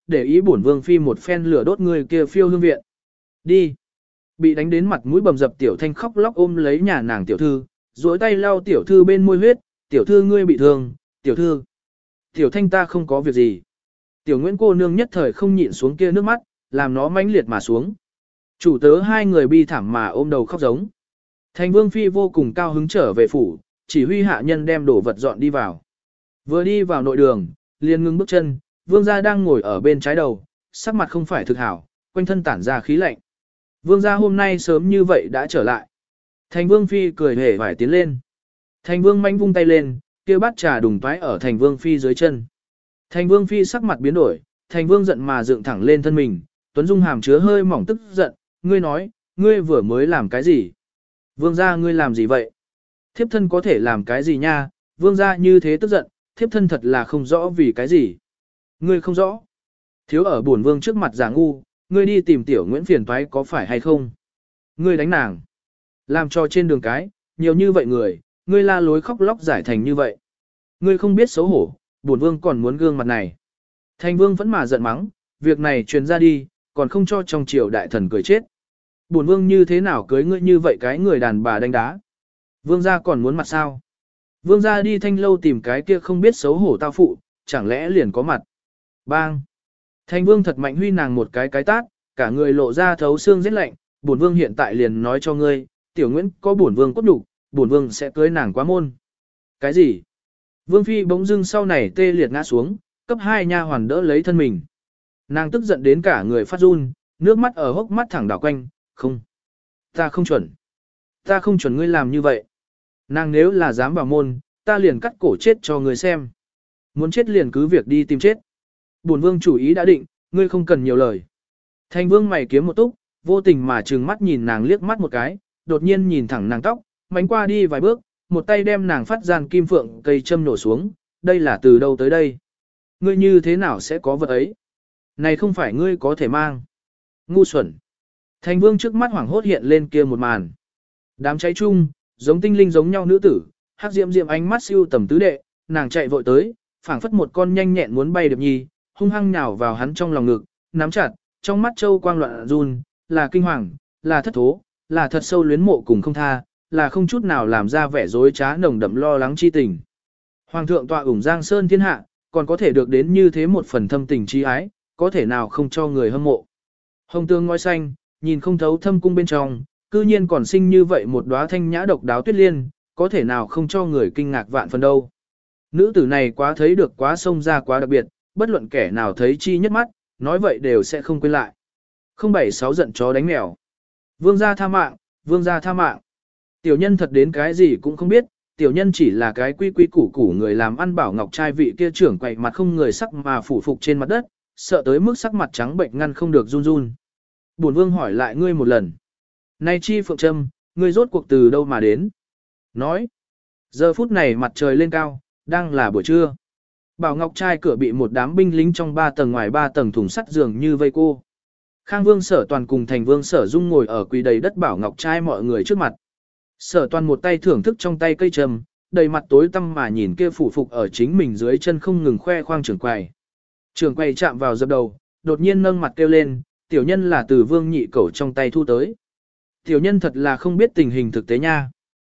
[SPEAKER 1] để ý bổn vương phi một phen lửa đốt người kia phiêu hương viện. Đi. Bị đánh đến mặt mũi bầm dập tiểu thanh khóc lóc ôm lấy nhà nàng tiểu thư, duỗi tay lau tiểu thư bên môi huyết, tiểu thư ngươi bị thương, tiểu thư. Tiểu thanh ta không có việc gì. Tiểu Nguyễn cô nương nhất thời không nhịn xuống kia nước mắt, làm nó mãnh liệt mà xuống. Chủ tớ hai người bi thảm mà ôm đầu khóc giống. Thành vương phi vô cùng cao hứng trở về phủ, chỉ huy hạ nhân đem đồ vật dọn đi vào. Vừa đi vào nội đường, liền ngưng bước chân, vương gia đang ngồi ở bên trái đầu, sắc mặt không phải thực hảo, quanh thân tản ra khí lạnh. Vương gia hôm nay sớm như vậy đã trở lại. Thành vương phi cười hề vải tiến lên. Thành vương manh vung tay lên, kia bát trà đùng toái ở thành vương phi dưới chân. Thành vương phi sắc mặt biến đổi, thành vương giận mà dựng thẳng lên thân mình, Tuấn Dung hàm chứa hơi mỏng tức giận, ngươi nói, ngươi vừa mới làm cái gì? Vương gia ngươi làm gì vậy? Thiếp thân có thể làm cái gì nha? Vương gia như thế tức giận, thiếp thân thật là không rõ vì cái gì. Ngươi không rõ. Thiếu ở bổn vương trước mặt giả ngu, ngươi đi tìm tiểu Nguyễn phiền toái có phải hay không? Ngươi đánh nàng. Làm cho trên đường cái, nhiều như vậy người, ngươi la lối khóc lóc giải thành như vậy. Ngươi không biết xấu hổ, bổn vương còn muốn gương mặt này. Thành vương vẫn mà giận mắng, việc này truyền ra đi, còn không cho trong triều đại thần cười chết. Bổn vương như thế nào cưới ngươi như vậy cái người đàn bà đánh đá. Vương gia còn muốn mặt sao? Vương gia đi thanh lâu tìm cái kia không biết xấu hổ tao phụ, chẳng lẽ liền có mặt. Bang! Thành vương thật mạnh huy nàng một cái cái tát, cả người lộ ra thấu xương rét lạnh, bổn vương hiện tại liền nói cho ngươi, tiểu Nguyễn có bổn vương cốt đủ, bổn vương sẽ cưới nàng quá môn. Cái gì? Vương phi bỗng dưng sau này tê liệt ngã xuống, cấp hai nha hoàn đỡ lấy thân mình. Nàng tức giận đến cả người phát run, nước mắt ở hốc mắt thẳng đảo quanh, không. Ta không chuẩn. Ta không chuẩn ngươi làm như vậy. Nàng nếu là dám vào môn, ta liền cắt cổ chết cho ngươi xem. Muốn chết liền cứ việc đi tìm chết. Bổn vương chủ ý đã định, ngươi không cần nhiều lời. Thành vương mày kiếm một túc, vô tình mà trừng mắt nhìn nàng liếc mắt một cái, đột nhiên nhìn thẳng nàng tóc, mánh qua đi vài bước, một tay đem nàng phát gian kim phượng cây châm nổ xuống, đây là từ đâu tới đây? Ngươi như thế nào sẽ có vật ấy? Này không phải ngươi có thể mang. Ngu xuẩn. Thành vương trước mắt hoảng hốt hiện lên kia một màn. Đám cháy chung, giống tinh linh giống nhau nữ tử, hắc diệm diệm ánh mắt siêu tầm tứ đệ, nàng chạy vội tới, phảng phất một con nhanh nhẹn muốn bay điệp nhi, hung hăng nhào vào hắn trong lòng ngực, nắm chặt, trong mắt châu quang loạn run, là kinh hoàng, là thất thố, là thật sâu luyến mộ cùng không tha, là không chút nào làm ra vẻ dối trá nồng đậm lo lắng chi tình. Hoàng thượng tọa ủng Giang Sơn thiên hạ, còn có thể được đến như thế một phần thâm tình chi ái, có thể nào không cho người hâm mộ. Hồng tương ngói xanh, nhìn không thấu thâm cung bên trong, cư nhiên còn sinh như vậy một đóa thanh nhã độc đáo tuyết liên, có thể nào không cho người kinh ngạc vạn phần đâu. Nữ tử này quá thấy được quá sông ra quá đặc biệt, bất luận kẻ nào thấy chi nhất mắt, nói vậy đều sẽ không quên lại. Không bảy sáu giận chó đánh mèo. Vương gia tha mạng, vương gia tha mạng. Tiểu nhân thật đến cái gì cũng không biết, tiểu nhân chỉ là cái quy quy củ củ người làm ăn bảo ngọc trai vị kia trưởng quậy mặt không người sắc mà phủ phục trên mặt đất, sợ tới mức sắc mặt trắng bệnh ngăn không được run run. Bổn vương hỏi lại ngươi một lần. Nay chi phượng trâm, ngươi rốt cuộc từ đâu mà đến? Nói. Giờ phút này mặt trời lên cao, đang là buổi trưa. Bảo ngọc trai cửa bị một đám binh lính trong ba tầng ngoài ba tầng thùng sắt dường như vây cô. Khang vương sở toàn cùng thành vương sở dung ngồi ở quỳ đầy đất bảo ngọc trai mọi người trước mặt. Sở toàn một tay thưởng thức trong tay cây trầm, đầy mặt tối tăm mà nhìn kia phủ phục ở chính mình dưới chân không ngừng khoe khoang trưởng quầy. Trưởng quầy chạm vào dập đầu, đột nhiên nâng mặt kêu lên, tiểu nhân là từ vương nhị cẩu trong tay thu tới. Tiểu nhân thật là không biết tình hình thực tế nha.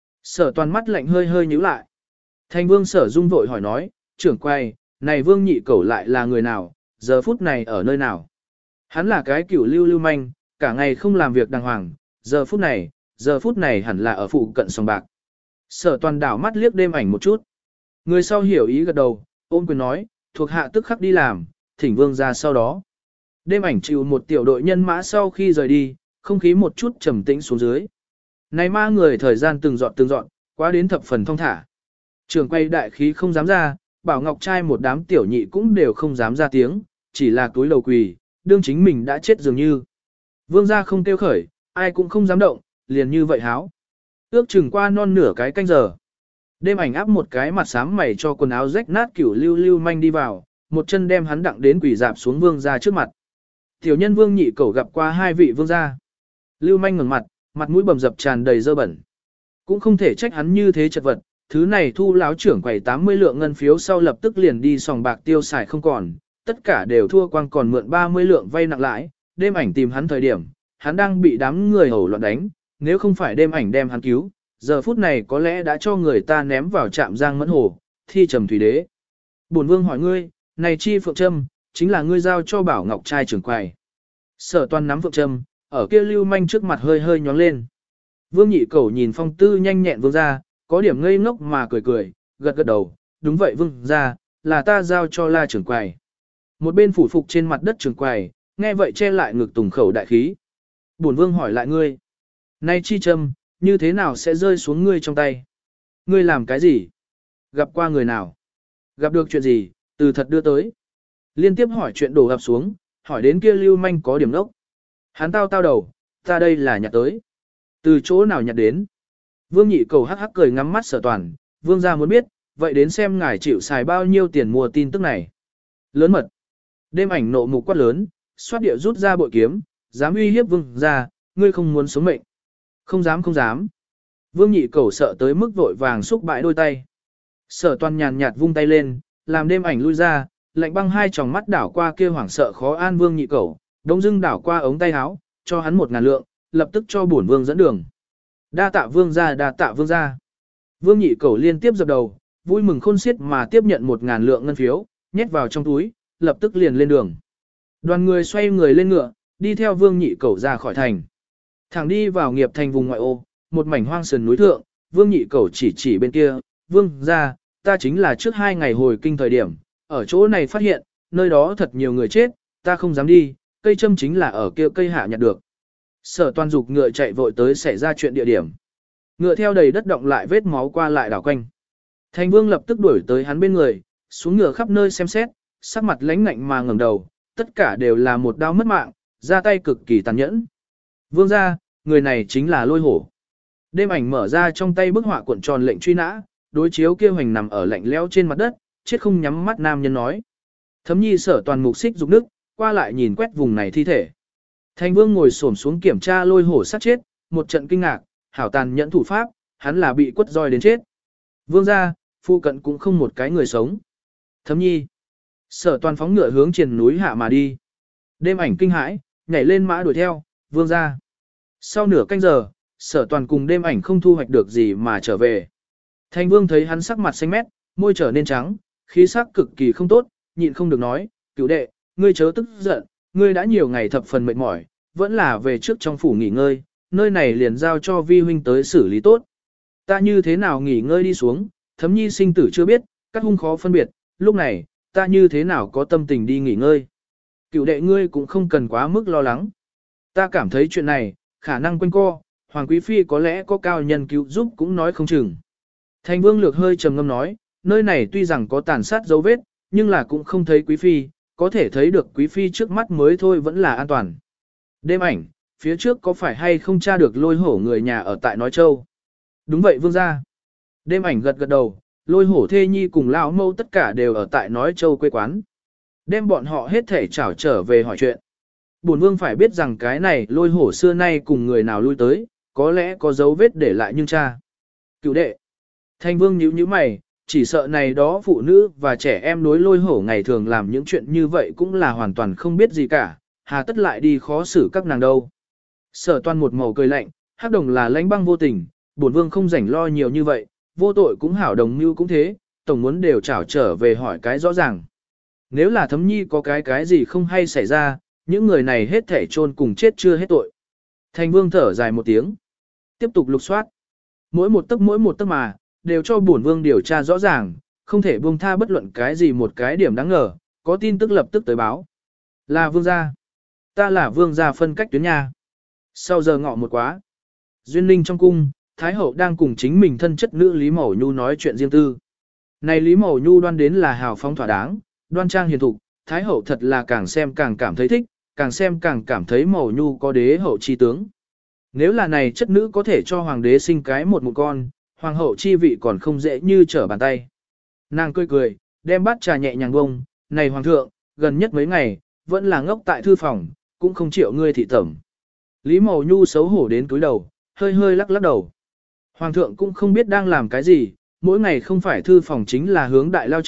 [SPEAKER 1] Sở toàn mắt lạnh hơi hơi nhíu lại. Thành vương sở dung vội hỏi nói, trưởng quầy, này vương nhị cẩu lại là người nào, giờ phút này ở nơi nào? Hắn là cái cửu lưu lưu manh, cả ngày không làm việc đàng hoàng, giờ phút này, giờ phút này hẳn là ở phụ cận sòng bạc. Sở toàn đảo mắt liếc đêm ảnh một chút. Người sau hiểu ý gật đầu, ôm quyền nói, thuộc hạ tức khắc đi làm, thỉnh vương ra sau đó. Đêm ảnh chịu một tiểu đội nhân mã sau khi rời đi, không khí một chút trầm tĩnh xuống dưới. Này ma người thời gian từng dọn từng dọn, quá đến thập phần thong thả. Trường quay đại khí không dám ra, bảo ngọc trai một đám tiểu nhị cũng đều không dám ra tiếng, chỉ là túi lầu quỳ, đương chính mình đã chết dường như. Vương gia không kêu khởi, ai cũng không dám động, liền như vậy háo. Ước chừng qua non nửa cái canh giờ. Đêm ảnh áp một cái mặt xám mày cho quần áo rách nát kiểu lưu lưu manh đi vào, một chân đem hắn đặng đến quỳ dạp xuống vương gia trước mặt. Tiểu nhân vương nhị cẩu gặp qua hai vị vương gia. Lưu manh ngẩng mặt, mặt mũi bầm dập tràn đầy dơ bẩn. Cũng không thể trách hắn như thế chật vật, thứ này thu láo trưởng quầy tám mươi lượng ngân phiếu sau lập tức liền đi sòng bạc tiêu xài không còn, tất cả đều thua quang còn mượn ba mươi lượng vay nặng lãi, đêm ảnh tìm hắn thời điểm, hắn đang bị đám người hầu loạn đánh, nếu không phải đêm ảnh đem hắn cứu, giờ phút này có lẽ đã cho người ta ném vào trạm giang mẫn hồ, thi trầm thủy đế. Bổn vương hỏi ngươi, này chi phượng trâm, chính là ngươi giao cho Bảo Ngọc trai trưởng quầy. Sở Toàn nắm phượng trâm, ở kia lưu manh trước mặt hơi hơi nhóng lên. Vương Nhị Cẩu nhìn Phong Tư nhanh nhẹn vương ra, có điểm ngây ngốc mà cười cười, gật gật đầu, đúng vậy vương ra, là ta giao cho La trưởng quầy. Một bên phủ phục trên mặt đất trưởng quầy, nghe vậy che lại ngực tùng khẩu đại khí. Bổn vương hỏi lại ngươi, nay chi châm, như thế nào sẽ rơi xuống ngươi trong tay? Ngươi làm cái gì? Gặp qua người nào? Gặp được chuyện gì, từ thật đưa tới. Liên tiếp hỏi chuyện đổ ập xuống, hỏi đến kia lưu manh có điểm đốc. Hắn tao tao đầu, ta đây là nhặt tới. Từ chỗ nào nhặt đến? Vương Nhị Cầu hắc hắc cười ngắm mắt Sở Toàn, vương gia muốn biết, vậy đến xem ngài chịu xài bao nhiêu tiền mua tin tức này. Lớn mật. Đêm ảnh nộ mục quát lớn, xoát địa rút ra bội kiếm, dám uy hiếp vương gia, ngươi không muốn sống mệnh. Không dám không dám. Vương Nhị Cầu sợ tới mức vội vàng xúc bãi đôi tay. Sở Toàn nhàn nhạt vung tay lên, làm đêm ảnh lui ra, lạnh băng hai tròng mắt đảo qua kia hoảng sợ khó an Vương Nhị Cầu, đông dưng đảo qua ống tay áo, cho hắn một ngàn lượng, lập tức cho bổn vương dẫn đường. Đa tạ vương gia, đa tạ vương gia. Vương Nhị Cầu liên tiếp dập đầu, vui mừng khôn xiết mà tiếp nhận một ngàn lượng ngân phiếu, nhét vào trong túi, lập tức liền lên đường. Đoàn người xoay người lên ngựa, đi theo Vương Nhị Cầu ra khỏi thành. Thẳng đi vào nghiệp thành vùng ngoại ô, một mảnh hoang sườn núi thượng, Vương Nhị Cầu chỉ chỉ bên kia, vương gia, ta chính là trước hai ngày hồi kinh thời điểm, ở chỗ này phát hiện, nơi đó thật nhiều người chết, ta không dám đi, cây châm chính là ở kia cây hạ nhặt được. Sở Toàn dục ngựa chạy vội tới xảy ra chuyện địa điểm. Ngựa theo đầy đất động lại vết máu qua lại đảo quanh. Thành Vương lập tức đuổi tới hắn bên người, xuống ngựa khắp nơi xem xét, sắc mặt lãnh ngạnh mà ngẩng đầu, tất cả đều là một đao mất mạng, ra tay cực kỳ tàn nhẫn. Vương gia, người này chính là Lôi Hổ. Đêm ảnh mở ra trong tay bức họa cuộn tròn lệnh truy nã, đối chiếu kia hoành nằm ở lạnh lẽo trên mặt đất, chết không nhắm mắt nam nhân nói. Thấm nhi Sở Toàn mục xích dục nước, qua lại nhìn quét vùng này thi thể. Thành Vương ngồi xổm xuống kiểm tra Lôi Hổ sát chết, một trận kinh ngạc, hảo tàn nhẫn thủ pháp, hắn là bị quất roi đến chết. Vương gia, phu cận cũng không một cái người sống. Thấm nhi. Sở Toàn phóng ngựa hướng trên núi hạ mà đi. Đêm ảnh kinh hãi, nhảy lên mã đuổi theo, vương gia. Sau nửa canh giờ, Sở Toàn cùng đêm ảnh không thu hoạch được gì mà trở về. Thành Vương thấy hắn sắc mặt xanh mét, môi trở nên trắng, khí sắc cực kỳ không tốt, nhịn không được nói, cửu đệ, ngươi chớ tức giận, ngươi đã nhiều ngày thập phần mệt mỏi, vẫn là về trước trong phủ nghỉ ngơi, nơi này liền giao cho vi huynh tới xử lý tốt. Ta như thế nào nghỉ ngơi đi xuống, Thấm nhi sinh tử chưa biết, các hung khó phân biệt, lúc này, ta như thế nào có tâm tình đi nghỉ ngơi. Cửu đệ ngươi cũng không cần quá mức lo lắng. Ta cảm thấy chuyện này, khả năng quanh co, Hoàng Quý Phi có lẽ có cao nhân cứu giúp cũng nói không chừng. Thành Vương lược hơi trầm ngâm nói, nơi này tuy rằng có tàn sát dấu vết, nhưng là cũng không thấy Quý Phi, có thể thấy được Quý Phi trước mắt mới thôi vẫn là an toàn. Đêm ảnh, phía trước có phải hay không tra được Lôi Hổ người nhà ở tại Nói Châu? Đúng vậy vương gia. Đêm ảnh gật gật đầu, Lôi Hổ thê nhi cùng lão mâu tất cả đều ở tại Nói Châu quê quán. Đem bọn họ hết thể trảo trở về hỏi chuyện. Bổn vương phải biết rằng cái này Lôi Hổ xưa nay cùng người nào lui tới, có lẽ có dấu vết để lại nhưng cha. Cựu đệ. Thanh Vương nhíu nhíu mày, chỉ sợ này đó phụ nữ và trẻ em đối Lôi Hổ ngày thường làm những chuyện như vậy cũng là hoàn toàn không biết gì cả, hà tất lại đi khó xử các nàng đâu. Sở Toàn một màu cười lạnh, hắc đồng là lãnh băng vô tình, bổn vương không rảnh lo nhiều như vậy, vô tội cũng hảo đồng như cũng thế, tổng muốn đều trảo trở về hỏi cái rõ ràng. Nếu là Thấm nhi có cái cái gì không hay xảy ra, những người này hết thể chôn cùng chết chưa hết tội. Thành Vương thở dài một tiếng, tiếp tục lục soát. Mỗi một tấc mỗi một tấc mà, đều cho bổn vương điều tra rõ ràng, không thể buông tha bất luận cái gì một cái điểm đáng ngờ, có tin tức lập tức tới báo. Là vương gia. Ta là vương gia phân cách tuyến nhà. Sau giờ ngọ một quá, Duyên Ninh trong cung, Thái hậu đang cùng chính mình thân chất nữ Lý Mẫu Nhu nói chuyện riêng tư. Này Lý Mẫu Nhu đoan đến là hào phóng thỏa đáng, đoan trang hiền thục, Thái hậu thật là càng xem càng cảm thấy thích, càng xem càng cảm thấy Mẫu Nhu có đế hậu chi tướng. Nếu là này chất nữ có thể cho hoàng đế sinh cái một một con, hoàng hậu chi vị còn không dễ như trở bàn tay. Nàng cười cười, đem bát trà nhẹ nhàng bông, này hoàng thượng, gần nhất mấy ngày, vẫn là ngốc tại thư phòng, cũng không chịu ngươi thị tẩm. Lý Mẫu Nhu xấu hổ đến túi đầu, hơi hơi lắc lắc đầu. Hoàng thượng cũng không biết đang làm cái gì, mỗi ngày không phải thư phòng chính là hướng đại lao chạy,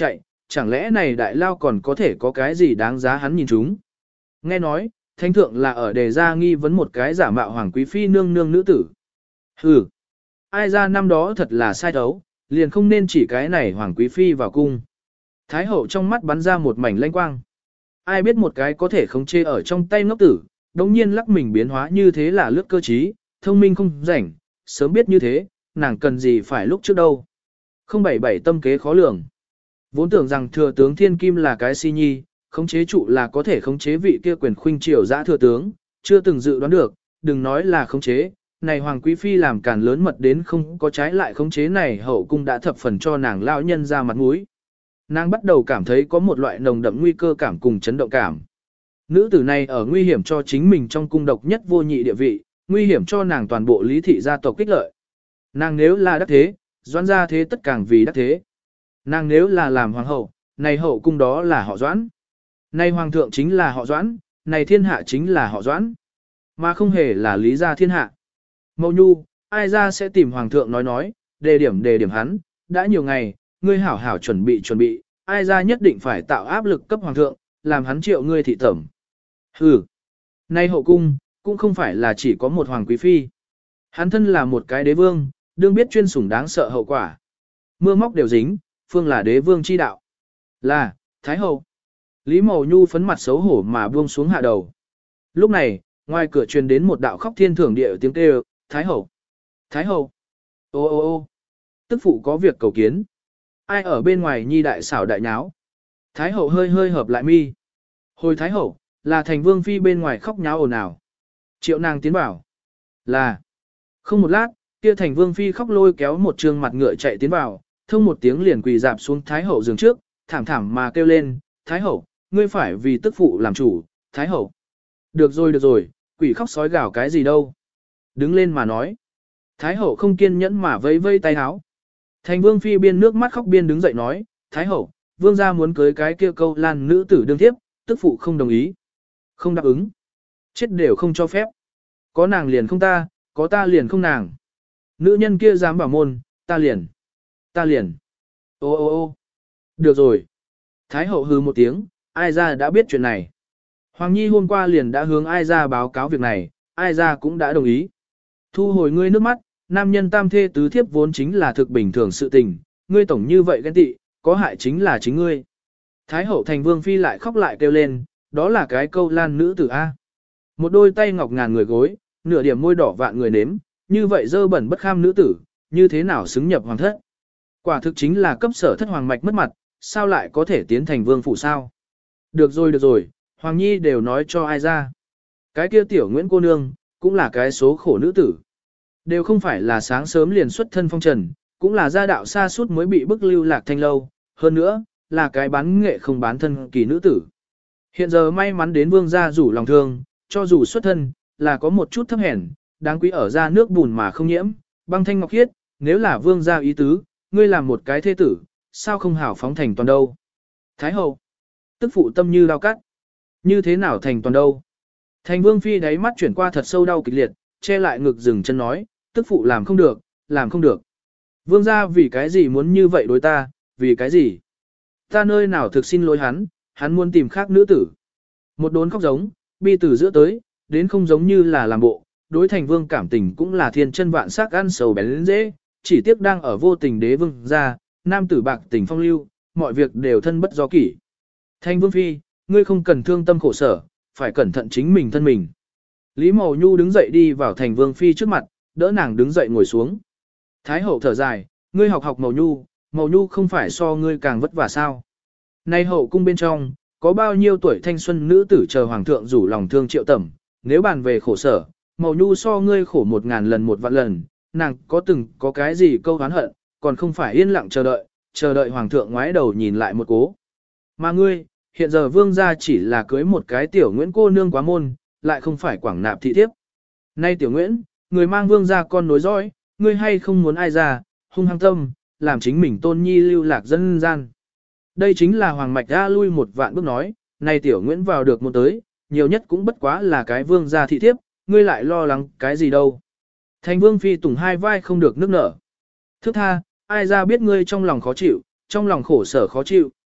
[SPEAKER 1] chẳng lẽ này đại lao còn có thể có cái gì đáng giá hắn nhìn chúng. Nghe nói, thánh thượng là ở đề ra nghi vấn một cái giả mạo hoàng quý phi nương nương nữ tử. Hừ, ai ra năm đó thật là sai thấu, liền không nên chỉ cái này hoàng quý phi vào cung. Thái hậu trong mắt bắn ra một mảnh lanh quang. Ai biết một cái có thể khống chế ở trong tay ngốc tử, đống nhiên lắc mình biến hóa như thế là lướt cơ trí, thông minh không rảnh, sớm biết như thế, nàng cần gì phải lúc trước đâu. Không bảy bảy tâm kế khó lường. Vốn tưởng rằng thừa tướng Thiên Kim là cái si nhi, khống chế trụ là có thể khống chế vị kia quyền khuynh triều dã thừa tướng, chưa từng dự đoán được, đừng nói là khống chế, này hoàng quý phi làm càn lớn mật đến không có trái lại khống chế này hậu cung đã thập phần cho nàng lão nhân ra mặt mũi. Nàng bắt đầu cảm thấy có một loại nồng đậm nguy cơ cảm cùng chấn động cảm. Nữ tử này ở nguy hiểm cho chính mình trong cung độc nhất vô nhị địa vị, nguy hiểm cho nàng toàn bộ lý thị gia tộc kích lợi. Nàng nếu là đắc thế, doãn gia thế tất càng vì đắc thế. Nàng nếu là làm hoàng hậu, này hậu cung đó là họ doãn. Này hoàng thượng chính là họ doãn, này thiên hạ chính là họ doãn. Mà không hề là lý gia thiên hạ. Mậu Nhu, ai ra sẽ tìm hoàng thượng nói nói, đề điểm đề điểm hắn, đã nhiều ngày, ngươi hảo hảo chuẩn bị chuẩn bị, ai ra nhất định phải tạo áp lực cấp hoàng thượng, làm hắn triệu ngươi thị tẩm. Hừ, nay hậu cung, cũng không phải là chỉ có một hoàng quý phi. Hắn thân là một cái đế vương, đương biết chuyên sủng đáng sợ hậu quả. Mưa móc đều dính, phương là đế vương chi đạo. Là, Thái hậu. Lý Mậu Nhu phấn mặt xấu hổ mà buông xuống hạ đầu. Lúc này, ngoài cửa truyền đến một đạo khóc thiên thưởng địa tiếng kêu, Thái hậu. Thái hậu. Ô ô ô tức phụ có việc cầu kiến. Ai ở bên ngoài nhi đại xảo đại nháo. Thái hậu hơi hơi hợp lại mi. Hồi Thái hậu, là thành vương phi bên ngoài khóc nháo ồn ào. Triệu nàng tiến bảo. Là. Không một lát, kia thành vương phi khóc lôi kéo một trương mặt ngựa chạy tiến vào, thông một tiếng liền quỳ dạp xuống Thái hậu giường trước, thảm thảm mà kêu lên, Thái hậu, ngươi phải vì tức phụ làm chủ, Thái hậu. Được rồi được rồi, quỷ khóc sói gào cái gì đâu. Đứng lên mà nói. Thái hậu không kiên nhẫn mà vây vây tay háo. Thành vương phi biên nước mắt khóc biên đứng dậy nói, Thái hậu, vương gia muốn cưới cái kia câu lan nữ tử đương tiếp, tức phụ không đồng ý. Không đáp ứng. Chết đều không cho phép. Có nàng liền không ta, có ta liền không nàng. Nữ nhân kia dám bảo môn, ta liền. Ta liền. Ô ô ô được rồi. Thái hậu hừ một tiếng, ai ra đã biết chuyện này. Hoàng Nhi hôm qua liền đã hướng ai ra báo cáo việc này, ai ra cũng đã đồng ý. Thu hồi ngươi nước mắt, nam nhân tam thê tứ thiếp vốn chính là thực bình thường sự tình, ngươi tổng như vậy ghen tị, có hại chính là chính ngươi. Thái hậu thành vương phi lại khóc lại kêu lên, đó là cái câu lan nữ tử A. Một đôi tay ngọc ngàn người gối, nửa điểm môi đỏ vạn người nếm, như vậy dơ bẩn bất kham nữ tử, như thế nào xứng nhập hoàng thất. Quả thực chính là cấp sở thất hoàng mạch mất mặt, sao lại có thể tiến thành vương phủ sao. Được rồi được rồi, Hoàng Nhi đều nói cho ai ra. Cái kia tiểu Nguyễn cô nương, cũng là cái số khổ nữ tử. Đều không phải là sáng sớm liền xuất thân phong trần, cũng là gia đạo xa suốt mới bị bức lưu lạc thanh lâu, hơn nữa, là cái bán nghệ không bán thân kỳ nữ tử. Hiện giờ may mắn đến vương gia rủ lòng thương, cho dù xuất thân, là có một chút thấp hèn, đáng quý ở ra nước bùn mà không nhiễm, băng thanh ngọc khiết, nếu là vương gia ý tứ, ngươi làm một cái thế tử, sao không hảo phóng thành toàn đâu. Thái hậu, tức phụ tâm như đau cắt, như thế nào thành toàn đâu. Thành vương phi đáy mắt chuyển qua thật sâu đau kịch liệt, che lại ngực dừng chân nói, tức phụ làm không được, làm không được. Vương gia vì cái gì muốn như vậy đối ta, vì cái gì? Ta nơi nào thực xin lỗi hắn, hắn muốn tìm khác nữ tử. Một đốn khóc giống, bi từ giữa tới, đến không giống như là làm bộ, đối thành vương cảm tình cũng là thiên chân vạn sắc ăn sầu bén lên dễ, chỉ tiếc đang ở vô tình đế vương gia, nam tử bạc tình phong lưu, mọi việc đều thân bất do kỷ. Thành vương phi, ngươi không cần thương tâm khổ sở, phải cẩn thận chính mình thân mình. Lý Mậu Nhu đứng dậy đi vào thành vương phi trước mặt, đỡ nàng đứng dậy ngồi xuống. Thái hậu thở dài, ngươi học học Mậu Nhu, Mậu Nhu không phải so ngươi càng vất vả sao. Nay hậu cung bên trong, có bao nhiêu tuổi thanh xuân nữ tử chờ hoàng thượng rủ lòng thương triệu tẩm, nếu bàn về khổ sở, Mậu Nhu so ngươi khổ một ngàn lần một vạn lần, nàng có từng có cái gì câu oán hận, còn không phải yên lặng chờ đợi, chờ đợi hoàng thượng ngoái đầu nhìn lại một cố. Mà ngươi, hiện giờ vương gia chỉ là cưới một cái tiểu Nguyễn cô nương quá môn, lại không phải quảng nạp thị thiếp. Nay tiểu Nguyễn, người mang vương gia con nối dõi, ngươi hay không muốn ai ra, hung hăng tâm, làm chính mình tôn nhi lưu lạc dân gian. Đây chính là hoàng mạch ra lui một vạn bước nói, nay tiểu Nguyễn vào được một tới, nhiều nhất cũng bất quá là cái vương gia thị thiếp, ngươi lại lo lắng cái gì đâu. Thành vương phi tùng hai vai không được nước nở. Thức tha, ai ra biết ngươi trong lòng khó chịu, trong lòng khổ sở khó chịu,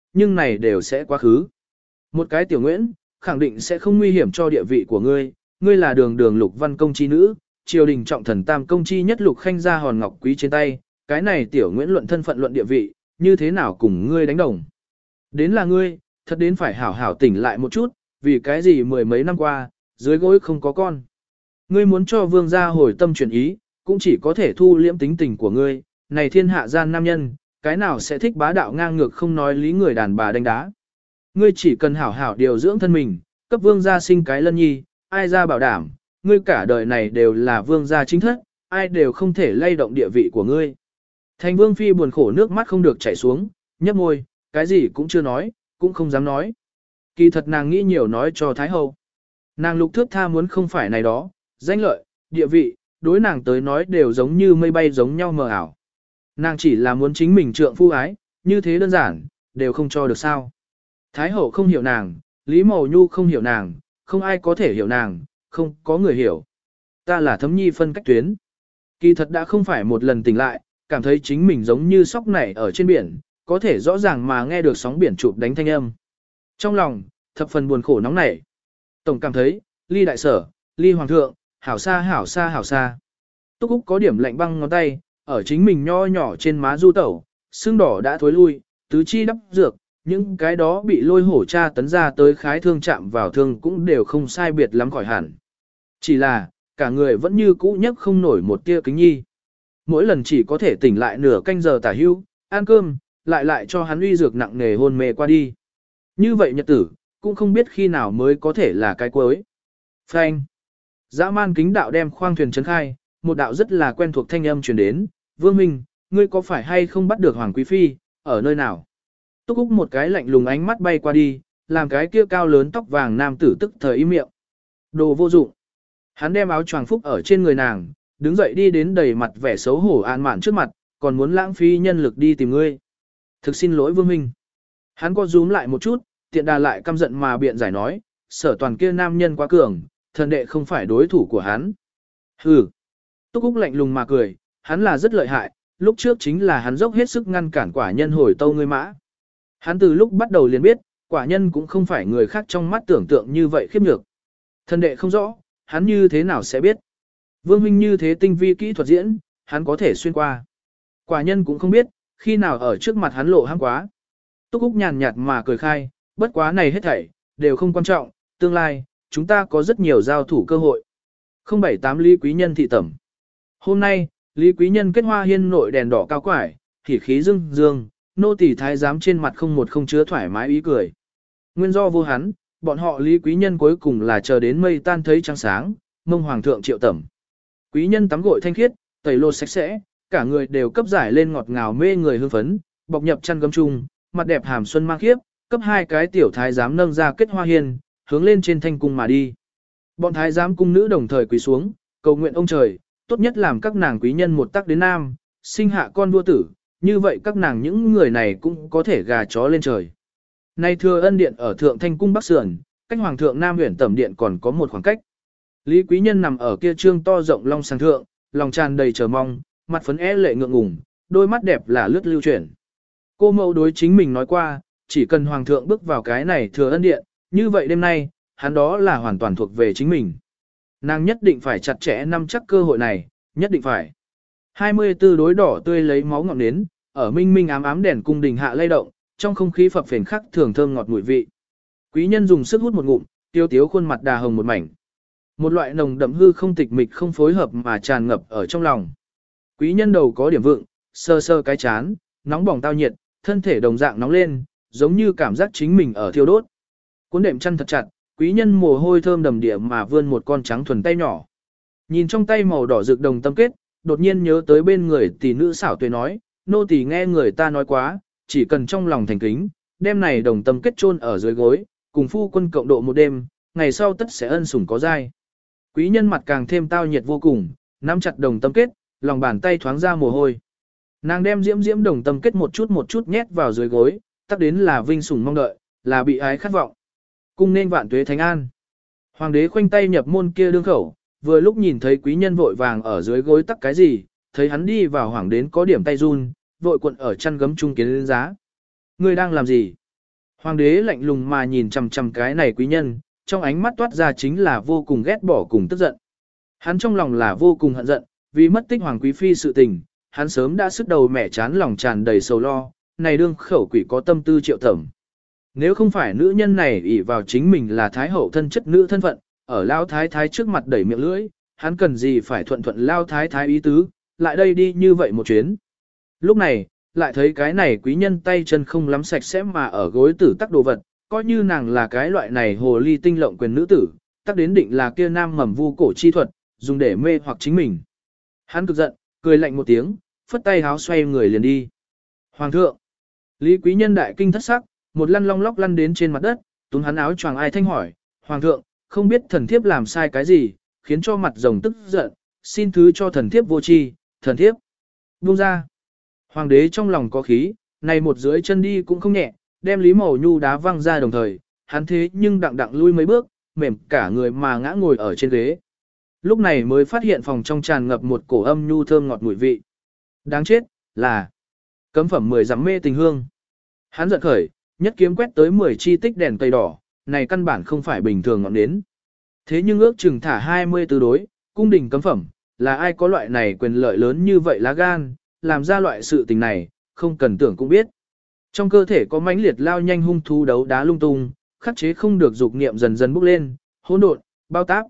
[SPEAKER 1] nhưng này đều sẽ quá khứ. Một cái tiểu Nguyễn, khẳng định sẽ không nguy hiểm cho địa vị của ngươi, ngươi là đường đường lục văn công chi nữ, triều đình trọng thần tam công chi nhất lục khanh ra hòn ngọc quý trên tay, cái này tiểu Nguyễn luận thân phận luận địa vị, như thế nào cùng ngươi đánh đồng. Đến là ngươi, thật đến phải hảo hảo tỉnh lại một chút, vì cái gì mười mấy năm qua, dưới gối không có con. Ngươi muốn cho vương gia hồi tâm chuyển ý, cũng chỉ có thể thu liễm tính tình của ngươi, này thiên hạ gian nam nhân, cái nào sẽ thích bá đạo ngang ngược không nói lý người đàn bà đánh đá. Ngươi chỉ cần hảo hảo điều dưỡng thân mình, cấp vương gia sinh cái lân nhi, ai ra bảo đảm, ngươi cả đời này đều là vương gia chính thất, ai đều không thể lay động địa vị của ngươi. Thành vương phi buồn khổ nước mắt không được chảy xuống, nhấp môi, cái gì cũng chưa nói, cũng không dám nói. Kỳ thật nàng nghĩ nhiều nói cho Thái Hậu. Nàng lục thước tha muốn không phải này đó, danh lợi, địa vị, đối nàng tới nói đều giống như mây bay giống nhau mờ ảo. Nàng chỉ là muốn chính mình trượng phu ái, như thế đơn giản, đều không cho được sao. Thái Hậu không hiểu nàng, Lý Mậu Nhu không hiểu nàng, không ai có thể hiểu nàng, không có người hiểu. Ta là Thấm Nhi phân cách tuyến. Kỳ thật đã không phải một lần tỉnh lại, cảm thấy chính mình giống như sóc nảy ở trên biển, có thể rõ ràng mà nghe được sóng biển chụp đánh thanh âm. Trong lòng, thập phần buồn khổ nóng nảy. Tổng cảm thấy, ly đại sở, ly hoàng thượng, hảo xa hảo xa hảo xa. Túc Úc có điểm lạnh băng ngón tay, ở chính mình nho nhỏ trên má du tẩu, xương đỏ đã thối lui, tứ chi đắp dược, những cái đó bị lôi hổ cha tấn ra tới khái thương chạm vào thương cũng đều không sai biệt lắm khỏi hẳn. Chỉ là, cả người vẫn như cũ nhấc không nổi một tia kính nhi. Mỗi lần chỉ có thể tỉnh lại nửa canh giờ tả hưu, ăn cơm, lại lại cho hắn uy dược nặng nề hôn mê qua đi. Như vậy nhật tử, cũng không biết khi nào mới có thể là cái cuối. Phanh. Dã man kính đạo đem khoang thuyền trấn khai, một đạo rất là quen thuộc thanh âm truyền đến, Vương Minh, ngươi có phải hay không bắt được Hoàng Quý Phi, ở nơi nào? Túc Úc một cái lạnh lùng ánh mắt bay qua đi, làm cái kia cao lớn tóc vàng nam tử tức thời im miệng. Đồ vô dụng. Hắn đem áo choàng phúc ở trên người nàng, đứng dậy đi đến đầy mặt vẻ xấu hổ an mạn trước mặt, còn muốn lãng phí nhân lực đi tìm ngươi. Thực xin lỗi Vương Minh. Hắn có rúm lại một chút, tiện đà lại căm giận mà biện giải nói, sở toàn kia nam nhân quá cường, thần đệ không phải đối thủ của hắn. Hừ. Túc Úc lạnh lùng mà cười, hắn là rất lợi hại, lúc trước chính là hắn dốc hết sức ngăn cản quả nhân hồi tâu ngươi mã. Hắn từ lúc bắt đầu liền biết, quả nhân cũng không phải người khác trong mắt tưởng tượng như vậy khiếp nhược. Thần đệ không rõ, hắn như thế nào sẽ biết. Vương huynh như thế tinh vi kỹ thuật diễn, hắn có thể xuyên qua. Quả nhân cũng không biết, khi nào ở trước mặt hắn lộ hăng quá. Túc Úc nhàn nhạt mà cười khai, bất quá này hết thảy, đều không quan trọng, tương lai, chúng ta có rất nhiều giao thủ cơ hội. không bảy tám Lý Quý Nhân thị tẩm. Hôm nay, Lý Quý Nhân kết hoa hiên nội đèn đỏ cao quải, hỉ khí dương dương, nô tỳ thái giám trên mặt không một không chứa thoải mái ý cười. Nguyên do vô hắn, bọn họ Lý Quý Nhân cuối cùng là chờ đến mây tan thấy trăng sáng, mông hoàng thượng triệu tẩm. Quý Nhân tắm gội thanh khiết, tẩy lột sạch sẽ, cả người đều cấp giải lên ngọt ngào mê người hương phấn, bọc nhập chăn gấm chung, mặt đẹp hàm xuân mang khiếp, cấp hai cái tiểu thái giám nâng ra kết hoa hiên, hướng lên trên thanh cung mà đi. Bọn thái giám cung nữ đồng thời quỳ xuống, cầu nguyện ông trời, tốt nhất làm các nàng quý nhân một tắc đến nam, sinh hạ con vua tử, như vậy các nàng những người này cũng có thể gà chó lên trời. Nay thừa ân điện ở thượng thanh cung bắc sườn, cách hoàng thượng nam huyện tẩm điện còn có một khoảng cách. Lý quý nhân nằm ở kia trương to rộng long sàng thượng, lòng tràn đầy chờ mong, mặt phấn é lệ ngượng ngùng, đôi mắt đẹp là lướt lưu chuyển. Cô mẫu đối chính mình nói qua, chỉ cần hoàng thượng bước vào cái này thừa ân điện, như vậy đêm nay, hắn đó là hoàn toàn thuộc về chính mình. Nàng nhất định phải chặt chẽ nắm chắc cơ hội này, nhất định phải. hai mươi tư đối đỏ tươi lấy máu ngọn nến, ở minh minh ám ám đèn cung đình hạ lay động, trong không khí phập phền khắc thường thơm ngọt mùi vị. Quý nhân dùng sức hút một ngụm, tiêu tiếu khuôn mặt đà hồng một mảnh. Một loại nồng đậm hư không tịch mịch không phối hợp mà tràn ngập ở trong lòng. Quý nhân đầu có điểm vượng, sơ sơ cái chán, nóng bỏng tao nhiệt, thân thể đồng dạng nóng lên, giống như cảm giác chính mình ở thiêu đốt. Cuốn đệm chăn thật chặt, quý nhân mồ hôi thơm đầm địa mà vươn một con trắng thuần tay nhỏ. Nhìn trong tay màu đỏ rực đồng tâm kết, đột nhiên nhớ tới bên người tỷ nữ xảo tuệ nói, nô tỳ nghe người ta nói quá, chỉ cần trong lòng thành kính, đêm này đồng tâm kết chôn ở dưới gối, cùng phu quân cộng độ một đêm, ngày sau tất sẽ ân sủng có giai. Quý nhân mặt càng thêm tao nhiệt vô cùng, nắm chặt đồng tâm kết, lòng bàn tay thoáng ra mồ hôi. Nàng đem diễm diễm đồng tâm kết một chút một chút nhét vào dưới gối, tắc đến là vinh sủng mong đợi, là bị ái khát vọng. Cung nên vạn tuế thánh an. Hoàng đế khoanh tay nhập môn kia đương khẩu, vừa lúc nhìn thấy quý nhân vội vàng ở dưới gối tắc cái gì, thấy hắn đi vào hoàng đến có điểm tay run, vội cuộn ở chăn gấm trung kiến lên giá. Ngươi đang làm gì? Hoàng đế lạnh lùng mà nhìn chằm chằm cái này quý nhân, trong ánh mắt toát ra chính là vô cùng ghét bỏ cùng tức giận. Hắn trong lòng là vô cùng hận giận, vì mất tích hoàng quý phi sự tình, hắn sớm đã sức đầu mẻ chán lòng tràn đầy sầu lo, này đương khẩu quỷ có tâm tư triệu thẩm. Nếu không phải nữ nhân này ỷ vào chính mình là thái hậu thân chất nữ thân phận, ở lao thái thái trước mặt đẩy miệng lưỡi, hắn cần gì phải thuận thuận lao thái thái ý tứ, lại đây đi như vậy một chuyến. Lúc này, lại thấy cái này quý nhân tay chân không lắm sạch sẽ mà ở gối tử tắc đồ vật, coi như nàng là cái loại này hồ ly tinh lộng quyền nữ tử, tắc đến định là kia nam mầm vu cổ chi thuật, dùng để mê hoặc chính mình. Hắn cực giận, cười lạnh một tiếng, phất tay háo xoay người liền đi. Hoàng thượng, Lý quý nhân đại kinh thất sắc, một lăn long lóc lăn đến trên mặt đất, túm hắn áo choàng ai thanh hỏi, Hoàng thượng, không biết thần thiếp làm sai cái gì, khiến cho mặt rồng tức giận, xin thứ cho thần thiếp vô tri, thần thiếp. Buông ra. Hoàng đế trong lòng có khí, này một dưới chân đi cũng không nhẹ, đem Lý Mậu Nhu đá văng ra đồng thời, hắn thế nhưng đặng đặng lui mấy bước, mềm cả người mà ngã ngồi ở trên ghế. Lúc này mới phát hiện phòng trong tràn ngập một cổ âm nhu thơm ngọt mùi vị. Đáng chết, là cấm phẩm mười dặm mê tình hương. Hắn giận khởi, nhất kiếm quét tới mười chi tích đèn cây đỏ, này căn bản không phải bình thường ngọn nến. Thế nhưng ước chừng thả hai mươi tư đối, cung đình cấm phẩm, là ai có loại này quyền lợi lớn như vậy lá gan, làm ra loại sự tình này, không cần tưởng cũng biết. Trong cơ thể có mãnh liệt lao nhanh hung thú đấu đá lung tung, khắc chế không được dục niệm dần dần bốc lên, hỗn độn, bao táp.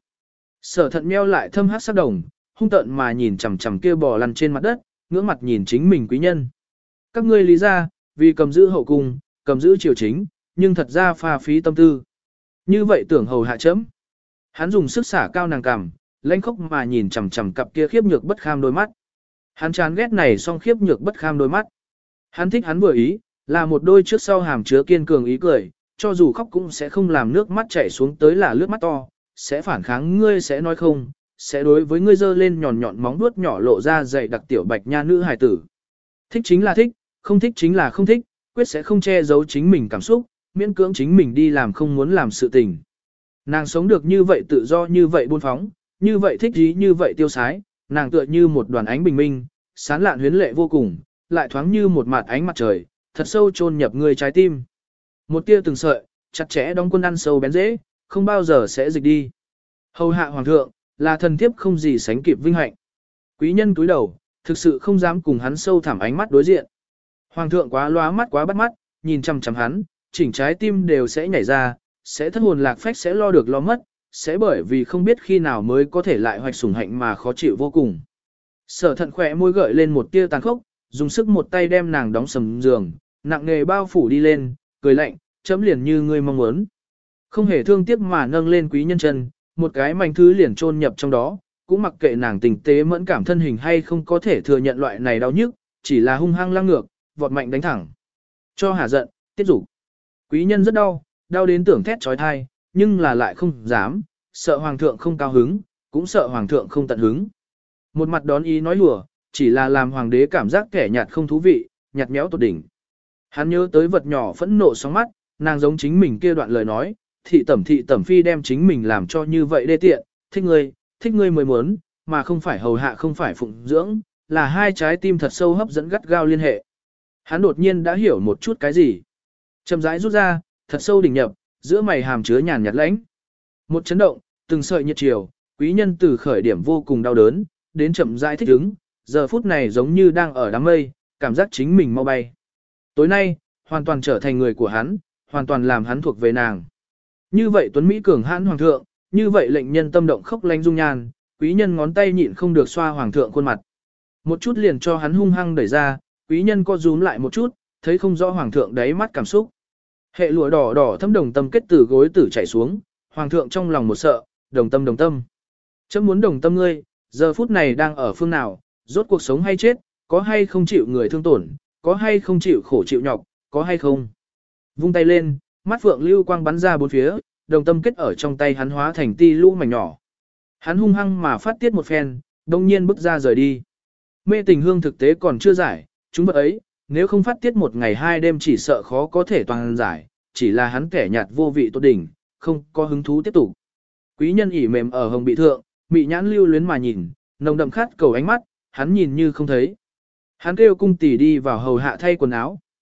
[SPEAKER 1] Sở thận meo lại thâm hát sắc đồng, hung tợn mà nhìn chằm chằm kia bò lăn trên mặt đất, ngưỡng mặt nhìn chính mình quý nhân. Các ngươi lý ra, vì cầm giữ hậu cung, cầm giữ triều chính, nhưng thật ra pha phí tâm tư. Như vậy tưởng hầu hạ chấm. Hắn dùng sức xả cao nàng cằm, lãnh khốc mà nhìn chằm chằm cặp kia khiếp nhược bất kham đôi mắt. Hắn chán ghét này song khiếp nhược bất kham đôi mắt. Hắn thích hắn vừa ý, là một đôi trước sau hàm chứa kiên cường ý cười, cho dù khóc cũng sẽ không làm nước mắt chảy xuống tới là lướt mắt to, sẽ phản kháng ngươi sẽ nói không, sẽ đối với ngươi giơ lên nhọn nhọn móng vuốt nhỏ lộ ra dày đặc tiểu bạch nha nữ hài tử. Thích chính là thích, không thích chính là không thích, quyết sẽ không che giấu chính mình cảm xúc, miễn cưỡng chính mình đi làm không muốn làm sự tình. Nàng sống được như vậy tự do như vậy buôn phóng, như vậy thích ý như vậy tiêu sái, nàng tựa như một đoàn ánh bình minh, sáng lạn huyến lệ vô cùng, lại thoáng như một mạt ánh mặt trời, thật sâu chôn nhập người trái tim. Một tia từng sợi, chặt chẽ đóng quân ăn sâu bén dễ, không bao giờ sẽ dịch đi. Hầu hạ hoàng thượng, là thần thiếp không gì sánh kịp vinh hạnh. Quý nhân túi đầu, thực sự không dám cùng hắn sâu thẳm ánh mắt đối diện. Hoàng thượng quá lóa mắt quá bắt mắt, nhìn chằm chằm hắn, chỉnh trái tim đều sẽ nhảy ra, sẽ thất hồn lạc phách sẽ lo được lo mất, sẽ bởi vì không biết khi nào mới có thể lại hoạch sủng hạnh mà khó chịu vô cùng. Sở thận khỏe môi gợi lên một tia tàn khốc, dùng sức một tay đem nàng đóng sầm giường, nặng nghề bao phủ đi lên, cười lạnh, chấm liền như ngươi mong muốn. Không hề thương tiếc mà nâng lên quý nhân chân, một cái mảnh thứ liền chôn nhập trong đó, cũng mặc kệ nàng tình tế mẫn cảm thân hình hay không có thể thừa nhận loại này đau nhức, chỉ là hung hăng lăng ngược, vọt mạnh đánh thẳng. Cho hả giận, tiết dục. Quý nhân rất đau, đau đến tưởng thét trói thai, nhưng là lại không dám, sợ hoàng thượng không cao hứng, cũng sợ hoàng thượng không tận hứng. Một mặt đón ý nói lùa, chỉ là làm hoàng đế cảm giác kẻ nhạt không thú vị, nhạt méo tột đỉnh. Hắn nhớ tới vật nhỏ phẫn nộ sóng mắt, nàng giống chính mình kia đoạn lời nói, thị tẩm thị tẩm phi đem chính mình làm cho như vậy đê tiện, thích ngươi, thích ngươi mới muốn, mà không phải hầu hạ không phải phụng dưỡng, là hai trái tim thật sâu hấp dẫn gắt gao liên hệ. Hắn đột nhiên đã hiểu một chút cái gì. Chậm rãi rút ra, thật sâu đỉnh nhập, giữa mày hàm chứa nhàn nhạt lãnh. Một chấn động, từng sợi nhiệt chiều, quý nhân từ khởi điểm vô cùng đau đớn, đến chậm rãi thích ứng, giờ phút này giống như đang ở đám mây, cảm giác chính mình mau bay. Tối nay, hoàn toàn trở thành người của hắn, hoàn toàn làm hắn thuộc về nàng. Như vậy Tuấn Mỹ cường hãn hoàng thượng, như vậy lệnh nhân tâm động khốc lanh dung nhan, quý nhân ngón tay nhịn không được xoa hoàng thượng khuôn mặt. Một chút liền cho hắn hung hăng đẩy ra, quý nhân co rúm lại một chút, thấy không rõ hoàng thượng đáy mắt cảm xúc. Hệ lụa đỏ đỏ thấm đồng tâm kết từ gối tử chảy xuống, hoàng thượng trong lòng một sợ, đồng tâm đồng tâm. Chấm muốn đồng tâm ngươi, giờ phút này đang ở phương nào, rốt cuộc sống hay chết, có hay không chịu người thương tổn, có hay không chịu khổ chịu nhọc, có hay không. Vung tay lên, mắt phượng lưu quang bắn ra bốn phía, đồng tâm kết ở trong tay hắn hóa thành ti lũ mảnh nhỏ. Hắn hung hăng mà phát tiết một phen, đông nhiên bước ra rời đi. Mê tình hương thực tế còn chưa giải, chúng vật ấy, nếu không phát tiết một ngày hai đêm chỉ sợ khó có thể toàn giải, chỉ là hắn kẻ nhạt vô vị tốt đỉnh, không có hứng thú tiếp tục. Quý nhân ỉ mềm ở hồng bị thượng, mị nhãn lưu luyến mà nhìn, nồng đậm khát cầu ánh mắt, hắn nhìn như không thấy. Hắn kêu cung tỷ đi vào hầu hạ thay quần áo,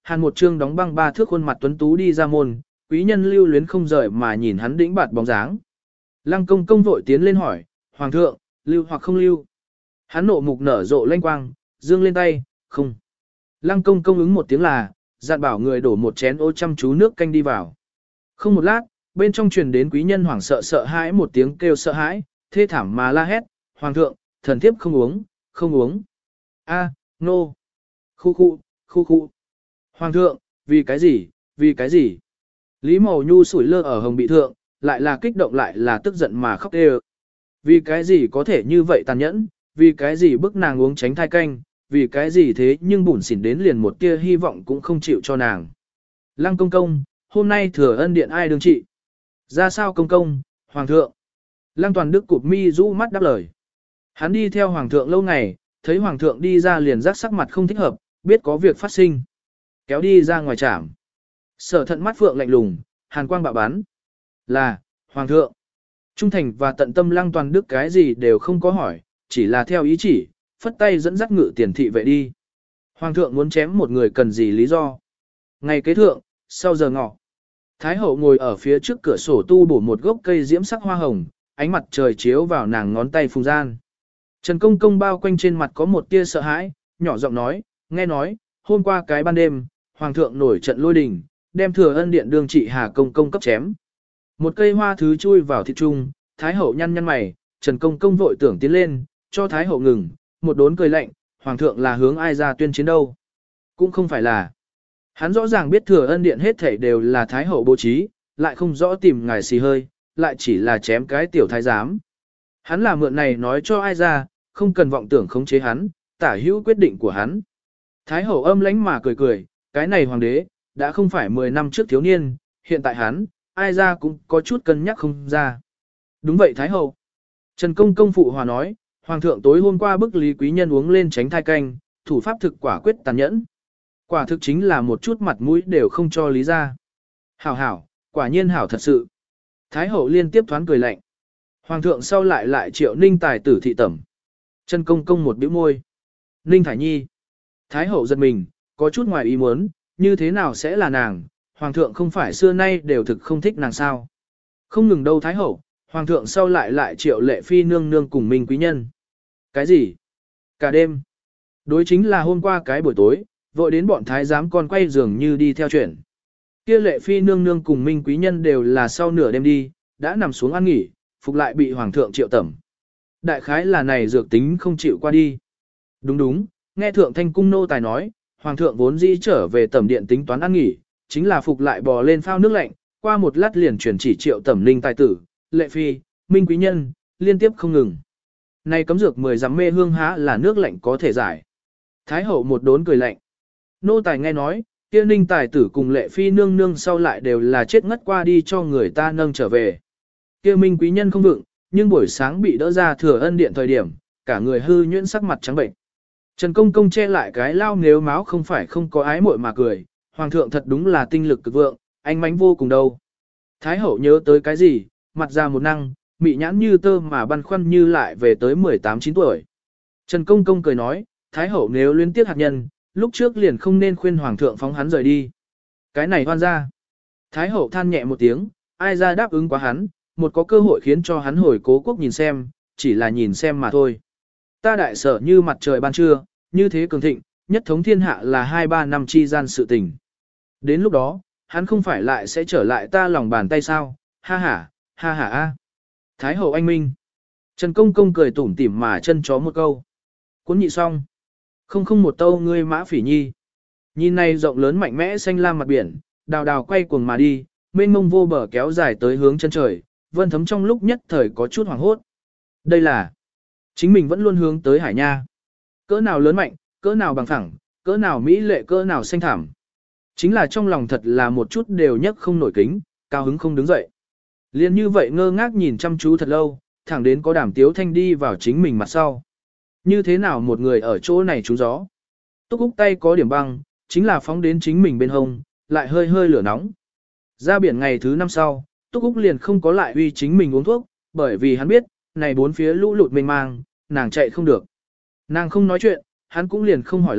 [SPEAKER 1] hàn một trương đóng băng ba thước khuôn mặt tuấn tú đi ra môn, quý nhân lưu luyến không rời mà nhìn hắn đĩnh bạt bóng dáng. Lăng công công vội tiến lên hỏi, hoàng thượng, lưu hoặc không lưu. Hắn nộ mục nở rộ lanh quang, dương lên tay, không. Lăng công công ứng một tiếng là, dặn bảo người đổ một chén ô chăm chú nước canh đi vào. Không một lát, bên trong truyền đến quý nhân hoảng sợ sợ hãi một tiếng kêu sợ hãi, thê thảm mà la hét, hoàng thượng, thần thiếp không uống, không uống. A, nô. No. Khu khu, khu khu. Hoàng thượng, vì cái gì, vì cái gì? Lý Màu Nhu sủi lơ ở hồng bị thượng, lại là kích động lại là tức giận mà khóc đê. Vì cái gì có thể như vậy tàn nhẫn, vì cái gì bức nàng uống tránh thai canh, vì cái gì thế nhưng bủn xỉn đến liền một tia hy vọng cũng không chịu cho nàng. Lăng công công, hôm nay thừa ân điện ai đương trị? Ra sao công công, hoàng thượng? Lăng toàn đức cụp mi rũ mắt đáp lời. Hắn đi theo hoàng thượng lâu ngày, thấy hoàng thượng đi ra liền rắc sắc mặt không thích hợp, biết có việc phát sinh. Kéo đi ra ngoài trảm. Sở thận mắt phượng lạnh lùng, hàn quang bạo bắn. Là, hoàng thượng. Trung thành và tận tâm lăng toàn đức cái gì đều không có hỏi, chỉ là theo ý chỉ, phất tay dẫn dắt ngự tiền thị vệ đi. Hoàng thượng muốn chém một người cần gì lý do. Ngày kế thượng, sau giờ ngọ, Thái hậu ngồi ở phía trước cửa sổ tu bổ một gốc cây diễm sắc hoa hồng, ánh mặt trời chiếu vào nàng ngón tay phùng gian. Trần Công Công bao quanh trên mặt có một tia sợ hãi, nhỏ giọng nói, nghe nói, hôm qua cái ban đêm, Hoàng thượng nổi trận lôi đình, đem thừa ân điện đương trị Hà Công Công cấp chém. Một cây hoa thứ chui vào thịt trung, Thái hậu nhăn nhăn mày, Trần Công Công vội tưởng tiến lên, cho Thái hậu ngừng, một đốn cười lạnh, Hoàng thượng là hướng ai ra tuyên chiến đâu. Cũng không phải là. Hắn rõ ràng biết thừa ân điện hết thảy đều là Thái hậu bố trí, lại không rõ tìm ngài xì hơi, lại chỉ là chém cái tiểu thái giám. Hắn là mượn này nói cho ai ra, không cần vọng tưởng khống chế hắn, tả hữu quyết định của hắn. Thái hậu âm lãnh mà cười cười, cái này hoàng đế, đã không phải mười năm trước thiếu niên, hiện tại hắn, ai ra cũng có chút cân nhắc không ra. Đúng vậy Thái hậu. Trần Công Công phụ hòa nói, Hoàng thượng tối hôm qua bức Lý Quý Nhân uống lên tránh thai canh, thủ pháp thực quả quyết tàn nhẫn. Quả thực chính là một chút mặt mũi đều không cho Lý ra. Hảo hảo, quả nhiên hảo thật sự. Thái hậu liên tiếp thoáng cười lạnh. Hoàng thượng sau lại lại triệu Ninh Tài tử thị tẩm. Trần Công Công một bĩu môi. Ninh Thải Nhi. Thái hậu giật mình, có chút ngoài ý muốn, như thế nào sẽ là nàng, Hoàng thượng không phải xưa nay đều thực không thích nàng sao. Không ngừng đâu Thái hậu, Hoàng thượng sau lại lại triệu lệ phi nương nương cùng Minh Quý Nhân. Cái gì? Cả đêm. Đối chính là hôm qua cái buổi tối, vội đến bọn thái giám con quay giường như đi theo chuyện. Kia lệ phi nương nương cùng Minh Quý Nhân đều là sau nửa đêm đi, đã nằm xuống ăn nghỉ, phục lại bị Hoàng thượng triệu tẩm. Đại khái là này dược tính không chịu qua đi. Đúng đúng, nghe thượng thanh cung nô tài nói, Hoàng thượng vốn dĩ trở về tẩm điện tính toán ăn nghỉ, chính là phục lại bò lên phao nước lạnh, qua một lát liền chuyển chỉ triệu tẩm Ninh tài tử, lệ phi, Minh Quý Nhân, liên tiếp không ngừng. Này cấm dược mười dặm mê hương há là nước lạnh có thể giải. Thái hậu một đốn cười lạnh. Nô tài nghe nói, kia Ninh tài tử cùng lệ phi nương nương sau lại đều là chết ngất qua đi cho người ta nâng trở về. Kia Minh Quý Nhân không vựng, nhưng buổi sáng bị đỡ ra thừa ân điện thời điểm, cả người hư nhuyễn sắc mặt trắng bệnh. Trần Công Công che lại cái lao nếu máu không phải không có ái muội mà cười, Hoàng thượng thật đúng là tinh lực cực vượng, anh mánh vô cùng đâu. Thái hậu nhớ tới cái gì, mặt ra một năng, mị nhãn như tơ mà băn khoăn như lại về tới mười tám chín tuổi. Trần Công Công cười nói, Thái hậu nếu liên tiếp hạt nhân, lúc trước liền không nên khuyên Hoàng thượng phóng hắn rời đi. Cái này hoan ra. Thái hậu than nhẹ một tiếng, ai ra đáp ứng quá hắn, một có cơ hội khiến cho hắn hồi cố quốc nhìn xem, chỉ là nhìn xem mà thôi. Ta đại sở như mặt trời ban trưa, như thế cường thịnh, nhất thống thiên hạ là hai ba năm chi gian sự tình. Đến lúc đó, hắn không phải lại sẽ trở lại ta lòng bàn tay sao, ha ha, ha ha a. Thái hậu anh minh. Trần Công Công cười tủm tỉm mà chân chó một câu. Cuốn nhị xong. Không không một tâu ngươi mã phỉ nhi. Nhìn này rộng lớn mạnh mẽ xanh lam mặt biển, đào đào quay cuồng mà đi, mênh mông vô bờ kéo dài tới hướng chân trời, Vân Thấm trong lúc nhất thời có chút hoảng hốt. Đây là, chính mình vẫn luôn hướng tới hải nha. Cỡ nào lớn mạnh, cỡ nào bằng phẳng, cỡ nào mỹ lệ, cỡ nào xanh thảm. Chính là trong lòng thật là một chút đều nhất không nổi kính, cao hứng không đứng dậy. Liên như vậy ngơ ngác nhìn chăm chú thật lâu, thẳng đến có Đàm Tiếu Thanh đi vào chính mình mặt sau. Như thế nào một người ở chỗ này trú gió. Túc Úc tay có điểm băng, chính là phóng đến chính mình bên hông, lại hơi hơi lửa nóng. Ra biển ngày thứ năm sau, Túc Úc liền không có lại uy chính mình uống thuốc, bởi vì hắn biết, này bốn phía lũ lụt mênh mang, nàng chạy không được. Nàng không nói chuyện, hắn cũng liền không hỏi lại,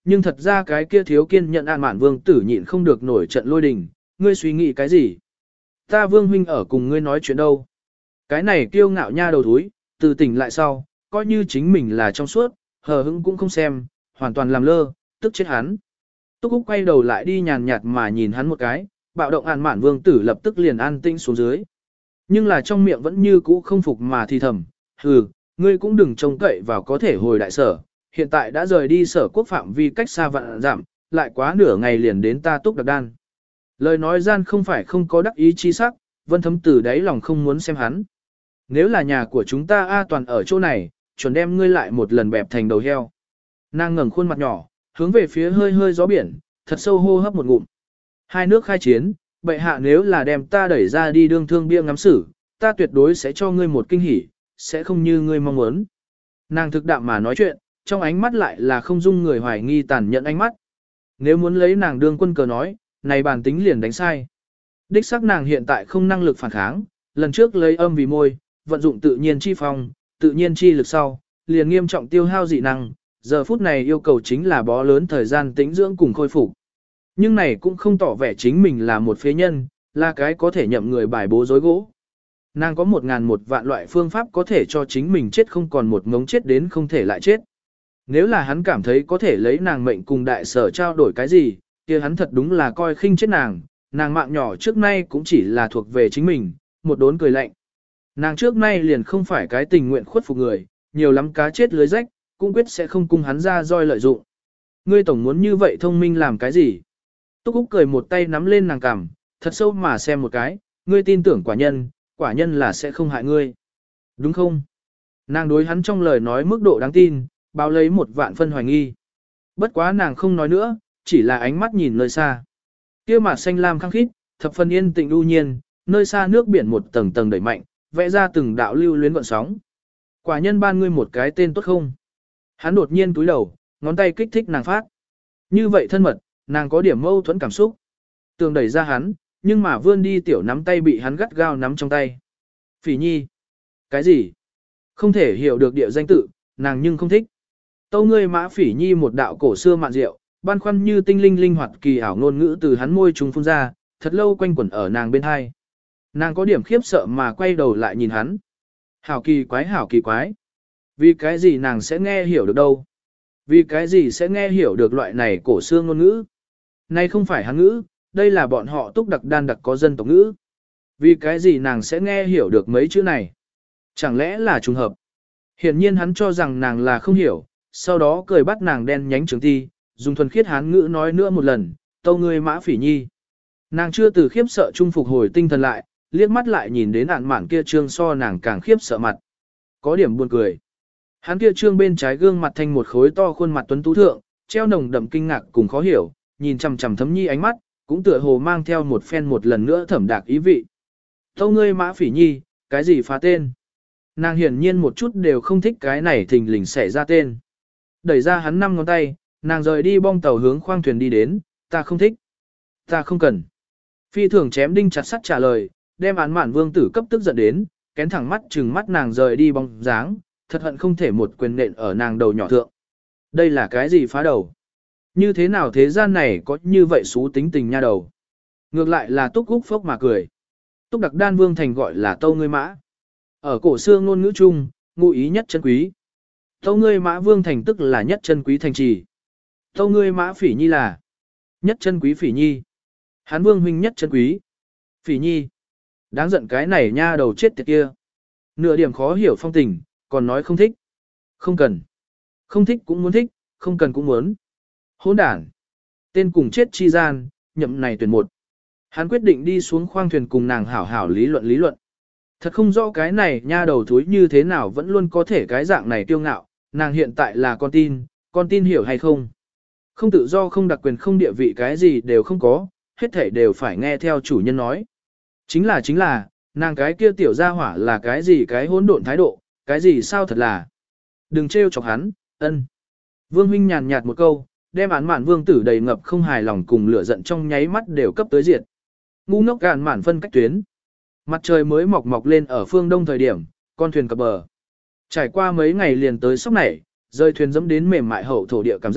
[SPEAKER 1] nhưng thật ra cái kia thiếu kiên nhận An Mạn Vương tử nhịn không được nổi trận lôi đình, ngươi suy nghĩ cái gì? Ta Vương huynh ở cùng ngươi nói chuyện đâu? Cái này kiêu ngạo nha đầu thúi, từ tỉnh lại sau, coi như chính mình là trong suốt, hờ hững cũng không xem, hoàn toàn làm lơ, tức chết hắn. Túc Úc quay đầu lại đi nhàn nhạt mà nhìn hắn một cái, bạo động An Mạn Vương tử lập tức liền an tinh xuống dưới. Nhưng là trong miệng vẫn như cũ không phục mà thì thầm, hừ, ngươi cũng đừng trông cậy vào có thể hồi đại sở, hiện tại đã rời đi sở quốc phạm vi cách xa vạn giảm, lại quá nửa ngày liền đến ta Túc Đặc Đan. Lời nói gian không phải không có đắc ý chi sắc, Vân Thấm từ đáy lòng không muốn xem hắn. Nếu là nhà của chúng ta A toàn ở chỗ này, chuẩn đem ngươi lại một lần bẹp thành đầu heo. Nàng ngẩng khuôn mặt nhỏ, hướng về phía hơi hơi gió biển, thật sâu hô hấp một ngụm. Hai nước khai chiến, bệ hạ nếu là đem ta đẩy ra đi đương thương bia ngắm xử, ta tuyệt đối sẽ cho ngươi một kinh hỉ, sẽ không như ngươi mong muốn. Nàng thực đạm mà nói chuyện, trong ánh mắt lại là không dung người hoài nghi tàn nhẫn ánh mắt. Nếu muốn lấy nàng đương quân cờ nói, này bản tính liền đánh sai. Đích xác nàng hiện tại không năng lực phản kháng, lần trước lấy âm vì môi, vận dụng tự nhiên chi phong, tự nhiên chi lực sau, liền nghiêm trọng tiêu hao dị năng, giờ phút này yêu cầu chính là bó lớn thời gian tĩnh dưỡng cùng khôi phục. Nhưng này cũng không tỏ vẻ chính mình là một phế nhân, là cái có thể nhậm người bài bố dối gỗ. Nàng có một ngàn một vạn loại phương pháp có thể cho chính mình chết không còn một ngống chết đến không thể lại chết. Nếu là hắn cảm thấy có thể lấy nàng mệnh cùng đại sở trao đổi cái gì, kia hắn thật đúng là coi khinh chết nàng, nàng mạng nhỏ trước nay cũng chỉ là thuộc về chính mình, một đốn cười lạnh. Nàng trước nay liền không phải cái tình nguyện khuất phục người, nhiều lắm cá chết lưới rách, cũng quyết sẽ không cung hắn ra roi lợi dụng. Ngươi tổng muốn như vậy thông minh làm cái gì? Túc Úc cười một tay nắm lên nàng cằm, thật sâu mà xem một cái, ngươi tin tưởng quả nhân, quả nhân là sẽ không hại ngươi. Đúng không? Nàng đối hắn trong lời nói mức độ đáng tin, báo lấy một vạn phân hoài nghi. Bất quá nàng không nói nữa, chỉ là ánh mắt nhìn nơi xa. Kia mặt xanh lam khăng khít, thập phần yên tĩnh đu nhiên, nơi xa nước biển một tầng tầng đẩy mạnh, vẽ ra từng đạo lưu luyến gọn sóng. Quả nhân ban ngươi một cái tên tốt không? Hắn đột nhiên túi đầu, ngón tay kích thích nàng phát. Như vậy thân mật, nàng có điểm mâu thuẫn cảm xúc. Tường đẩy ra hắn, nhưng mà vươn đi tiểu nắm tay bị hắn gắt gao nắm trong tay. Phỉ nhi. Cái gì? Không thể hiểu được địa danh tự, nàng nhưng không thích. Tâu ngươi mã phỉ nhi một đạo cổ xưa mạn rượu, băn khoăn như tinh linh linh hoạt kỳ ảo ngôn ngữ từ hắn môi trùng phun ra, thật lâu quanh quẩn ở nàng bên hai. Nàng có điểm khiếp sợ mà quay đầu lại nhìn hắn. Hảo kỳ quái hảo kỳ quái. Vì cái gì nàng sẽ nghe hiểu được đâu? Vì cái gì sẽ nghe hiểu được loại này cổ xưa ngôn ngữ? Này không phải hắn ngữ, đây là bọn họ Túc Đặc Đan đặc có dân tộc ngữ. Vì cái gì nàng sẽ nghe hiểu được mấy chữ này? Chẳng lẽ là trùng hợp? Hiển nhiên hắn cho rằng nàng là không hiểu, sau đó cười bắt nàng đen nhánh trường ti, dùng thuần khiết hán ngữ nói nữa một lần, tâu ngươi mã phỉ nhi. Nàng chưa từ khiếp sợ trung phục hồi tinh thần lại, liếc mắt lại nhìn đến ạn mạn kia trương so nàng càng khiếp sợ mặt. Có điểm buồn cười. Hắn kia trương bên trái gương mặt thành một khối to khuôn mặt tuấn tú thượng, treo nồng đậm kinh ngạc cùng khó hiểu, nhìn chằm chằm Thấm Nhi ánh mắt, cũng tựa hồ mang theo một phen một lần nữa thẩm đạc ý vị. Tâu ngươi mã phỉ nhi, cái gì phá tên? Nàng hiển nhiên một chút đều không thích cái này thình lình xẻ ra tên. Đẩy ra hắn năm ngón tay, nàng rời đi bong tàu hướng khoang thuyền đi đến, ta không thích. Ta không cần. Phi thường chém đinh chặt sắt trả lời, đem án mạn vương tử cấp tức giận đến, kén thẳng mắt trừng mắt nàng rời đi bóng dáng, thật hận không thể một quyền nện ở nàng đầu nhỏ thượng. Đây là cái gì phá đầu? Như thế nào thế gian này có như vậy xú tính tình nha đầu? Ngược lại là Túc Úc phốc mà cười. Túc Đặc Đan Vương thành gọi là tâu ngươi mã. Ở cổ xưa ngôn ngữ chung, ngụ ý nhất chân quý. Tâu ngươi mã Vương thành tức là nhất chân quý thành trì. Tâu ngươi mã phỉ nhi là nhất chân quý phỉ nhi. Hán Vương huynh nhất chân quý. Phỉ nhi. Đáng giận cái này nha đầu chết tiệt kia. Nửa điểm khó hiểu phong tình, còn nói không thích. Không cần. Không thích cũng muốn thích, không cần cũng muốn. Hỗn đản. Tên cùng chết chi gian, nhậm này tuyển một. Hắn quyết định đi xuống khoang thuyền cùng nàng hảo hảo lý luận lý luận. Thật không rõ cái này nha đầu thúi như thế nào vẫn luôn có thể cái dạng này kiêu ngạo, nàng hiện tại là con tin, con tin hiểu hay không? Không tự do không đặc quyền không địa vị cái gì đều không có, hết thể đều phải nghe theo chủ nhân nói. Chính là chính là, nàng cái kia tiểu gia hỏa là cái gì cái hỗn độn thái độ, cái gì sao thật là. Đừng trêu chọc hắn, ân. Vương huynh nhàn nhạt một câu, đem án mạn vương tử đầy ngập không hài lòng cùng lửa giận trong nháy mắt đều cấp tới diệt. Ngu ngốc gạn mạn phân cách tuyến. Mặt trời mới mọc mọc lên ở phương đông thời điểm, con thuyền cập bờ. Trải qua mấy ngày liền tới sóc này, rơi thuyền dẫm đến mềm mại hậu thổ địa cảm giác,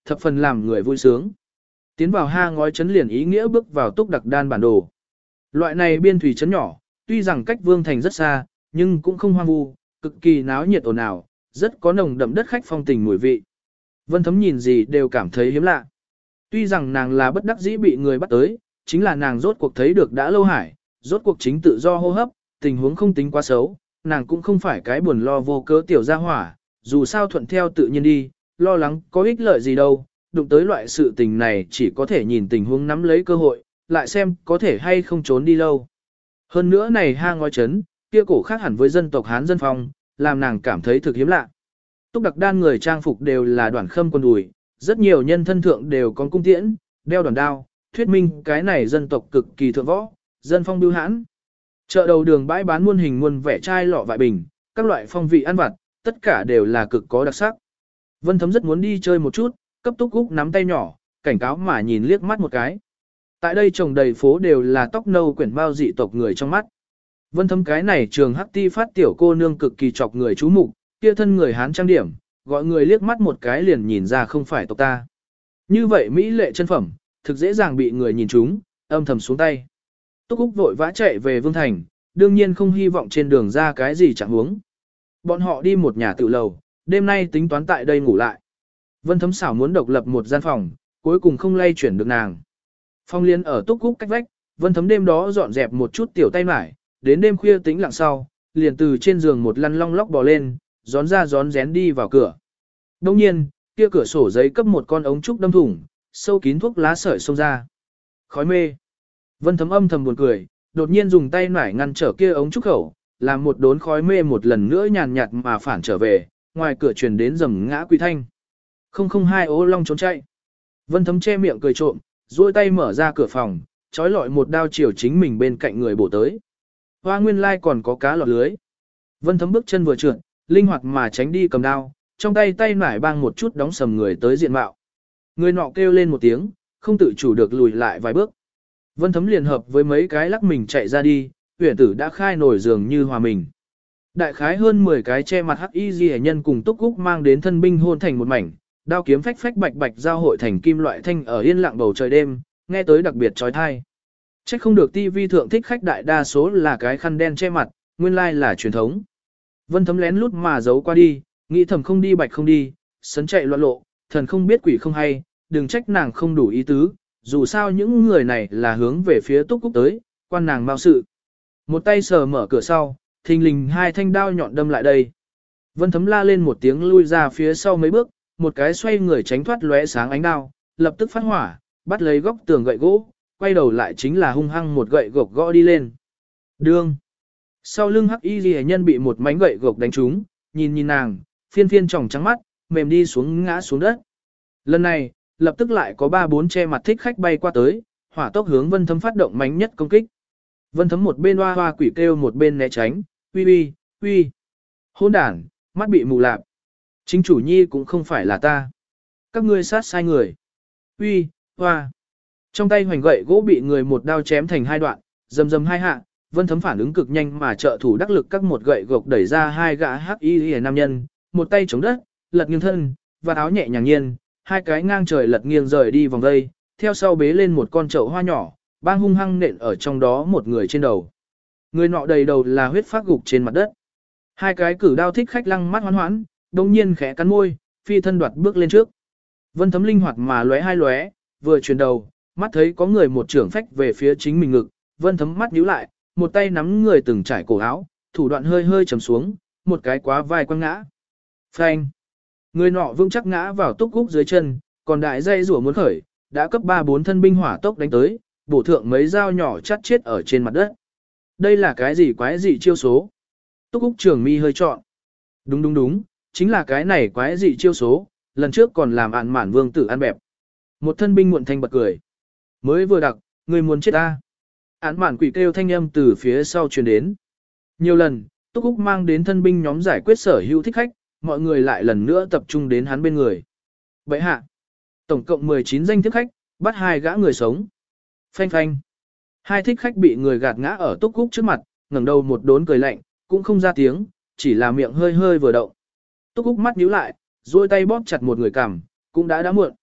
[SPEAKER 1] thập phần làm người vui sướng. Tiến vào ha ngói trấn liền ý nghĩa bước vào túc đặc đan bản đồ. Loại này biên thủy trấn nhỏ, tuy rằng cách Vương Thành rất xa, nhưng cũng không hoang vu, cực kỳ náo nhiệt ồn ào, rất có nồng đậm đất khách phong tình mùi vị. Vân Thấm nhìn gì đều cảm thấy hiếm lạ. Tuy rằng nàng là bất đắc dĩ bị người bắt tới, chính là nàng rốt cuộc thấy được đã lâu hải, rốt cuộc chính tự do hô hấp, tình huống không tính quá xấu, nàng cũng không phải cái buồn lo vô cớ tiểu gia hỏa, dù sao thuận theo tự nhiên đi, lo lắng có ích lợi gì đâu, đụng tới loại sự tình này chỉ có thể nhìn tình huống nắm lấy cơ hội, lại xem có thể hay không trốn đi lâu. Hơn nữa này ha ngói trấn, kia cổ khác hẳn với dân tộc Hán dân phong, làm nàng cảm thấy thực hiếm lạ. Túc đặc đan người trang phục đều là đoàn khâm quần đùi, rất nhiều nhân thân thượng đều có cung tiễn, đeo đoàn đao, thuyết minh cái này dân tộc cực kỳ thượng võ, dân phong bưu hãn. Chợ đầu đường bãi bán muôn hình muôn vẻ chai lọ vại bình, các loại phong vị ăn vặt, tất cả đều là cực có đặc sắc. Vân Thấm rất muốn đi chơi một chút, cấp Túc Cúc nắm tay nhỏ, cảnh cáo mà nhìn liếc mắt một cái. Tại đây trồng đầy phố đều là tóc nâu quyển bao dị tộc người trong mắt. Vân Thấm cái này trường hắc ti phát tiểu cô nương cực kỳ chọc người chú mục, kia thân người Hán trang điểm, gọi người liếc mắt một cái liền nhìn ra không phải tộc ta. Như vậy mỹ lệ chân phẩm, thực dễ dàng bị người nhìn trúng, âm thầm xuống tay. Túc Cúc vội vã chạy về Vương Thành, đương nhiên không hy vọng trên đường ra cái gì chẳng huống. Bọn họ đi một nhà tự lầu, đêm nay tính toán tại đây ngủ lại. Vân Thấm xảo muốn độc lập một gian phòng, cuối cùng không lay chuyển được nàng. Phong liên ở Túc Cúc cách vách, Vân Thấm đêm đó dọn dẹp một chút tiểu tay mải, đến đêm khuya tĩnh lặng sau, liền từ trên giường một lăn long lóc bò lên, gión ra gión rén đi vào cửa. Đông nhiên, kia cửa sổ giấy cấp một con ống trúc đâm thủng, sâu kín thuốc lá sợi xông ra. Khói mê. Vân Thấm âm thầm buồn cười, đột nhiên dùng tay nải ngăn trở kia ống trúc khẩu, làm một đốn khói mê một lần nữa nhàn nhạt mà phản trở về, ngoài cửa truyền đến rầm ngã quy thanh. Không không hai ố long trốn chạy. Vân Thấm che miệng cười trộm, duỗi tay mở ra cửa phòng, trói lọi một đao chiều chính mình bên cạnh người bổ tới. Hoa nguyên lai còn có cá lọt lưới. Vân Thấm bước chân vừa trượt, linh hoạt mà tránh đi cầm đao, trong tay tay nải bang một chút đóng sầm người tới diện mạo. Người nọ kêu lên một tiếng, không tự chủ được lùi lại vài bước. Vân Thấm liền hợp với mấy cái lắc mình chạy ra đi, Uyển Tử đã khai nổi giường như hòa mình. Đại khái hơn mười cái che mặt hắc y liễu nhân cùng Túc Cúc mang đến thân binh hôn thành một mảnh, đao kiếm phách phách bạch bạch giao hội thành kim loại thanh ở yên lặng bầu trời đêm, nghe tới đặc biệt chói tai. Chắc không được tivi thượng thích khách đại đa số là cái khăn đen che mặt, nguyên lai là truyền thống. Vân Thấm lén lút mà giấu qua đi, nghĩ thầm không đi bạch không đi, sấn chạy loạn lộ, thần không biết quỷ không hay, đừng trách nàng không đủ ý tứ, dù sao những người này là hướng về phía Túc Cúc tới, quan nàng bao sự. Một tay sờ mở cửa sau, thình lình hai thanh đao nhọn đâm lại đây. Vân Thấm la lên một tiếng lui ra phía sau mấy bước, một cái xoay người tránh thoát lóe sáng ánh đao, lập tức phát hỏa, bắt lấy góc tường gậy gỗ, quay đầu lại chính là hung hăng một gậy gộc gõ đi lên. Đương. Sau lưng hắc y liễu nhân bị một mảnh gậy gộc đánh trúng, nhìn nhìn nàng, phiên phiên tròng trắng mắt, mềm đi xuống ngã xuống đất. Lần này, lập tức lại có ba bốn che mặt thích khách bay qua tới, hỏa tốc hướng Vân Thấm phát động mãnh nhất công kích. Vân Thấm một bên hoa hoa quỷ kêu một bên né tránh, uy uy, uy. Hôn đản, mắt bị mù lạp. Chính chủ nhi cũng không phải là ta. Các ngươi sát sai người. Uy, hoa. Trong tay hoành gậy gỗ bị người một đao chém thành hai đoạn, rầm rầm hai hạ, Vân Thấm phản ứng cực nhanh mà trợ thủ đắc lực các một gậy gộc đẩy ra hai gã hắc y liễu nam nhân, một tay chống đất, lật nghiêng thân, và áo nhẹ nhàng nhiên, hai cái ngang trời lật nghiêng rời đi vòng dây, theo sau bế lên một con chậu hoa nhỏ, bang hung hăng nện ở trong đó một người trên đầu. Người nọ đầy đầu là huyết phát gục trên mặt đất. Hai cái cử đao thích khách lăng mắt hoán hoán, đồng nhiên khẽ cắn môi, phi thân đoạt bước lên trước. Vân Thấm linh hoạt mà lóe hai lóe, vừa chuyển đầu, mắt thấy có người một trưởng phách về phía chính mình ngực, Vân Thấm mắt nhíu lại, một tay nắm người từng trải cổ áo, thủ đoạn hơi hơi trầm xuống, một cái quá vai quăng ngã. Phanh! Người nọ vững chắc ngã vào Túc Cúc dưới chân, còn đại dây rủa muốn khởi, đã cấp ba bốn thân binh hỏa tốc đánh tới, bổ thượng mấy dao nhỏ chắt chết ở trên mặt đất. Đây là cái gì quái dị chiêu số? Túc Cúc trường mi hơi trọn. Đúng đúng đúng, chính là cái này quái dị chiêu số, lần trước còn làm ạn mản vương tử ăn bẹp. Một thân binh muộn thanh bật cười. Mới vừa đặc, người muốn chết ta. Án mản quỷ kêu thanh âm từ phía sau truyền đến. Nhiều lần, Túc Cúc mang đến thân binh nhóm giải quyết sở hữu thích khách, mọi người lại lần nữa tập trung đến hắn bên người. Vậy hạ, tổng cộng mười chín danh thích khách, bắt hai gã người sống. Phanh phanh. Hai thích khách bị người gạt ngã ở Túc Cúc trước mặt, ngẩng đầu một đốn cười lạnh, cũng không ra tiếng, chỉ là miệng hơi hơi vừa động. Túc Cúc mắt nhíu lại, duỗi tay bóp chặt một người cằm, cũng đã đã muộn.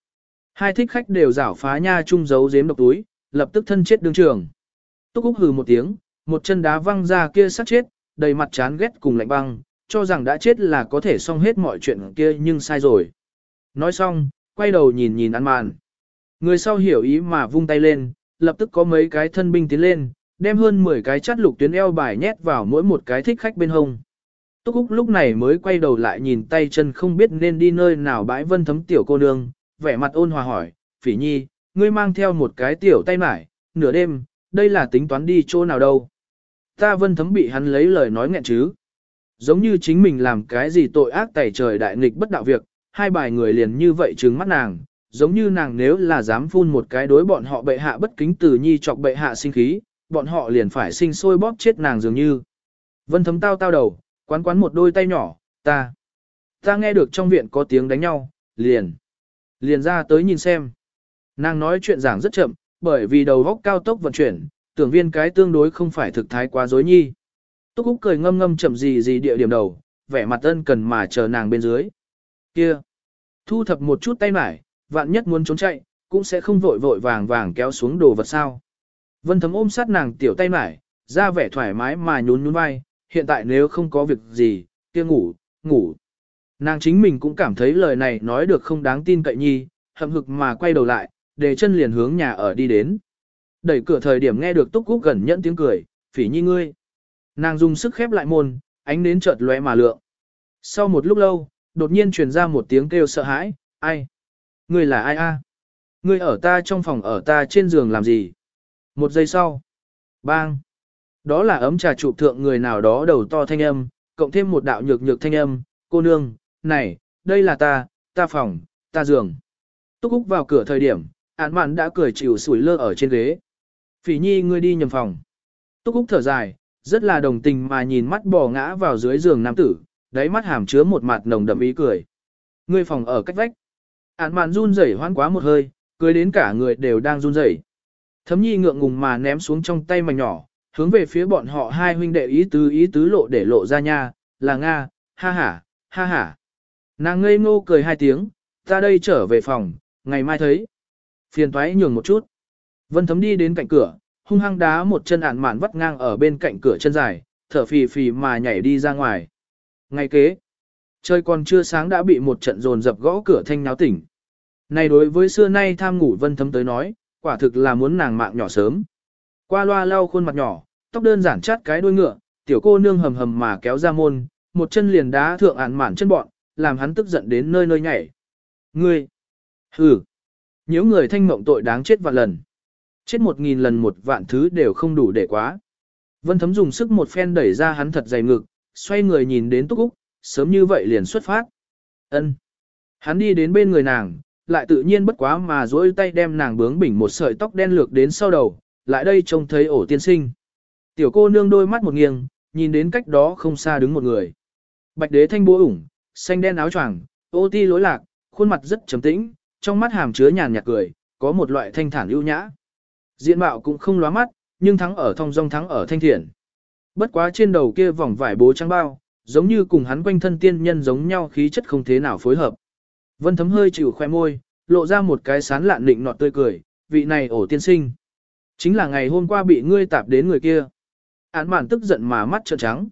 [SPEAKER 1] Hai thích khách đều rảo phá nha chung giấu giếm độc túi, lập tức thân chết đương trường. Túc Úc hừ một tiếng, một chân đá văng ra kia sát chết, đầy mặt chán ghét cùng lạnh băng, cho rằng đã chết là có thể xong hết mọi chuyện kia nhưng sai rồi. Nói xong, quay đầu nhìn nhìn An Mạn. Người sau hiểu ý mà vung tay lên, lập tức có mấy cái thân binh tiến lên, đem hơn mười cái chắt lục tuyến eo bài nhét vào mỗi một cái thích khách bên hông. Túc Úc lúc này mới quay đầu lại nhìn tay chân không biết nên đi nơi nào bãi Vân Thấm tiểu cô nương, vẻ mặt ôn hòa hỏi, Phỉ Nhi, ngươi mang theo một cái tiểu tay mải, nửa đêm, đây là tính toán đi chỗ nào đâu. Ta Vân Thấm bị hắn lấy lời nói nghẹn chứ. Giống như chính mình làm cái gì tội ác tẩy trời đại nghịch bất đạo việc, hai bài người liền như vậy trừng mắt nàng, giống như nàng nếu là dám phun một cái đối bọn họ bệ hạ bất kính từ nhi chọc bệ hạ sinh khí, bọn họ liền phải sinh sôi bóp chết nàng dường như. Vân Thấm tao tao đầu, quán quán một đôi tay nhỏ, ta. Ta nghe được trong viện có tiếng đánh nhau, liền. Liền ra tới nhìn xem. Nàng nói chuyện giảng rất chậm, bởi vì đầu góc cao tốc vận chuyển, tưởng viên cái tương đối không phải thực thái quá dối nhi. Túc Úc cười ngâm ngâm chậm gì gì địa điểm đầu, vẻ mặt ân cần mà chờ nàng bên dưới. Kia. Thu thập một chút tay mải, vạn nhất muốn trốn chạy, cũng sẽ không vội vội vàng vàng kéo xuống đồ vật sao. Vân Thấm ôm sát nàng tiểu tay mải, ra vẻ thoải mái mà nhún nhún vai, hiện tại nếu không có việc gì, kia ngủ, ngủ. Nàng chính mình cũng cảm thấy lời này nói được không đáng tin cậy nhi, hậm hực mà quay đầu lại, để chân liền hướng nhà ở đi đến. Đẩy cửa thời điểm nghe được Túc Cúc gần nhẫn tiếng cười, Phỉ Nhi ngươi. Nàng dùng sức khép lại môn, ánh nến chợt lóe mà lượng. Sau một lúc lâu, đột nhiên truyền ra một tiếng kêu sợ hãi, ai? Ngươi là ai a? Ngươi ở ta trong phòng ở ta trên giường làm gì? Một giây sau, bang. Đó là ấm trà chụp thượng người nào đó đầu to thanh âm, cộng thêm một đạo nhược nhược thanh âm, cô nương, này, đây là ta, ta phòng, ta giường. Túc Úc vào cửa thời điểm, Án Mạn đã cười chịu sủi lơ ở trên ghế. Phỉ Nhi ngươi đi nhầm phòng. Túc Úc thở dài, rất là đồng tình mà nhìn mắt bò ngã vào dưới giường nam tử, đáy mắt hàm chứa một mặt nồng đậm ý cười. Ngươi phòng ở cách vách. Án Mạn run rẩy hoan quá một hơi, cười đến cả người đều đang run rẩy. Thấm Nhi ngượng ngùng mà ném xuống trong tay mảnh nhỏ, hướng về phía bọn họ hai huynh đệ ý tứ ý tứ lộ để lộ ra nha, là Nga, ha ha, ha ha. Nàng ngây ngô cười hai tiếng, ta đây trở về phòng, ngày mai thấy. Phiền toái nhường một chút. Vân Thấm đi đến cạnh cửa, hung hăng đá một chân Án Mạn vắt ngang ở bên cạnh cửa chân dài, thở phì phì mà nhảy đi ra ngoài. Ngày kế, trời còn chưa sáng đã bị một trận dồn dập gõ cửa thanh náo tỉnh. Này đối với xưa nay tham ngủ Vân Thấm tới nói, quả thực là muốn nàng mạng nhỏ sớm. Qua loa lau khuôn mặt nhỏ, tóc đơn giản chát cái đuôi ngựa, tiểu cô nương hầm hầm mà kéo ra môn, một chân liền đá thượng Án Mạn chân bọn, làm hắn tức giận đến nơi nơi nhảy. Ngươi! Hừ! Những người thanh mộng tội đáng chết vạn lần. Chết một nghìn lần một vạn thứ đều không đủ để quá. Vân Thấm dùng sức một phen đẩy ra hắn thật dày ngực, xoay người nhìn đến Túc Úc, sớm như vậy liền xuất phát. Ân. Hắn đi đến bên người nàng, lại tự nhiên bất quá mà duỗi tay đem nàng bướng bỉnh một sợi tóc đen lược đến sau đầu, lại đây trông thấy ổ tiên sinh. Tiểu cô nương đôi mắt một nghiêng, nhìn đến cách đó không xa đứng một người. Bạch đế thanh búa ủng, xanh đen áo choàng, ô ti lối lạc, khuôn mặt rất trầm tĩnh, trong mắt hàm chứa nhàn nhạt cười, có một loại thanh thản ưu nhã. Diện mạo cũng không lóa mắt, nhưng thắng ở thong dong thắng ở thanh thiện. Bất quá trên đầu kia vòng vải bố trắng bao, giống như cùng hắn quanh thân tiên nhân giống nhau khí chất không thế nào phối hợp. Vân Thấm hơi chịu khoe môi, lộ ra một cái sán lạn định nọt tươi cười, vị này ổ tiên sinh. Chính là ngày hôm qua bị ngươi tạp đến người kia. Án Mạn tức giận mà mắt trợn trắng.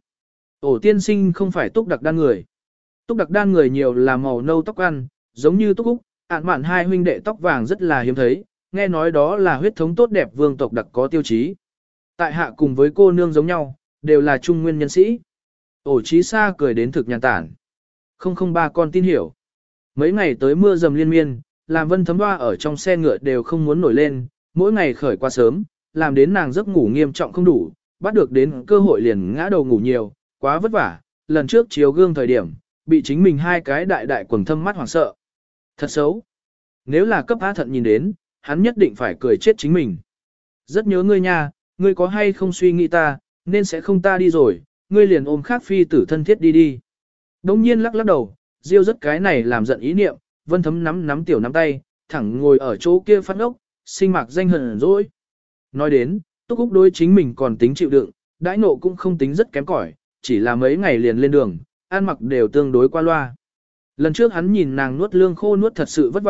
[SPEAKER 1] Ổ tiên sinh không phải Túc Đặc Đan người. Túc Đặc Đan người nhiều là màu nâu tóc ăn, giống như Túc Úc, Án Mạn hai huynh đệ tóc vàng rất là hiếm thấy, nghe nói đó là huyết thống tốt đẹp vương tộc đặc có tiêu chí. Tại hạ cùng với cô nương giống nhau, đều là trung nguyên nhân sĩ. Ổ Chí Sa cười đến thực nhàn tản. Không không ba con tin hiểu. Mấy ngày tới mưa dầm liên miên, làm Vân Thấm Hoa ở trong xe ngựa đều không muốn nổi lên, mỗi ngày khởi qua sớm, làm đến nàng giấc ngủ nghiêm trọng không đủ, bắt được đến cơ hội liền ngã đầu ngủ nhiều, quá vất vả, lần trước chiếu gương thời điểm, bị chính mình hai cái đại đại quầng thâm mắt hoảng sợ. Thật xấu. Nếu là cấp á thận nhìn đến, hắn nhất định phải cười chết chính mình. Rất nhớ ngươi nha, ngươi có hay không suy nghĩ ta, nên sẽ không ta đi rồi, ngươi liền ôm khác phi tử thân thiết đi đi. Đông nhiên lắc lắc đầu, Diêu rất cái này làm giận ý niệm, Vân Thấm nắm nắm tiểu nắm tay, thẳng ngồi ở chỗ kia phát ốc, sinh mạc danh hờn dỗi. Nói đến, Túc Úc đối chính mình còn tính chịu đựng, đãi nộ cũng không tính rất kém cỏi, chỉ là mấy ngày liền lên đường, ăn mặc đều tương đối qua loa. Lần trước hắn nhìn nàng nuốt lương khô nuốt thật sự vất vả,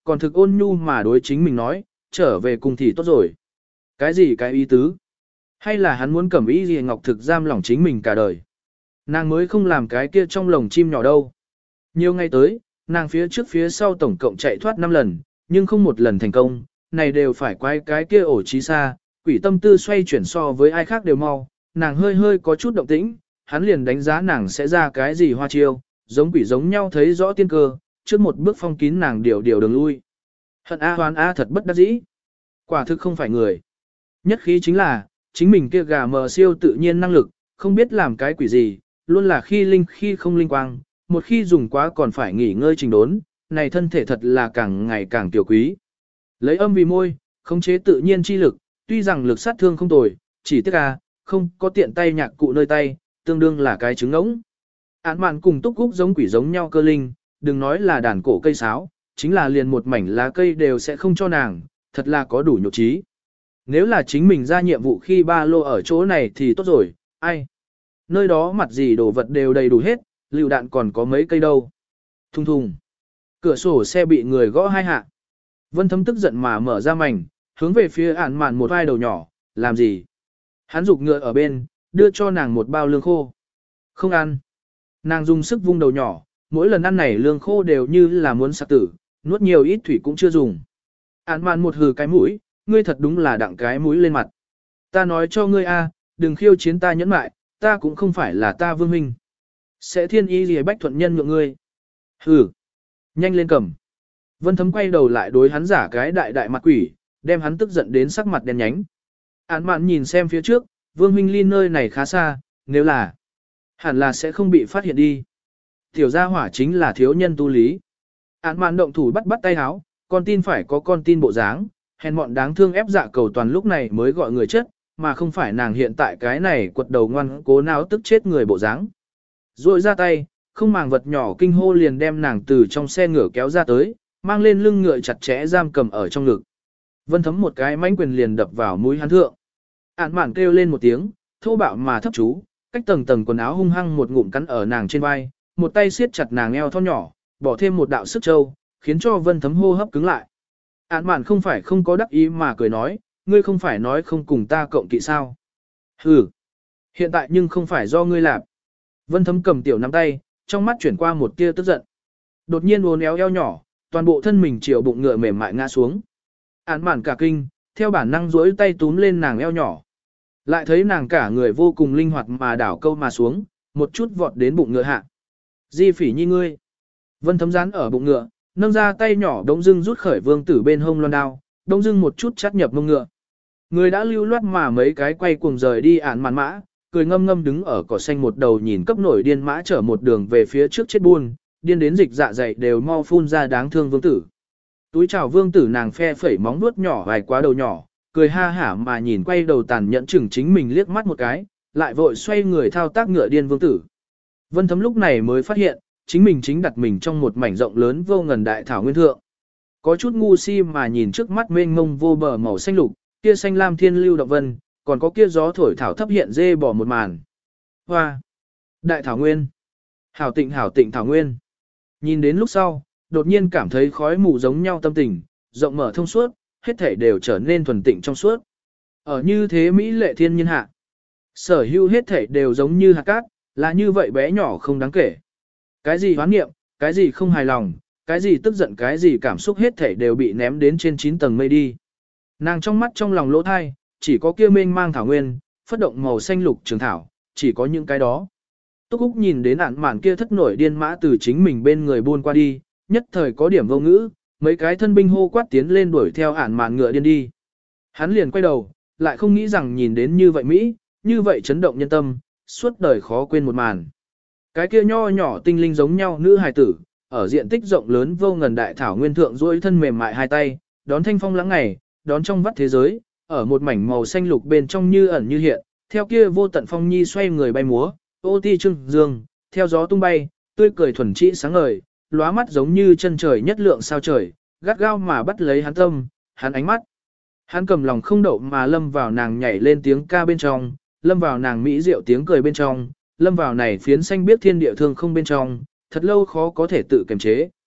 [SPEAKER 1] còn thực ôn nhu mà đối chính mình nói, trở về cùng thì tốt rồi. Cái gì cái ý tứ? Hay là hắn muốn Cẩm Y Liễu Ngọc thực giam lỏng chính mình cả đời? Nàng mới không làm cái kia trong lồng chim nhỏ đâu. Nhiều ngày tới, nàng phía trước phía sau tổng cộng chạy thoát năm lần, nhưng không một lần thành công, này đều phải quay cái kia ổ trí xa, quỷ tâm tư xoay chuyển so với ai khác đều mau, nàng hơi hơi có chút động tĩnh, hắn liền đánh giá nàng sẽ ra cái gì hoa chiêu, giống quỷ giống nhau thấy rõ tiên cơ, trước một bước phong kín nàng điều điều đường lui. Hận A hoán A thật bất đắc dĩ. Quả thực không phải người. Nhất khí chính là, chính mình kia gà mờ siêu tự nhiên năng lực, không biết làm cái quỷ gì, luôn là khi linh khi không linh quang, một khi dùng quá còn phải nghỉ ngơi trình đốn, này thân thể thật là càng ngày càng tiểu quý. Lấy âm vì môi, khống chế tự nhiên chi lực, tuy rằng lực sát thương không tồi, chỉ tiếc à, không có tiện tay nhạc cụ nơi tay, tương đương là cái trứng ngỗng. Án mạn cùng túc cúc giống quỷ giống nhau cơ linh, đừng nói là đàn cổ cây sáo, chính là liền một mảnh lá cây đều sẽ không cho nàng, thật là có đủ nhục trí. Nếu là chính mình ra nhiệm vụ khi ba lô ở chỗ này thì tốt rồi, ai? Nơi đó mặt gì đồ vật đều đầy đủ hết, lựu đạn còn có mấy cây đâu. Thùng thùng. Cửa sổ xe bị người gõ hai hạ. Vân Thấm tức giận mà mở ra mảnh, hướng về phía ản mạn một vai đầu nhỏ, làm gì? Hắn giục ngựa ở bên, đưa cho nàng một bao lương khô. Không ăn. Nàng dùng sức vung đầu nhỏ, mỗi lần ăn này lương khô đều như là muốn sạc tử, nuốt nhiều ít thủy cũng chưa dùng. Ản mạn một hừ cái mũi, ngươi thật đúng là đặng cái mũi lên mặt. Ta nói cho ngươi a, đừng khiêu chiến ta nhẫn mại, ta cũng không phải là ta vương huynh. Sẽ thiên ý gì bách thuận nhân nhượng ngươi. Hừ. Nhanh lên cầm. Vân Thấm quay đầu lại đối hắn giả cái đại đại mặt quỷ, đem hắn tức giận đến sắc mặt đen nhánh. Án mạn nhìn xem phía trước, Vương huynh ly nơi này khá xa, nếu là, hẳn là sẽ không bị phát hiện đi. Tiểu gia hỏa chính là thiếu nhân tu lý. Án mạn động thủ bắt bắt tay háo, con tin phải có con tin bộ dáng, hèn mọn đáng thương ép dạ cầu toàn lúc này mới gọi người chết, mà không phải nàng hiện tại cái này quật đầu ngoan cố não tức chết người bộ dáng. Rồi ra tay, không màng vật nhỏ kinh hô liền đem nàng từ trong xe ngựa kéo ra tới, mang lên lưng ngựa chặt chẽ giam cầm ở trong ngực. Vân Thấm một cái mãnh quyền liền đập vào mũi hắn thượng. Ản mạn kêu lên một tiếng, thô bạo mà thấp chú, cách tầng tầng quần áo hung hăng một ngụm cắn ở nàng trên vai, một tay siết chặt nàng eo thon nhỏ, bỏ thêm một đạo sức châu, khiến cho Vân Thấm hô hấp cứng lại. Ản mạn không phải không có đắc ý mà cười nói, ngươi không phải nói không cùng ta cộng kỵ sao? Hừ, hiện tại nhưng không phải do ngươi làm. Vân Thấm cầm tiểu nắm tay, trong mắt chuyển qua một tia tức giận. Đột nhiên uốn éo eo nhỏ, toàn bộ thân mình chiều bụng ngựa mềm mại ngã xuống. Án mạn cả kinh, theo bản năng duỗi tay túm lên nàng eo nhỏ. Lại thấy nàng cả người vô cùng linh hoạt mà đảo câu mà xuống, một chút vọt đến bụng ngựa hạ. Di Phỉ Nhi ngươi. Vân Thấm dán ở bụng ngựa, nâng ra tay nhỏ đống dưng rút khởi vương tử bên hông loan đao, đống dưng một chút chắt nhập mông ngựa. Người đã lưu loát mà mấy cái quay cuồng rời đi án mạn mã, cười ngâm ngâm đứng ở cỏ xanh một đầu nhìn cấp nổi điên mã chở một đường về phía trước chết buôn, điên đến dịch dạ dày đều mau phun ra đáng thương vương tử. Túi chào vương tử nàng phe phẩy móng vuốt nhỏ vài quá đầu nhỏ, cười ha hả mà nhìn quay đầu tàn nhẫn chừng chính mình liếc mắt một cái, lại vội xoay người thao tác ngựa điên vương tử. Vân Thấm lúc này mới phát hiện, chính mình chính đặt mình trong một mảnh rộng lớn vô ngần đại thảo nguyên thượng. Có chút ngu si mà nhìn trước mắt mênh mông vô bờ màu xanh lục, kia xanh lam thiên lưu động vân, còn có kia gió thổi thảo thấp hiện dê bỏ một màn. Hoa! Đại thảo nguyên! Hảo tịnh hảo tịnh thảo nguyên! Nhìn đến lúc sau, đột nhiên cảm thấy khói mù giống nhau tâm tình, rộng mở thông suốt, hết thảy đều trở nên thuần tịnh trong suốt. Ở như thế Mỹ lệ thiên nhiên hạ, sở hữu hết thảy đều giống như hạt cát, là như vậy bé nhỏ không đáng kể. Cái gì hoán nghiệm, cái gì không hài lòng, cái gì tức giận, cái gì cảm xúc hết thảy đều bị ném đến trên chín tầng mây đi. Nàng trong mắt trong lòng lỗ thai, chỉ có kia mênh mang thảo nguyên, phất động màu xanh lục trường thảo, chỉ có những cái đó. Túc Úc nhìn đến ản mạn kia thất nổi điên mã từ chính mình bên người buôn qua đi, nhất thời có điểm vô ngữ, mấy cái thân binh hô quát tiến lên đuổi theo ản mạn ngựa điên đi. Hắn liền quay đầu, lại không nghĩ rằng nhìn đến như vậy Mỹ, như vậy chấn động nhân tâm, suốt đời khó quên một màn. Cái kia nho nhỏ tinh linh giống nhau nữ hài tử, ở diện tích rộng lớn vô ngần đại thảo nguyên thượng duỗi thân mềm mại hai tay, đón thanh phong lãng ngày, đón trong vắt thế giới, ở một mảnh màu xanh lục bên trong như ẩn như hiện, theo kia vô tận phong nhi xoay người bay múa, ô ti trưng dương, theo gió tung bay, tươi cười thuần trĩ sáng ngời, lóa mắt giống như chân trời nhất lượng sao trời, gắt gao mà bắt lấy hắn tâm, hắn ánh mắt. Hắn cầm lòng không đậu mà lâm vào nàng nhảy lên tiếng ca bên trong, lâm vào nàng mỹ diệu tiếng cười bên trong, lâm vào này phiến xanh biết thiên địa thương không bên trong, thật lâu khó có thể tự kiềm chế.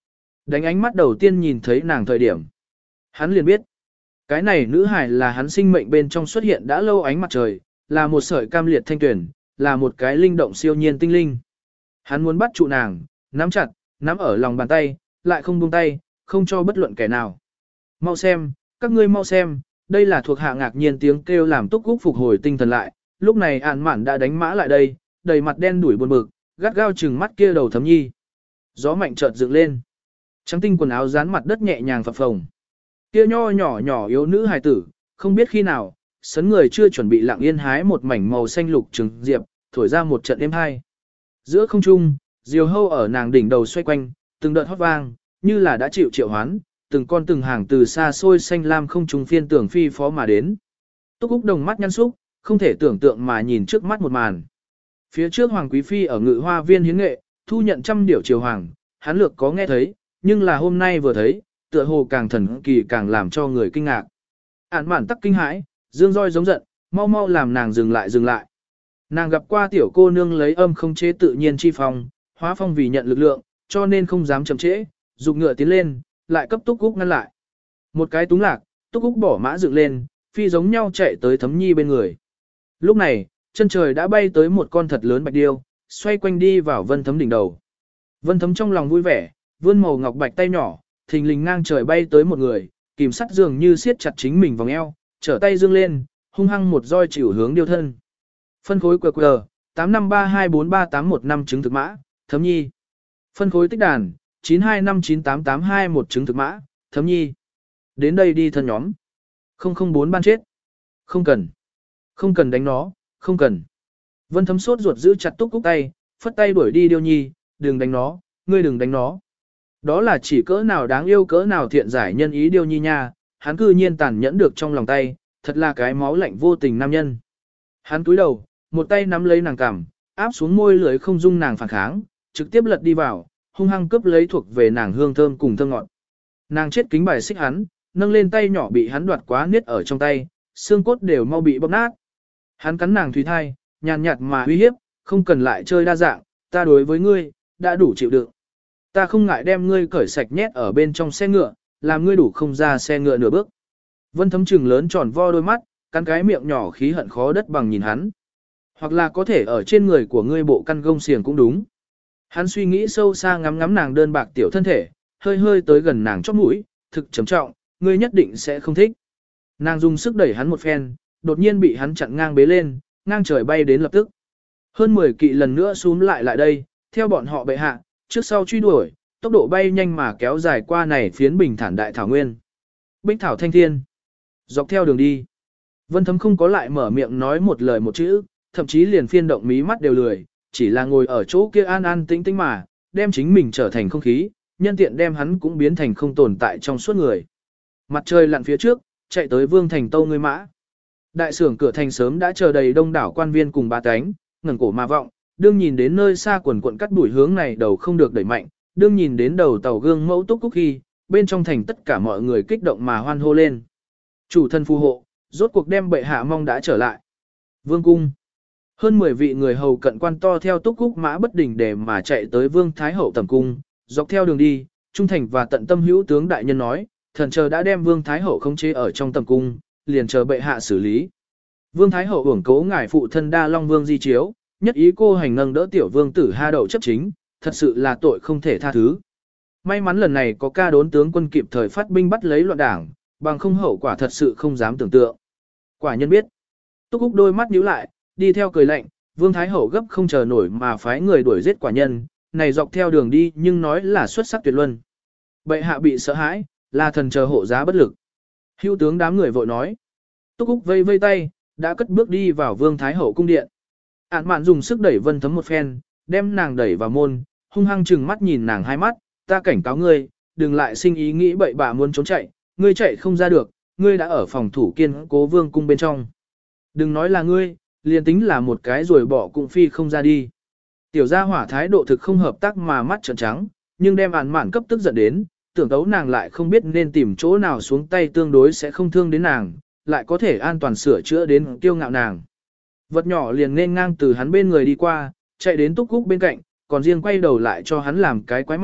[SPEAKER 1] Đánh ánh mắt đầu tiên nhìn thấy nàng thời điểm. Hắn liền biết, cái này nữ hài là hắn sinh mệnh bên trong xuất hiện đã lâu ánh mặt trời, là một sợi cam liệt thanh tuyển, là một cái linh động siêu nhiên tinh linh. Hắn muốn bắt trụ nàng, nắm chặt, nắm ở lòng bàn tay, lại không buông tay, không cho bất luận kẻ nào. Mau xem, các ngươi mau xem, đây là thuộc hạ ngạc nhiên tiếng kêu làm Túc Cúc phục hồi tinh thần lại, lúc này Ản Mạn đã đánh mã lại đây, đầy mặt đen đuổi buồn bực, gắt gao chừng mắt kia đầu Thấm Nhi. Gió mạnh chợt dựng lên. Trắng tinh quần áo dán mặt đất nhẹ nhàng phập phồng. Kia nho nhỏ nhỏ yếu nữ hài tử, không biết khi nào, sấn người chưa chuẩn bị lặng yên hái một mảnh màu xanh lục trừng diệp, thổi ra một trận êm hai. Giữa không trung, diều hâu ở nàng đỉnh đầu xoay quanh, từng đợt hót vang, như là đã chịu triệu hoán, từng con từng hàng từ xa xôi xanh lam không trùng phiên tưởng phi phó mà đến. Túc Úc đồng mắt nhăn xúc, không thể tưởng tượng mà nhìn trước mắt một màn. Phía trước Hoàng Quý Phi ở ngự hoa viên hiến nghệ, thu nhận trăm điểu triều hoàng, hắn lược có nghe thấy, nhưng là hôm nay vừa thấy, tựa hồ càng thần kỳ càng làm cho người kinh ngạc. Ản Mạn tắc kinh hãi, dương roi giống giận, mau mau làm nàng dừng lại dừng lại. Nàng gặp qua tiểu cô nương lấy âm không chế tự nhiên chi phong, hóa phong vì nhận lực lượng, cho nên không dám chậm trễ, dục ngựa tiến lên, lại cấp Túc Cúc ngăn lại. Một cái túng lạc, Túc Cúc bỏ mã dựng lên, phi giống nhau chạy tới Thấm Nhi bên người. Lúc này, chân trời đã bay tới một con thật lớn bạch điêu, xoay quanh đi vào Vân Thấm đỉnh đầu. Vân Thấm trong lòng vui vẻ, vươn màu ngọc bạch tay nhỏ, thình lình ngang trời bay tới một người, kìm sắt dường như siết chặt chính mình vòng eo, trở tay dương lên, hung hăng một roi chịu hướng điêu thân. Phân khối quy quy, tám năm ba hai bốn ba tám một năm chứng thực mã, Thấm Nhi. Phân khối tích đàn, chín hai năm chín tám tám hai một chứng thực mã, Thấm Nhi. Đến đây đi thân nhóm. không không bốn ban chết. Không cần. Không cần đánh nó, không cần. Vân Thấm sốt ruột giữ chặt Túc Cúc tay, phất tay đuổi đi điêu nhi, đừng đánh nó, ngươi đừng đánh nó. Đó là chỉ cỡ nào đáng yêu cỡ nào thiện giải nhân ý điêu nhi nha, hắn cư nhiên tàn nhẫn được trong lòng tay, thật là cái máu lạnh vô tình nam nhân. Hắn cúi đầu, một tay nắm lấy nàng cằm, áp xuống môi lưỡi không dung nàng phản kháng, trực tiếp lật đi vào, hung hăng cướp lấy thuộc về nàng hương thơm cùng thơm ngọt. Nàng chết kính bài xích hắn, nâng lên tay nhỏ bị hắn đoạt quá niết ở trong tay, xương cốt đều mau bị bóp nát. Hắn cắn nàng thủy thai, nhàn nhạt mà uy hiếp, không cần lại chơi đa dạng, ta đối với ngươi, đã đủ chịu đựng. Ta không ngại đem ngươi cởi sạch nhét ở bên trong xe ngựa, làm ngươi đủ không ra xe ngựa nửa bước. Vân Thấm trừng lớn tròn vo đôi mắt, cắn cái miệng nhỏ khí hận khó đất bằng nhìn hắn. Hoặc là có thể ở trên người của ngươi bộ căn gông xiềng cũng đúng. Hắn suy nghĩ sâu xa ngắm ngắm nàng đơn bạc tiểu thân thể, hơi hơi tới gần nàng chóp mũi, thực trầm trọng, ngươi nhất định sẽ không thích. Nàng dùng sức đẩy hắn một phen, đột nhiên bị hắn chặn ngang bế lên, ngang trời bay đến lập tức. Hơn mười kỵ lần nữa xuống lại lại đây, theo bọn họ bệ hạ, trước sau truy đuổi, tốc độ bay nhanh mà kéo dài qua này phiến bình thản đại thảo nguyên. Bích thảo thanh thiên, dọc theo đường đi. Vân Thấm không có lại mở miệng nói một lời một chữ, thậm chí liền phiên động mí mắt đều lười, chỉ là ngồi ở chỗ kia an an tĩnh tĩnh mà, đem chính mình trở thành không khí, nhân tiện đem hắn cũng biến thành không tồn tại trong suốt người. Mặt trời lặn phía trước, chạy tới Vương Thành Tâu ngươi mã. Đại sưởng cửa thành sớm đã chờ đầy đông đảo quan viên cùng ba cánh, ngẩng cổ mà vọng, đương nhìn đến nơi xa quần quận cắt đuổi hướng này đầu không được đẩy mạnh, đương nhìn đến đầu tàu gương mẫu Túc Cúc khi, bên trong thành tất cả mọi người kích động mà hoan hô lên. Chủ thân phù hộ, rốt cuộc đem bệ hạ mong đã trở lại. Vương cung. Hơn mười vị người hầu cận quan to theo Túc Cúc mã bất đình để mà chạy tới Vương Thái Hậu tầm cung, dọc theo đường đi, trung thành và tận tâm hữu tướng đại nhân nói, thần chờ đã đem Vương Thái Hậu khống chế ở trong tầm cung, liền chờ bệ hạ xử lý. Vương Thái Hậu uổng cố ngài phụ thân Đa Long Vương di chiếu, nhất ý cô hành nâng đỡ tiểu vương tử Ha Đậu chấp chính, thật sự là tội không thể tha thứ. May mắn lần này có ca đốn tướng quân kịp thời phát binh bắt lấy loạn đảng, bằng không hậu quả thật sự không dám tưởng tượng. Quả nhân biết. Túc Cúc đôi mắt nhíu lại, đi theo cười lạnh, Vương Thái Hậu gấp không chờ nổi mà phái người đuổi giết quả nhân, này dọc theo đường đi nhưng nói là xuất sắc tuyệt luân. Bệ hạ bị sợ hãi, là thần chờ hộ giá bất lực. Hữu tướng đám người vội nói. Túc Cúc vây vây tay, đã cất bước đi vào Vương Thái Hậu cung điện. Ản Mạn dùng sức đẩy Vân Thấm một phen, đem nàng đẩy vào môn, hung hăng trừng mắt nhìn nàng hai mắt, ta cảnh cáo ngươi, đừng lại sinh ý nghĩ bậy bạ muốn trốn chạy, ngươi chạy không ra được, ngươi đã ở phòng thủ kiên cố vương cung bên trong. Đừng nói là ngươi, liền tính là một cái rồi bỏ cũng phi không ra đi. Tiểu gia hỏa thái độ thực không hợp tác mà mắt trợn trắng, nhưng đem Ản Mạn cấp tức giận đến, tưởng tấu nàng lại không biết nên tìm chỗ nào xuống tay tương đối sẽ không thương đến nàng, lại có thể an toàn sửa chữa đến kiêu ngạo nàng. Vật nhỏ liền nên ngang từ hắn bên người đi qua, chạy đến Túc Cúc bên cạnh, còn riêng quay đầu lại cho hắn làm cái quái mặt,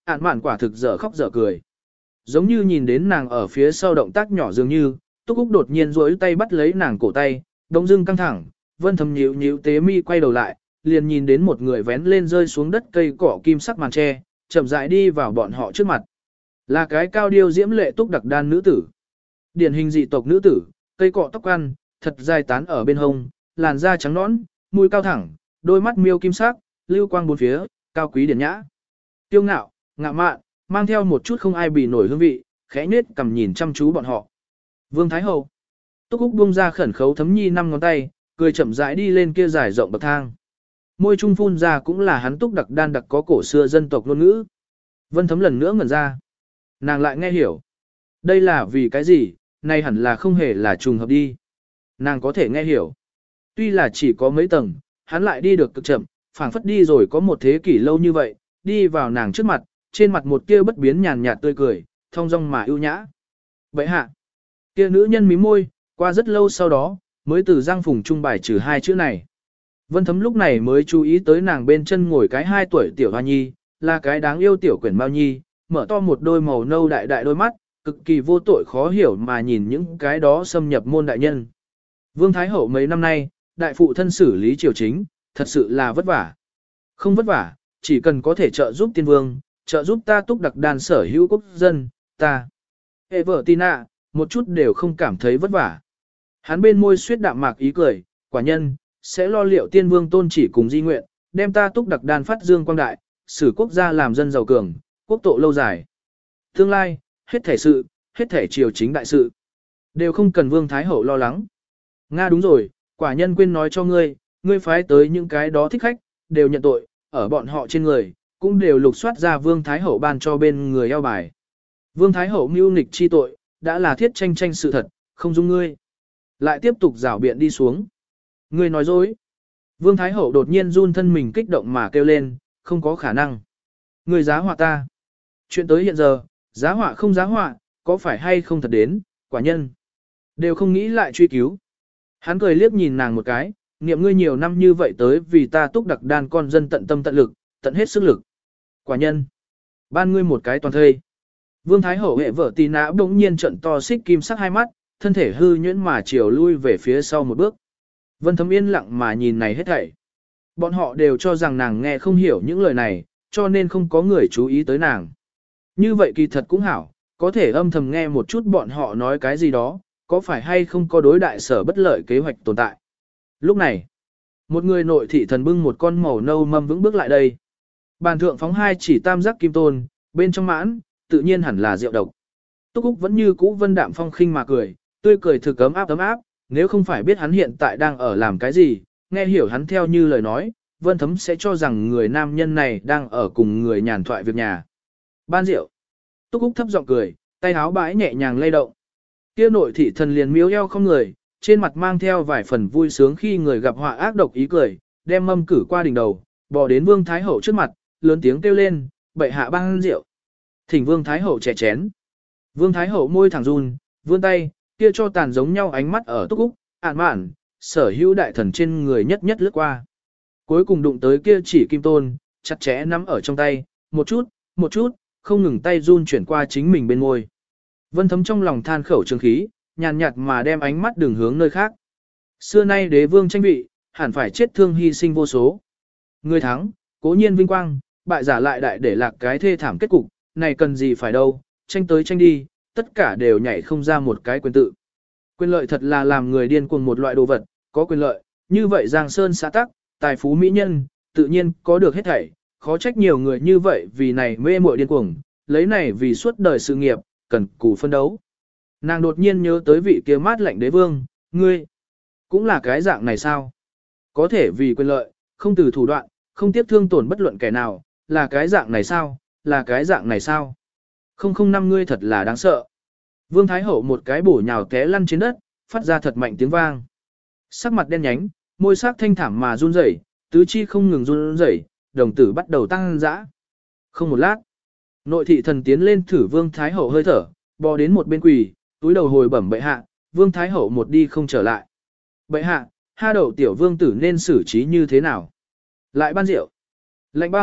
[SPEAKER 1] Ản mạn quả thực dở khóc dở cười. Giống như nhìn đến nàng ở phía sau động tác nhỏ dường như, Túc Úc đột nhiên duỗi tay bắt lấy nàng cổ tay, đông dưng căng thẳng, Vân Thấm nhíu nhíu tế mi quay đầu lại, liền nhìn đến một người vén lên rơi xuống đất cây cỏ kim sắc màn tre, chậm rãi đi vào bọn họ trước mặt. Là cái cao điêu diễm lệ túc đặc đan nữ tử. Điển hình dị tộc nữ tử, cây cọ tóc ăn, thật dài tán ở bên hông, làn da trắng nõn, mũi cao thẳng, đôi mắt miêu kim sắc, lưu quang bốn phía, cao quý điển nhã. Tiêu ngạo, ngạo mạn, mang theo một chút không ai bì nổi hương vị, khẽ nhếch cầm nhìn chăm chú bọn họ. Vương Thái Hậu. Túc Úc buông ra khẩn khấu Thấm Nhi năm ngón tay, cười chậm rãi đi lên kia dài rộng bậc thang. Môi trung phun ra cũng là hắn túc đặc đan đặc có cổ xưa dân tộc ngôn ngữ. Vân Thấm lần nữa ngẩn ra. Nàng lại nghe hiểu. Đây là vì cái gì, này hẳn là không hề là trùng hợp đi. Nàng có thể nghe hiểu. Tuy là chỉ có mấy tầng, hắn lại đi được cực chậm, phảng phất đi rồi có một thế kỷ lâu như vậy, đi vào nàng trước mặt, trên mặt một kia bất biến nhàn nhạt tươi cười, thong dong mà ưu nhã. Vậy hạ, kia nữ nhân mím môi, qua rất lâu sau đó, mới từ giang phùng trung bài trừ hai chữ này. Vân Thấm lúc này mới chú ý tới nàng bên chân ngồi cái hai tuổi tiểu hoa nhi, là cái đáng yêu tiểu quyển Mao Nhi, mở to một đôi màu nâu đại đại đôi mắt, cực kỳ vô tội khó hiểu mà nhìn những cái đó xâm nhập môn đại nhân. Vương Thái Hậu mấy năm nay, đại phụ thân xử lý triều chính, thật sự là vất vả. Không vất vả, chỉ cần có thể trợ giúp tiên vương, trợ giúp ta túc đặc đàn sở hữu quốc dân, ta. Hệ vợ Tina, một chút đều không cảm thấy vất vả. Hắn bên môi suyết đạm mạc ý cười, quả nhân, sẽ lo liệu tiên vương tôn chỉ cùng di nguyện, đem ta túc đặc đàn phát dương quang đại, xử quốc gia làm dân giàu cường, quốc tộ lâu dài. Tương lai, hết thể sự, hết thể triều chính đại sự, đều không cần Vương Thái Hậu lo lắng. Nga đúng rồi, quả nhân quên nói cho ngươi, ngươi phái tới những cái đó thích khách, đều nhận tội, ở bọn họ trên người, cũng đều lục soát ra Vương Thái Hậu ban cho bên người eo bài. Vương Thái Hậu mưu nghịch chi tội, đã là thiết tranh tranh sự thật, không dung ngươi. Lại tiếp tục rảo biện đi xuống. Ngươi nói dối. Vương Thái Hậu đột nhiên run thân mình kích động mà kêu lên, không có khả năng. Ngươi giá họa ta. Chuyện tới hiện giờ, giá họa không giá họa, có phải hay không thật đến, quả nhân. Đều không nghĩ lại truy cứu. Hắn cười liếc nhìn nàng một cái, niệm ngươi nhiều năm như vậy tới vì ta túc đặc đan con dân tận tâm tận lực, tận hết sức lực. Quả nhân. Ban ngươi một cái toàn thây. Vương Thái Hậu hệ vợ tì nã bỗng nhiên trận to xích kim sắc hai mắt, thân thể hư nhuyễn mà chiều lui về phía sau một bước. Vân Thấm yên lặng mà nhìn này hết thảy. Bọn họ đều cho rằng nàng nghe không hiểu những lời này, cho nên không có người chú ý tới nàng. Như vậy kỳ thật cũng hảo, có thể âm thầm nghe một chút bọn họ nói cái gì đó, có phải hay không có đối đại sở bất lợi kế hoạch tồn tại. Lúc này, một người nội thị thần bưng một con màu nâu mâm vững bước lại đây. Bàn thượng phóng hai chỉ tam giác kim tôn, bên trong mãn, tự nhiên hẳn là rượu độc. Túc Úc vẫn như cũ vân đạm phong khinh mà cười, tươi cười thực ấm áp ấm áp, nếu không phải biết hắn hiện tại đang ở làm cái gì, nghe hiểu hắn theo như lời nói, Vân Thấm sẽ cho rằng người nam nhân này đang ở cùng người nhàn thoại việc nhà. Ban rượu. Túc Úc thấp giọng cười, tay áo bãi nhẹ nhàng lay động. Kia nội thị thần liền miếu eo không người, trên mặt mang theo vài phần vui sướng khi người gặp họa ác độc ý cười, đem mâm cử qua đỉnh đầu, bò đến Vương Thái Hậu trước mặt, lớn tiếng kêu lên, bệ hạ ban rượu. Thỉnh Vương Thái Hậu chè chén. Vương Thái Hậu môi thẳng run, vươn tay, kia cho tàn giống nhau ánh mắt ở Túc Úc, ản mạn, sở hữu đại thần trên người nhất nhất lướt qua. Cuối cùng đụng tới kia chỉ kim tôn, chặt chẽ nắm ở trong tay, một chút, một chút, không ngừng tay run chuyển qua chính mình bên môi. Vân Thấm trong lòng than khẩu trường khí, nhàn nhạt mà đem ánh mắt đường hướng nơi khác. Xưa nay đế vương tranh vị, hẳn phải chết thương hy sinh vô số. Người thắng, cố nhiên vinh quang, bại giả lại đại để lạc cái thê thảm kết cục, này cần gì phải đâu, tranh tới tranh đi, tất cả đều nhảy không ra một cái quyền tự. Quyền lợi thật là làm người điên cuồng một loại đồ vật, có quyền lợi, như vậy Giang Sơn xã tắc, tài phú mỹ nhân, tự nhiên có được hết thảy, khó trách nhiều người như vậy vì này mê muội điên cuồng, lấy này vì suốt đời sự nghiệp, cần cù phân đấu. Nàng đột nhiên nhớ tới vị kia mát lạnh đế vương, ngươi, cũng là cái dạng này sao? Có thể vì quyền lợi, không từ thủ đoạn, không tiếc thương tổn bất luận kẻ nào, là cái dạng này sao? Là cái dạng này sao? Không không năm ngươi thật là đáng sợ. Vương Thái Hậu một cái bổ nhào té lăn trên đất, phát ra thật mạnh tiếng vang. Sắc mặt đen nhánh, môi sắc thanh thảm mà run rẩy, tứ chi không ngừng run rẩy, đồng tử bắt đầu tăng dã. Không một lát, nội thị thần tiến lên thử Vương Thái Hậu hơi thở, bò đến một bên quỳ, túi đầu hồi bẩm bệ hạ, Vương Thái Hậu một đi không trở lại. Bệ hạ, ha đậu tiểu vương tử nên xử trí như thế nào? Lại ban rượu. Lạnh băng,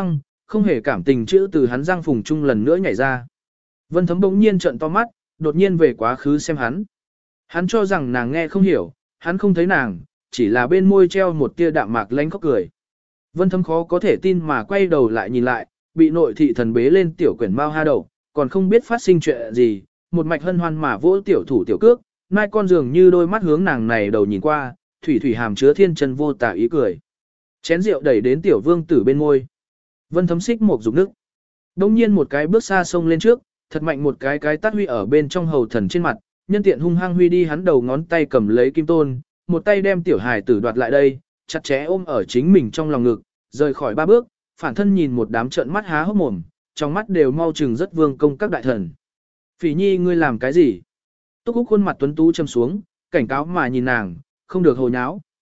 [SPEAKER 1] không hề cảm tình chữ từ hắn răng phùng chung lần nữa nhảy ra. Vân Thấm bỗng nhiên trợn to mắt, đột nhiên về quá khứ xem hắn. Hắn cho rằng nàng nghe không hiểu, hắn không thấy nàng, chỉ là bên môi treo một tia đạm mạc lánh khóc cười. Vân Thấm khó có thể tin mà quay đầu lại nhìn lại, bị nội thị thần bế lên tiểu quyển bao ha đầu, còn không biết phát sinh chuyện gì, một mạch hân hoan mà vỗ tiểu thủ tiểu cước, mai con dường như đôi mắt hướng nàng này đầu nhìn qua, thủy thủy hàm chứa thiên chân vô tả ý cười. Chén rượu đẩy đến tiểu vương tử bên môi. Vân Thấm xích một dục nước. Đông nhiên một cái bước xa sông lên trước, thật mạnh một cái cái tát huy ở bên trong hầu thần trên mặt, nhân tiện hung hăng huy đi hắn đầu ngón tay cầm lấy kim tôn, một tay đem tiểu hài tử đoạt lại đây, chặt chẽ ôm ở chính mình trong lòng ngực, rời khỏi ba bước, phản thân nhìn một đám trợn mắt há hốc mồm, trong mắt đều mau chừng rất vương công các đại thần. Phỉ nhi ngươi làm cái gì? Túc Úc khuôn mặt tuấn tú châm xuống, cảnh cáo mà nhìn nàng, không được hồ nháo.